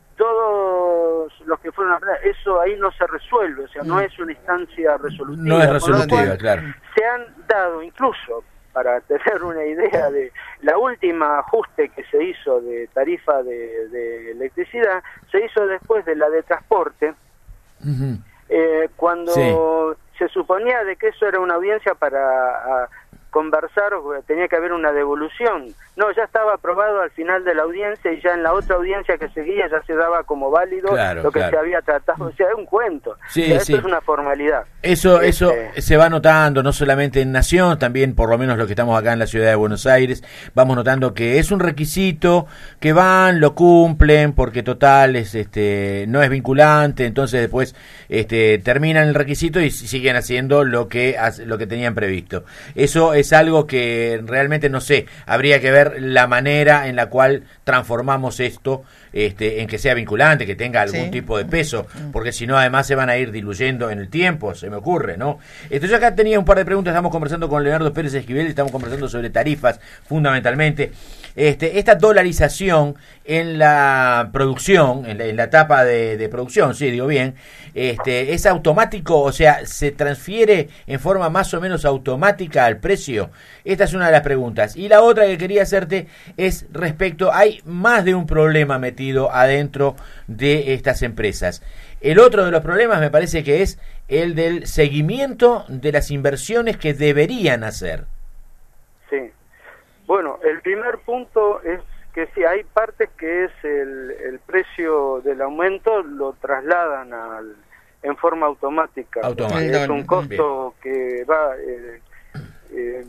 todos los que fueron a hablar, eso ahí no se resuelve, o sea, mm. no es una instancia resolutiva. No es resolutiva, claro. Se han dado incluso, para tener una idea de la última ajuste que se hizo de tarifa de, de electricidad, se hizo después de la de transporte, uh-huh. eh, cuando sí. se suponía de que eso era una audiencia para a, conversar, o tenía que haber una devolución. No, ya estaba aprobado al final de la audiencia y ya en la otra audiencia que seguía ya se daba como válido claro, lo que claro. se había tratado. O sea, es un cuento. Sí, o sea, sí. Esto es una formalidad. Eso, eso Este... se va notando no solamente en Nación, también por lo menos los que estamos acá en la ciudad de Buenos Aires, vamos notando que es un requisito que van, lo cumplen, porque total es, este, no es vinculante, entonces después este, terminan el requisito y siguen haciendo lo que lo que tenían previsto. Eso es algo que realmente no sé, habría que ver la manera en la cual transformamos esto este, en que sea vinculante, que tenga algún sí. tipo de peso, porque si no además se van a ir diluyendo en el tiempo, se me ocurre, ¿no? Entonces yo acá tenía un par de preguntas, estamos conversando con Leonardo Pérez Esquivel, estamos conversando sobre tarifas fundamentalmente. Este, esta dolarización en la producción, en la, en la etapa de, de producción, sí, digo bien, este, ¿es automático? O sea, ¿se transfiere en forma más o menos automática al precio? Esta es una de las preguntas. Y la otra que quería hacerte es respecto, hay más de un problema metido adentro de estas empresas. El otro de los problemas me parece que es el del seguimiento de las inversiones que deberían hacer. Sí. Bueno, el primer punto es que sí, hay partes que es el, el precio del aumento, lo trasladan al, en forma automática. Automática. Es un costo Bien. que va... Eh, eh,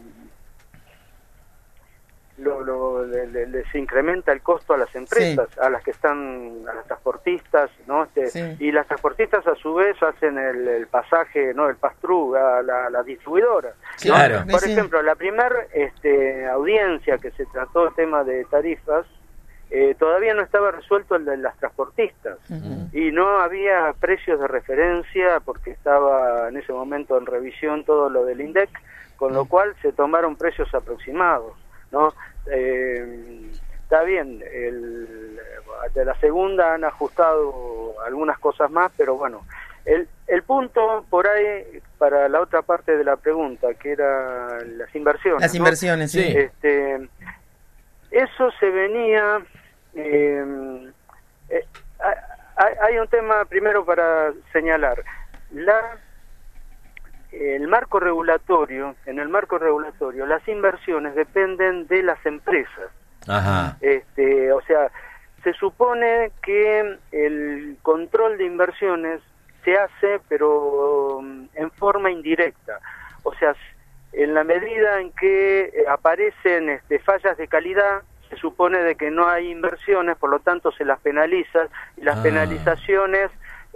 Lo, lo, le, le, les incrementa el costo a las empresas, sí. a las que están, a las transportistas, ¿no? Este, sí. Y las transportistas a su vez hacen el, el pasaje, ¿no? El pass-through a la, la distribuidora. Claro. ¿no? Por sí. ejemplo, la primera este, audiencia que se trató el tema de tarifas, eh, todavía no estaba resuelto el de las transportistas. Uh-huh. Y no había precios de referencia porque estaba en ese momento en revisión todo lo del INDEC, con lo cual se tomaron precios aproximados, ¿no? Eh, está bien, el, de la segunda han ajustado algunas cosas más, pero bueno, el, el punto por ahí para la otra parte de la pregunta, que era las inversiones. Las inversiones, ¿no? sí. Este, eso se venía... Eh, eh, hay, hay un tema primero para señalar. La... El marco regulatorio, en el marco regulatorio, las inversiones dependen de las empresas. Ajá. Este, o sea, se supone que el control de inversiones se hace, pero um, en forma indirecta. O sea, en la medida en que aparecen este, fallas de calidad, se supone de que no hay inversiones, por lo tanto se las penaliza, y las ah. penalizaciones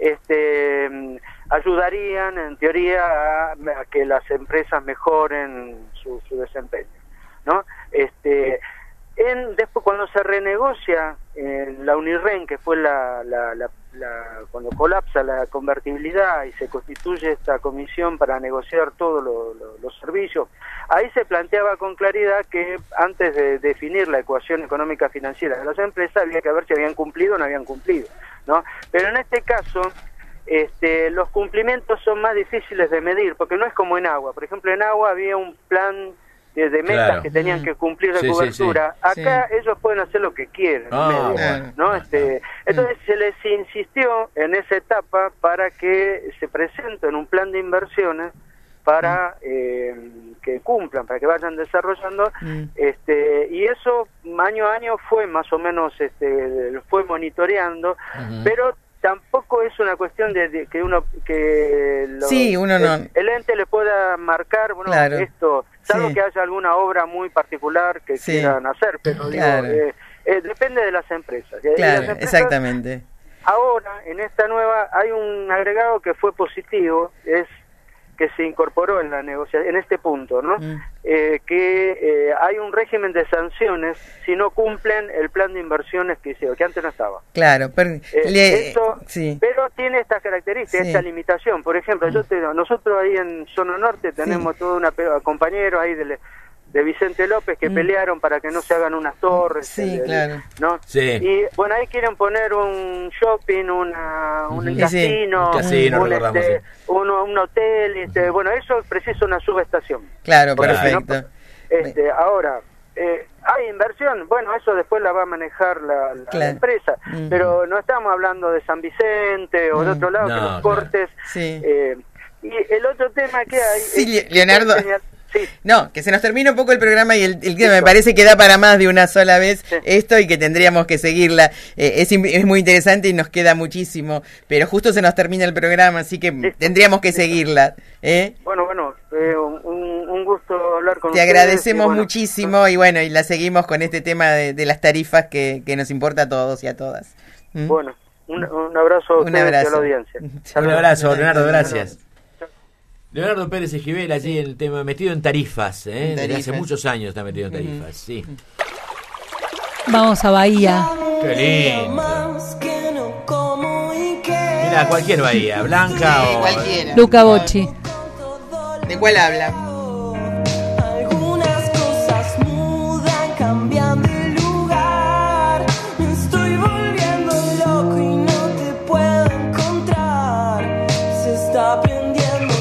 este ayudarían en teoría a, a que las empresas mejoren su, su desempeño, ¿no? Este en después cuando se renegocia en la Unirren, que fue la, la, la, la cuando colapsa la convertibilidad y se constituye esta comisión para negociar todos lo, lo, los servicios, ahí se planteaba con claridad que antes de definir la ecuación económica financiera de las empresas había que ver si habían cumplido o no habían cumplido, ¿no? Pero en este caso este, los cumplimientos son más difíciles de medir, porque no es como en agua. Por ejemplo, en agua había un plan de, de metas claro. que tenían que cumplir de sí, cobertura. Sí, sí. Acá sí. ellos pueden hacer lo que quieran, oh, bueno. ¿no? Este, entonces se les insistió en esa etapa para que se presenten un plan de inversiones para eh, que cumplan, para que vayan desarrollando, mm. este y eso año a año fue más o menos, este fue monitoreando, uh-huh. pero tampoco es una cuestión de, de que uno que lo, sí, uno no. el, el ente le pueda marcar, bueno, claro. esto, salvo sí. que haya alguna obra muy particular que sí. quieran hacer, pero claro. digo, eh, eh, depende de las empresas. Claro, las empresas, exactamente. Ahora, en esta nueva, hay un agregado que fue positivo, es que se incorporó en la negociación, en este punto, ¿no? Mm. Eh, que eh, hay un régimen de sanciones si no cumplen el plan de inversiones que hicieron, que antes no estaba. Claro, pero, eh, le, eso, sí. pero tiene estas características, sí. esta limitación. Por ejemplo, mm. yo te, nosotros ahí en Zona Norte tenemos sí. toda una compañeros ahí de, de Vicente López que mm. pelearon para que no se hagan unas torres, sí, el, claro. ¿no? Sí. Y bueno, ahí quieren poner un shopping, una, un mm. casino, sí. casino un, este, sí. un, un hotel, este, bueno, eso precisa una subestación. Claro, Porque perfecto. Si no, este, ahora, eh, hay inversión, bueno, eso después la va a manejar la, la, claro. la empresa, mm. pero no estamos hablando de San Vicente o mm. de otro lado, no, que los cortes... No. Sí. Eh, y el otro tema que hay... Sí, es, Leonardo... señal... No, que se nos termina un poco el programa y el, el tema me parece que da para más de una sola vez sí. esto y que tendríamos que seguirla. Eh, es, es muy interesante y nos queda muchísimo, pero justo se nos termina el programa, así que sí. tendríamos que seguirla. ¿eh? Bueno, bueno, eh, un, un gusto hablar con Te ustedes. Te agradecemos y bueno, muchísimo y bueno, y la seguimos con este tema de, de las tarifas que, que nos importa a todos y a todas. ¿Mm? Bueno, un, un abrazo a un ustedes abrazo. y a la audiencia. Un abrazo, Leonardo, gracias. Leonardo Pérez Esquivel, allí en el tema, metido en tarifas, ¿eh? Desde hace muchos años está metido en tarifas, sí. Vamos a Bahía. Qué lindo. Mira, cualquier Bahía, Blanca sí, o... cualquiera. Luca Bocci. ¿De cuál habla? Algunas cosas mudan, cambian de lugar. Me estoy volviendo loco y no te puedo encontrar. Se está prendiendo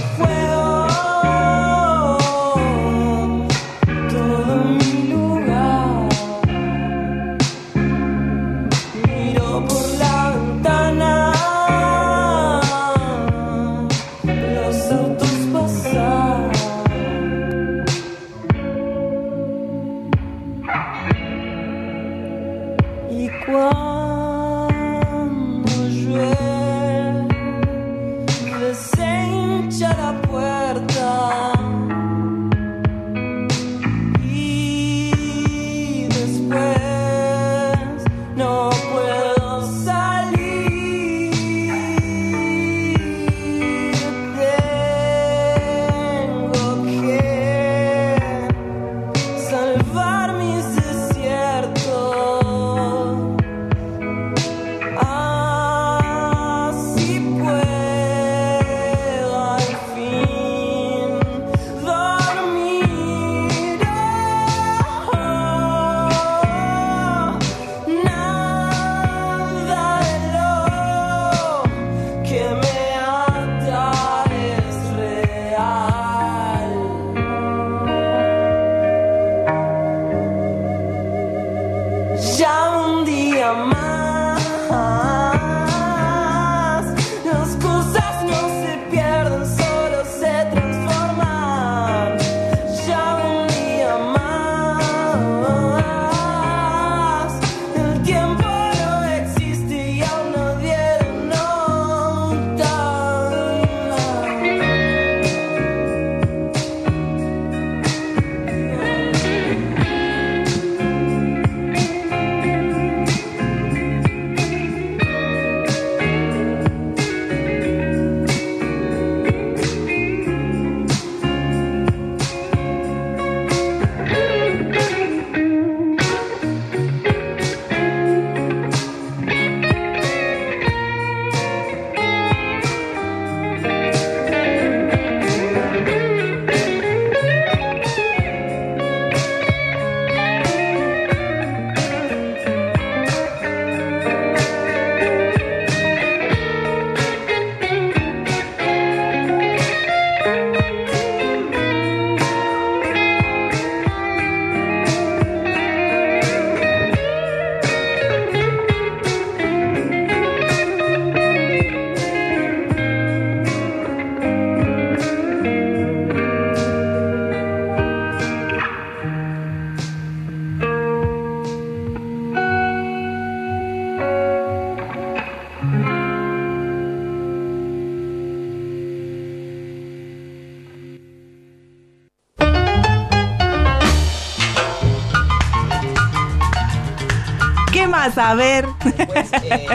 A ver. Pues, eh...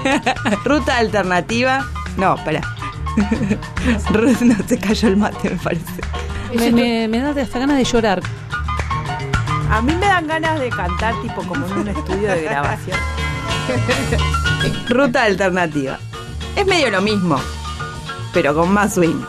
Ruta alternativa. No, espera. No, se cayó el mate, me parece. Me, me, me da hasta ganas de llorar. A mí me dan ganas de cantar tipo como en un estudio de grabación. Ruta alternativa. Es medio lo mismo, pero con más swing.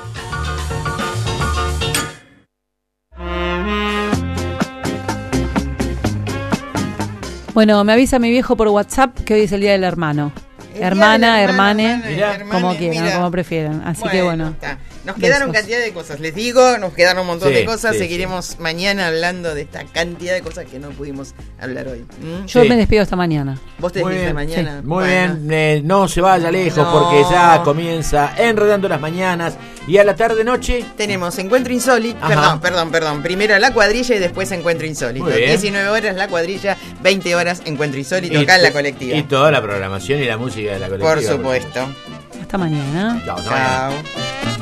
Bueno, me avisa mi viejo por WhatsApp que hoy es el Día del Hermano. hermana, hermane, hermana, como quieran, mira. como prefieran. Así Bueno, que bueno. está. Nos quedaron Besos. cantidad de cosas, les digo, nos quedaron un montón Sí, de cosas. sí, Seguiremos sí. mañana hablando de esta cantidad de cosas que no pudimos hablar hoy. ¿Mm? Yo Sí. me despido hasta mañana. Vos te Muy despedís bien, mañana. sí. Muy Bueno. bien, eh, no se vaya lejos No. porque ya comienza Enredando las Mañanas y a la tarde-noche Tenemos Encuentro Insólito, Ajá. perdón, perdón, perdón. Primero La Cuadrilla y después Encuentro Insólito. Muy bien. diecinueve horas La Cuadrilla, veinte horas Encuentro Insólito, y acá en La to- Colectiva. y toda la programación y la música de la colectiva. Por supuesto. Hasta mañana. Chao, hasta mañana. Chao.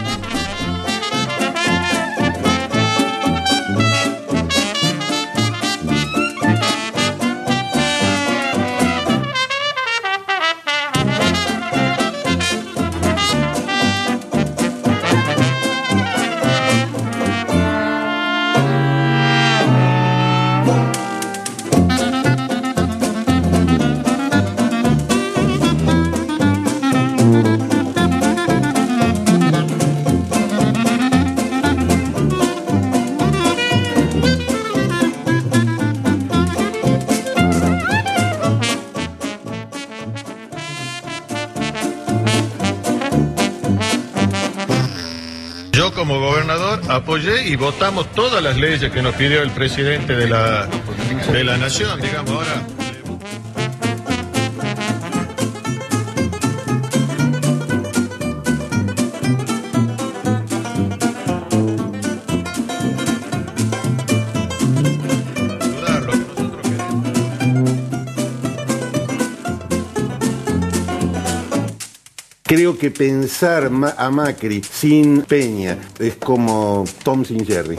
Yo como gobernador apoyé y votamos todas las leyes que nos pidió el presidente de la, de la nación, digamos ahora. Creo que pensar ma- a Macri sin Peña es como Tom sin Jerry.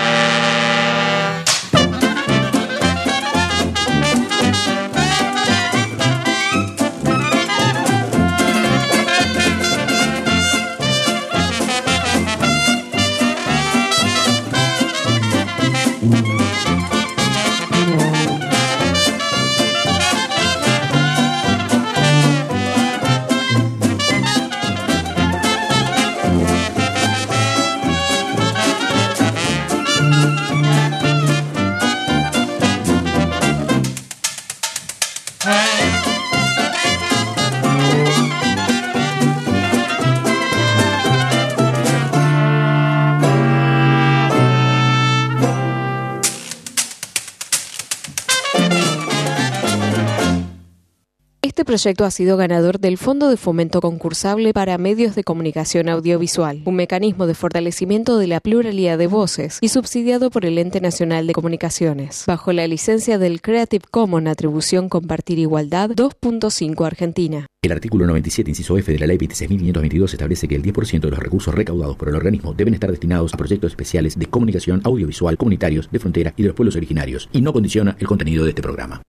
Este proyecto ha sido ganador del Fondo de Fomento Concursable para Medios de Comunicación Audiovisual, un mecanismo de fortalecimiento de la pluralidad de voces y subsidiado por el Ente Nacional de Comunicaciones, bajo la licencia del Creative Commons Atribución Compartir Igualdad dos punto cinco Argentina. El artículo noventa y siete, inciso F de la Ley veintiséis mil quinientos veintidós establece que el diez por ciento de los recursos recaudados por el organismo deben estar destinados a proyectos especiales de comunicación audiovisual comunitarios de frontera y de los pueblos originarios, y no condiciona el contenido de este programa.